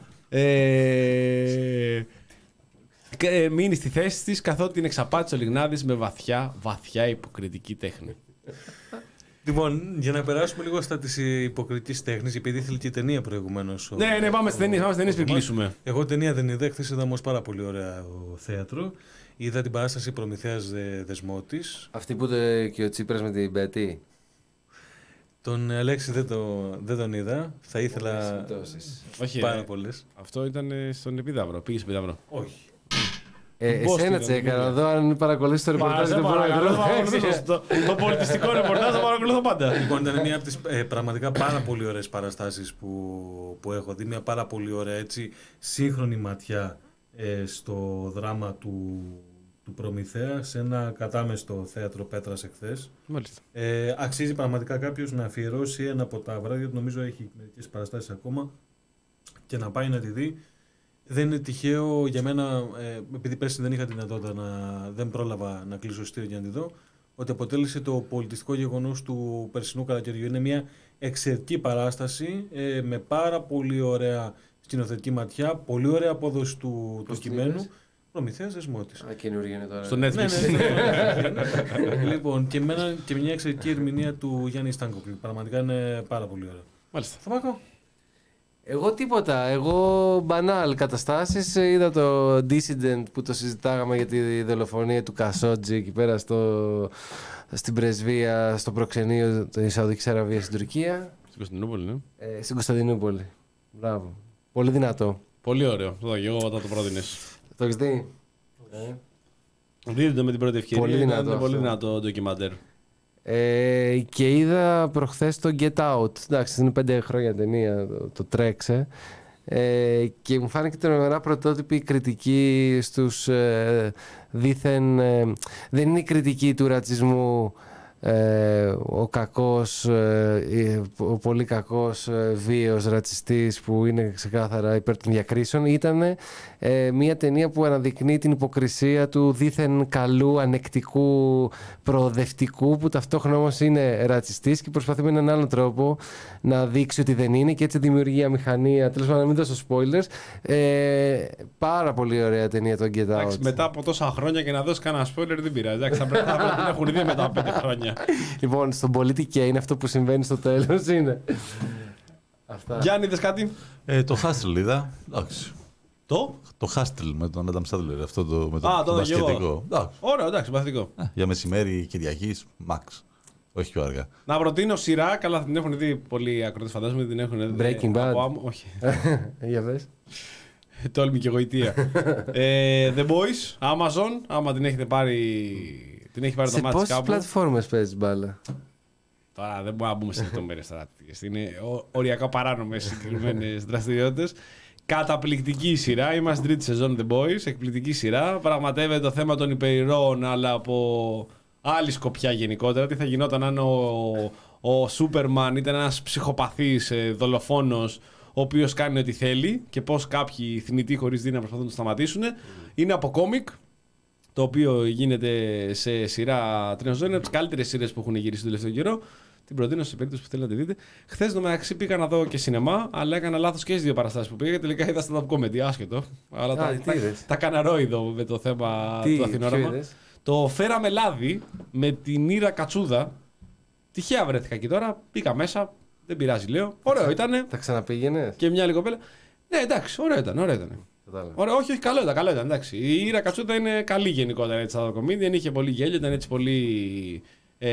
ε, ε, μείνει στη θέση της, καθότι την εξαπάτησε ο Λιγνάδης με βαθιά, βαθιά υποκριτική τέχνη. Λοιπόν, για να περάσουμε λίγο στα της υποκριτικής τέχνης, επειδή ήθελε και η ταινία προηγουμένως. Ναι, ναι, πάμε στις ταινίες, πάμε στις ταινίες πριν κλείσουμε. Εγώ ταινία δεν είδα, χθες είδα όμως πάρα πολύ ωραία θέατρο. Είδα την παράσταση Προμηθέας Δεσμότης. Αυτή που το και ο Τσίπρας με την Μπέτη. Τον Αλέξη δεν, το, δεν τον είδα. Θα ήθελα Όχι, πάρα ε, πολλές. Αυτό ήταν στον Επίδαυρο. Πήγε στον Επίδαυρο. Όχι. Ε, Πώς εσένα ήταν, τσέκα, ναι. να δω αν παρακολουθείς το ρεπορτάζ του Παρακαλώ, θα πρόεδρου. παρακολουθήσω το, το πολιτιστικό ρεπορτάζ θα παρακολουθώ πάντα. Λοιπόν, ήταν μια από τις ε, πραγματικά πάρα πολύ ωραίες παραστάσεις που, που έχω δει. Μια πάρα πολύ ωραία έτσι, σύγχρονη ματιά ε, στο δράμα του, του Προμηθέα σε ένα κατάμεστο θέατρο Πέτρας εχθές. Μάλιστα. Ε, αξίζει πραγματικά κάποιος να αφιερώσει ένα από τα βράδια, νομίζω έχει μερικές παραστάσεις ακόμα, και να πάει να τη δει. Δεν είναι τυχαίο για μένα, ε, επειδή πέρσι δεν είχα τη δυνατότητα να δεν πρόλαβα να κλείσω εισιτήριο για να τη δω, ότι αποτέλεσε το πολιτιστικό γεγονός του περσινού καλοκαιριού. Είναι μια εξαιρετική παράσταση ε, με πάρα πολύ ωραία σκηνοθετική ματιά, πολύ ωραία απόδοση του, του κειμένου. Προμηθέας Δεσμότης. Α, καινούργιο είναι τώρα. Στο Netflix. Ναι, ναι, ναι. Λοιπόν, και, με ένα, και μια εξαιρετική ερμηνεία του Γιάννη Στάνκοκλου. Πραγματικά είναι πάρα πολύ ωραία. Μάλιστα. Θα πάω. Εγώ τίποτα. Εγώ μπανάλ καταστάσεις. Είδα το Dissident που το συζητάγαμε για τη δολοφονία του Κασότζη εκεί πέρα στο, στην πρεσβεία, στο προξενείο της Σαουδικής Αραβίας στην Τουρκία. Στην Κωνσταντινούπολη, ναι. Ε, στην Κωνσταντινούπολη. Μπράβο. Πολύ δυνατό. Πολύ ωραίο. Το δω και εγώ όταν το πρότεινες. Το έχεις δει? Ε. Δείτε το με την πρώτη ευκαιρία. Πολύ Ήταν δυνατό πολύ αυτό. δυνατό ντοκιμαντέρ. Ε, και είδα προχθές το Get Out. Εντάξει, είναι πέντε χρόνια ταινία, το, το τρέξε. Ε, και μου φάνηκε τρομερά πρωτότυπη κριτική στους ε, δήθεν... Ε, δεν είναι η κριτική του ρατσισμού, ε, ο κακός, ε, ο πολύ κακός ε, βίαιος ρατσιστής που είναι ξεκάθαρα υπέρ των διακρίσεων. Ήταν ε, μια ταινία που αναδεικνύει την υποκρισία του δήθεν καλού, ανεκτικού, προοδευτικού, που ταυτόχρονα όμως είναι ρατσιστής και προσπαθεί με έναν άλλο τρόπο να δείξει ότι δεν είναι, και έτσι δημιουργεί αμηχανία. Τέλος πάντων, να μην δώσω spoilers. Ε, πάρα πολύ ωραία ταινία το Get Out. Εντάξει, μετά από τόσα χρόνια και να δώσει κανένα spoiler δεν πειράζει. Εντάξει, θα πρέπει να την έχουν δει μετά από πέντε χρόνια. Λοιπόν, στον πολίτη και είναι αυτό που συμβαίνει στο τέλος είναι. Αυτά. Γιάννη, είδες κάτι? Ε, το Hustle είδα. Εντάξει. Το? Το Hustle με τον Adam Sandler, αυτό το, με το, Α, το το είδα και εγώ. μπασκετικό. Εντάξει. Ωραίο, εντάξει, παθητικό. Ε, για μεσημέρι Κυριακής, max. Όχι πιο αργά. Να προτείνω σειρά, καλά θα την έχουν δει πολλοί ακροτές, φαντάζομαι ότι την έχουν δει. Breaking Bad. Από άμμο- όχι. Για πες. Τόλμη και γοητεία. ε, The Boys, Amazon, άμα την έχετε πάρει. Την έχει πάρει Σε το μάτι πόσες κάπου. πλατφόρμες παίζεις μπάλα? Τώρα δεν μπορούμε να μπούμε σε λεπτομέρειες τώρα. Είναι ο- οριακά παράνομες συγκεκριμένες δραστηριότητες. Καταπληκτική σειρά. Είμαστε τρίτη σεζόν The Boys. Εκπληκτική σειρά. Πραγματεύεται το θέμα των υπερηρώων, αλλά από άλλη σκοπιά γενικότερα. Τι θα γινόταν αν ο, ο Σούπερμαν ήταν ένας ψυχοπαθής ε, δολοφόνος, ο οποίος κάνει ό,τι θέλει, και πώς κάποιοι θνητοί χωρίς δύναμη προσπαθούν να το σταματήσουν. Είναι από κόμικ, το οποίο γίνεται σε σειρά τριών σεζόν. Είναι από τις καλύτερες σειρές που έχουν γυρίσει τον τελευταίο καιρό. Την προτείνω σε περίπτωση που θέλετε να τη δείτε. Χθες το μεταξύ πήγα να δω και σινεμά, αλλά έκανα λάθος και στις δύο παραστάσεις που πήγα. Τελικά είδα stand-up comedy, άσχετο. Αλλά Α, τα, τι τα, είδες? τα καναρόιδο με το θέμα Τι, του Αθηνόραμα. ποιο είδες? Το Φέραμε Λάδι με την Ήρα Κατσούδα. Τυχαία βρέθηκα εκεί τώρα. Πήγα μέσα. Δεν πειράζει, λέω. Ωραίο ήτανε. Θα ξαναπήγαινες? Και μια άλλη κοπέλα. Ναι, εντάξει, ωραίο ήταν. Ωραίο ήταν. Κατάλαβα. Ωραία, όχι, όχι, καλό ήταν, καλό ήταν. Εντάξει. Η Ήρα Κατσούδα είναι καλή γενικότερα έτσι στα comedian. Είχε πολύ γέλιο, ήταν έτσι πολύ. Ε,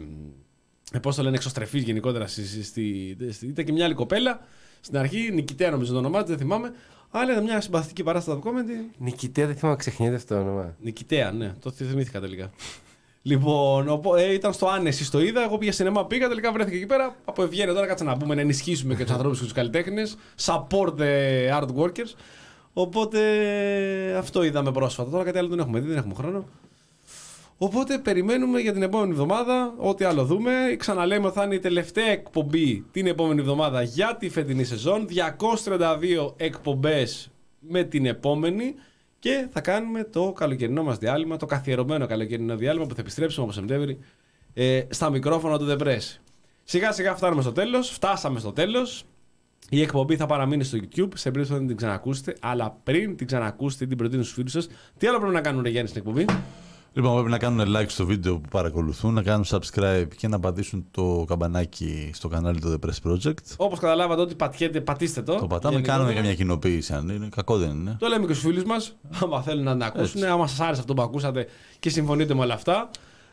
ε, πώς το λένε, εξωστρεφής γενικότερα. Στη, στη, στη, ήταν και μια άλλη κοπέλα. Στην αρχή, Νικητέα νομίζω το όνομά της, δεν θυμάμαι. Αλλά ήταν μια συμπαθητική παράσταση από comedy. Νικητέα, δεν θυμάμαι, ξεχνιέται αυτό το όνομα. Νικητέα, ναι, το θυμήθηκα τελικά. Λοιπόν, οπό, ε, ήταν στο Άνεση, το είδα. Εγώ πήγα σινεμά, πήγα, τελικά βρέθηκα εκεί πέρα. Από ευγένεια τώρα, κάτσε να πούμε, να ενισχύσουμε και του ανθρώπου και του καλλιτέχνε. Support the art workers. Οπότε αυτό είδαμε πρόσφατα. Τώρα κάτι άλλο δεν έχουμε δει, δεν έχουμε χρόνο. Οπότε περιμένουμε για την επόμενη εβδομάδα ό,τι άλλο δούμε. Ξαναλέμε ότι θα είναι η τελευταία εκπομπή την επόμενη εβδομάδα για τη φετινή σεζόν. διακόσιες τριάντα δύο εκπομπές με την επόμενη. Και θα κάνουμε το καλοκαιρινό μας διάλειμμα, το καθιερωμένο καλοκαιρινό διάλειμμα που θα επιστρέψουμε από Σεπτέμβρη ε, στα μικρόφωνα του The Press. Σιγά σιγά φτάνουμε στο τέλος, φτάσαμε στο τέλος. Η εκπομπή θα παραμείνει στο YouTube, σε περίπτωση που δεν την ξανακούσετε. Αλλά πριν την ξανακούσετε, την προτείνω στους φίλους σας. Τι άλλο πρέπει να κάνουν, ρε Γιάννη, στην εκπομπή? Λοιπόν, πρέπει να κάνουν like στο βίντεο που παρακολουθούν, να κάνουν subscribe και να πατήσουν το καμπανάκι στο κανάλι του The Press Project. Όπως καταλάβατε, ό,τι πατιέτε, πατήστε το. Το πατάμε, Γενικότερα. κάνουμε και μια κοινοποίηση αν είναι. Κακό δεν είναι. Το λέμε και στους φίλους μας, άμα θέλουν να την ακούσουν, άμα σας άρεσε αυτό που ακούσατε και συμφωνείτε με όλα αυτά.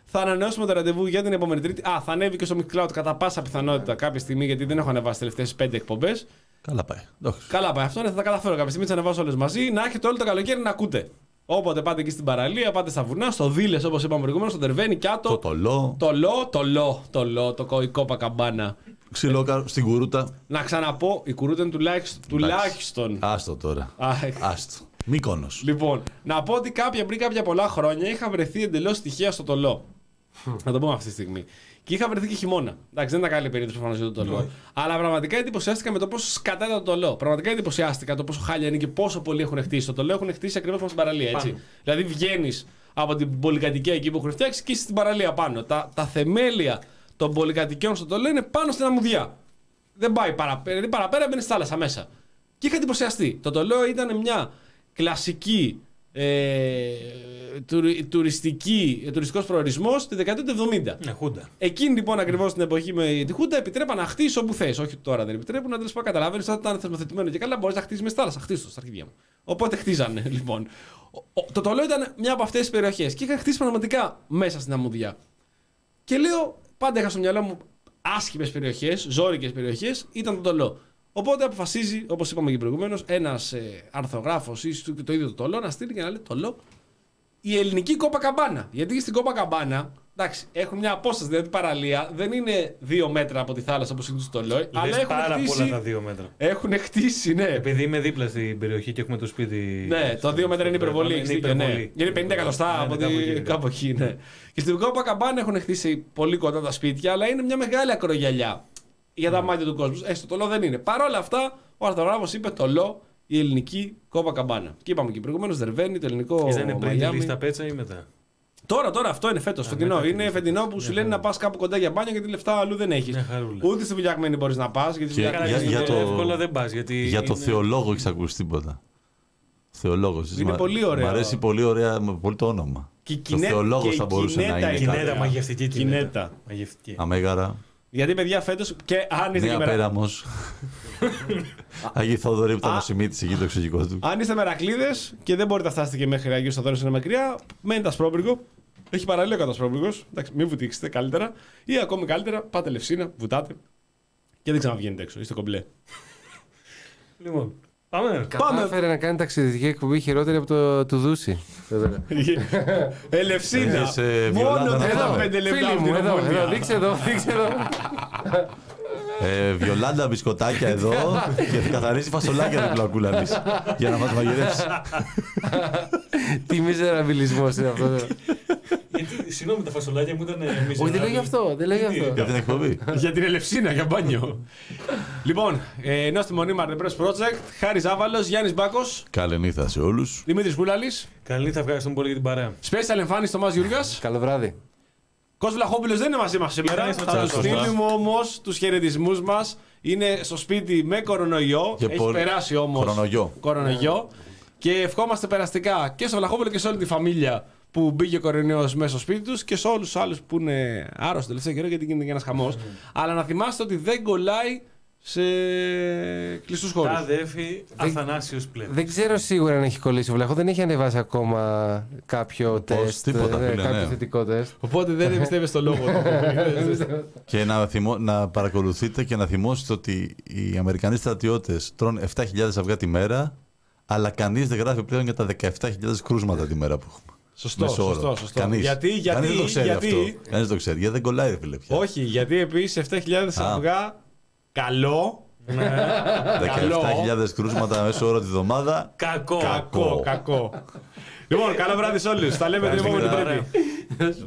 Θα ανανεώσουμε το ραντεβού για την επόμενη Τρίτη. Α, θα ανέβει και στο Mixcloud κατά πάσα πιθανότητα κάποια στιγμή, γιατί δεν έχω ανεβάσει τις τελευταίες πέντε εκπομπές. Καλά πάει. Καλά πάει αυτό, ναι, θα τα καταφέρω κάποια στιγμή, τις ανεβάσω όλες μαζί. Να έχετε όλο το καλοκαίρι να ακούτε. Όποτε πάτε εκεί στην παραλία, πάτε στα βουνά, στο Δήλες όπως είπαμε προηγουμένως, στο Τερβένι, Κάτω. Το τολό. Το λό, το λό, το λό, το Κοϊκόπα Καμπάνα. Ξυλόκαρο στην Κουρούτα. Να ξαναπώ, η Κουρούτα είναι τουλάχιστον. τουλάχιστον. Άστο τώρα. Α, Άστο. Μύκονος. Λοιπόν, να πω ότι κάποια, πριν κάποια πολλά χρόνια είχα βρεθεί εντελώς τυχαία στο Τολό. Να το πούμε αυτή τη στιγμή. Και είχα βρεθεί και χειμώνα. Εντάξει, δεν ήταν καλή περίπτωση προφανώς για το Τολό. Ναι. Αλλά πραγματικά εντυπωσιάστηκα με το πόσο σκατά ήταν το Τολό. Πραγματικά εντυπωσιάστηκα το πόσο χάλια είναι και πόσο πολύ έχουν χτίσει. Το Τολό έχουν χτίσει ακριβώς πάνω στην παραλία. Έτσι. Δηλαδή βγαίνει από την πολυκατοικία εκεί που έχουν φτιάξει και είσαι στην παραλία πάνω. Τα, τα θεμέλια των πολυκατοικιών στο Τολό είναι πάνω στην αμμουδιά. Δεν πάει παραπέρα, δεν παραπέρα μπαίνει στη θάλασσα μέσα. Και είχα εντυπωσιαστεί. Το Τολό ήταν μια κλασική ε, τουρι, τουριστική, ε, τουριστικός προορισμός τη δεκαετία του εβδομήντα. Ναι, Χούντα. Εκείνη λοιπόν ακριβώς την εποχή με τη Χούντα επιτρέπαν να χτίσει όπου θες. Όχι τώρα δεν επιτρέπουν, να τέλος πάντων καταλαβαίνεις ότι ήταν θεσμοθετημένο και καλά μπορείς να χτίσεις με στη θάλασσα. Χτίσου στα αρχίδια μου. Οπότε χτίζανε λοιπόν. Ο, ο, το Τολό ήταν μια από αυτές τις περιοχές και είχα χτίσει πραγματικά μέσα στην αμμουδιά. Και λέω, πάντα είχα στο μυαλό μου άσχημες περιοχές, ζώρικες περιοχές, ήταν το Τολό. Οπότε αποφασίζει, όπως είπαμε και προηγουμένως, ένας ε, αρθρογράφος ή το, το ίδιο το Τολό να στείλει και να λέει Τολό, η ελληνική Κόπα Καμπάνα. Γιατί στην Κόπα Καμπάνα, εντάξει, έχουν μια απόσταση, δηλαδή παραλία, δεν είναι δύο μέτρα από τη θάλασσα όπως είναι στο Τολό. Αλλά έχουν πάρα χτίσει, πολλά τα δύο μέτρα. Έχουν χτίσει, ναι. Επειδή είμαι δίπλα στην περιοχή και έχουμε το σπίτι. Ναι, το δύο μέτρα είναι υπερβολή. Είναι Είναι, υπερβολή. ναι. Είναι πενήντα εκατοστά Ναι, από ναι, κάπου εκεί, τη... ναι. κάπου εκεί, ναι. Και στην Κόπα Καμπάνα έχουν χτίσει πολύ κοντά τα σπίτια, αλλά είναι μια μεγάλη ακρογιαλιά για τα μάτια του κόσμου. Ε, στο Τολό δεν είναι. Παρ' όλα αυτά, ο αρθρογράφος είπε Τολό, η ελληνική Κόπα Καμπάνα. Και είπαμε και προηγουμένως Δερβένι, το ελληνικό. Και δεν είναι πριν τη Μαϊάμι. λίστα πέτσα ή μετά. Τώρα, τώρα αυτό είναι φέτος, φετινό. μετά Είναι τη φετινό που σου λένε να πας κάπου κοντά για μπάνιο γιατί λεφτά αλλού δεν έχεις. Μια χαρούλα. Ούτε στη Βουλιαγμένη μπορείς να πας. Γιατί στη Και Βουλιαγμένη- για- Για, για το... το- εύκολα δεν πας. Γιατί Για το είναι... θεολόγο έχεις ακούσει τίποτα. Θεολόγος. Είναι Μα- πολύ ωραίο. Μ' αρέσει πολύ ωραία, με πολύ το όνομα. Και η Το Κινέ- θεολόγος και θα η μπορούσε να Κινέτα είναι. είναι Κινέτα, ωραία. μαγευτική Κινέτα. κινέτα. Μαγευτική. Αμέγαρα. Γιατί παιδιά φέτος και αν είστε και Νέα μερα... Πέραμος. Αγίου Θόδωρη που ήταν ο Σιμίτης εκεί το εξωγικό του. αν είστε μερακλείδες και δεν μπορείτε να φτάσετε και μέχρι Αγίου Θοδόρου, είναι μακριά, μένετε Ασπρόμπυργο. Έχει παραλία κατά Ασπρόμπυργος. Εντάξει, μην βουτήξετε καλύτερα. Ή ακόμη καλύτερα, πάτε Λευσίνα, βουτάτε και δεν ξαναβγαίνετε έξω. Είστε κομπλέ. Λοιπόν, πάμε. Κατάφερε να κάνει ταξιδιωτική εκπομπή χειρότερη από το του Δούση. βέβαια. Ε, Λευσίνα. Έχεις, ε, Μόνο Βιολάντα να τριάντα πάμε. πέντε λεπτά Φίλοι από μου, την εδώ, Ομόνια. εδώ, δείξε εδώ, δείξε εδώ. Ε, Βιολάντα μπισκοτάκια εδώ και θα καθαρίσει φασολάκια του Πλακούλανης για να μας μαγειρεύσει. Τι μιζεραβιλισμός είναι αυτό. Γιατί, συγγνώμη, τα φασολάκια μου ήταν μισή. Όχι, δεν λέγει αυτό, δεν λέγει αυτό. Για την εκπομπή. Για την Ελευσίνα, για μπάνιο. Λοιπόν, ε, ενώ στη Μονή The Press Project, Χάρης Άβαλος, Γιάννης Μπάκος, Καλή νύχτα σε όλους. Δημήτρης Κούλαλης, Καλή, θα ευχαριστούμε πολύ για την παρέα. Special εμφάνιση Τομάς Γιούργας. Καλό βράδυ. Κώστας Βλαχόπουλος δεν είναι μαζί μας σήμερα. Ήταν στο Θα του chat, στείλουμε όμως τους χαιρετισμούς μας. Είναι στο σπίτι με κορονοϊό. Και Έχει πολύ- περάσει όμως Κορονοϊό. κορονοϊό. Και ευχόμαστε περαστικά και στο Βλαχόπουλο και σε όλη τη φαμίλια που μπήκε ο κορονοϊός μέσα στο σπίτι τους και σε όλους τους άλλους που είναι άρρωστοι τελευταίο καιρό γιατί γίνεται και ένας χαμός. Αλλά να θυμάστε ότι δεν κολλάει σε κλειστούς χώρους. Τα αδέφη Αθανάσιος πλέον. Δεν ξέρω σίγουρα αν έχει κολλήσει ο Βλαχό, δεν έχει ανεβάσει ακόμα κάποιο τεστ. τίποτα, ε, φίλε, κάποιο ναι. θετικό τεστ. Οπότε δεν εμπιστεύεσαι στο λόγο του. Και να, θυμώ, να παρακολουθείτε και να θυμόσαστε ότι οι Αμερικανοί στρατιώτες τρώνε επτά χιλιάδες αυγά τη μέρα, αλλά κανείς δεν γράφει πλέον για τα δεκαεπτά χιλιάδες κρούσματα τη μέρα που έχουμε. Σωστό, Μέσο όρο. σωστό, σωστό. Κανείς. Γιατί, γιατί, Κανείς δεν το ξέρει γιατί, αυτό. Κανείς δεν το ξέρει. Γιατί δεν κολλάει, ρε φίλε πια. όχι, γιατί επίσης επτά χιλιάδες Α. αυγά, καλό, δεκαεπτά χιλιάδες κρούσματα μέσω όρο τη βδομάδα. Κακό. κακό, κακό. Λοιπόν, καλό βράδυ σε όλους. Τα λέμε την επόμενη Ευχαριστούμε. Τρίτη.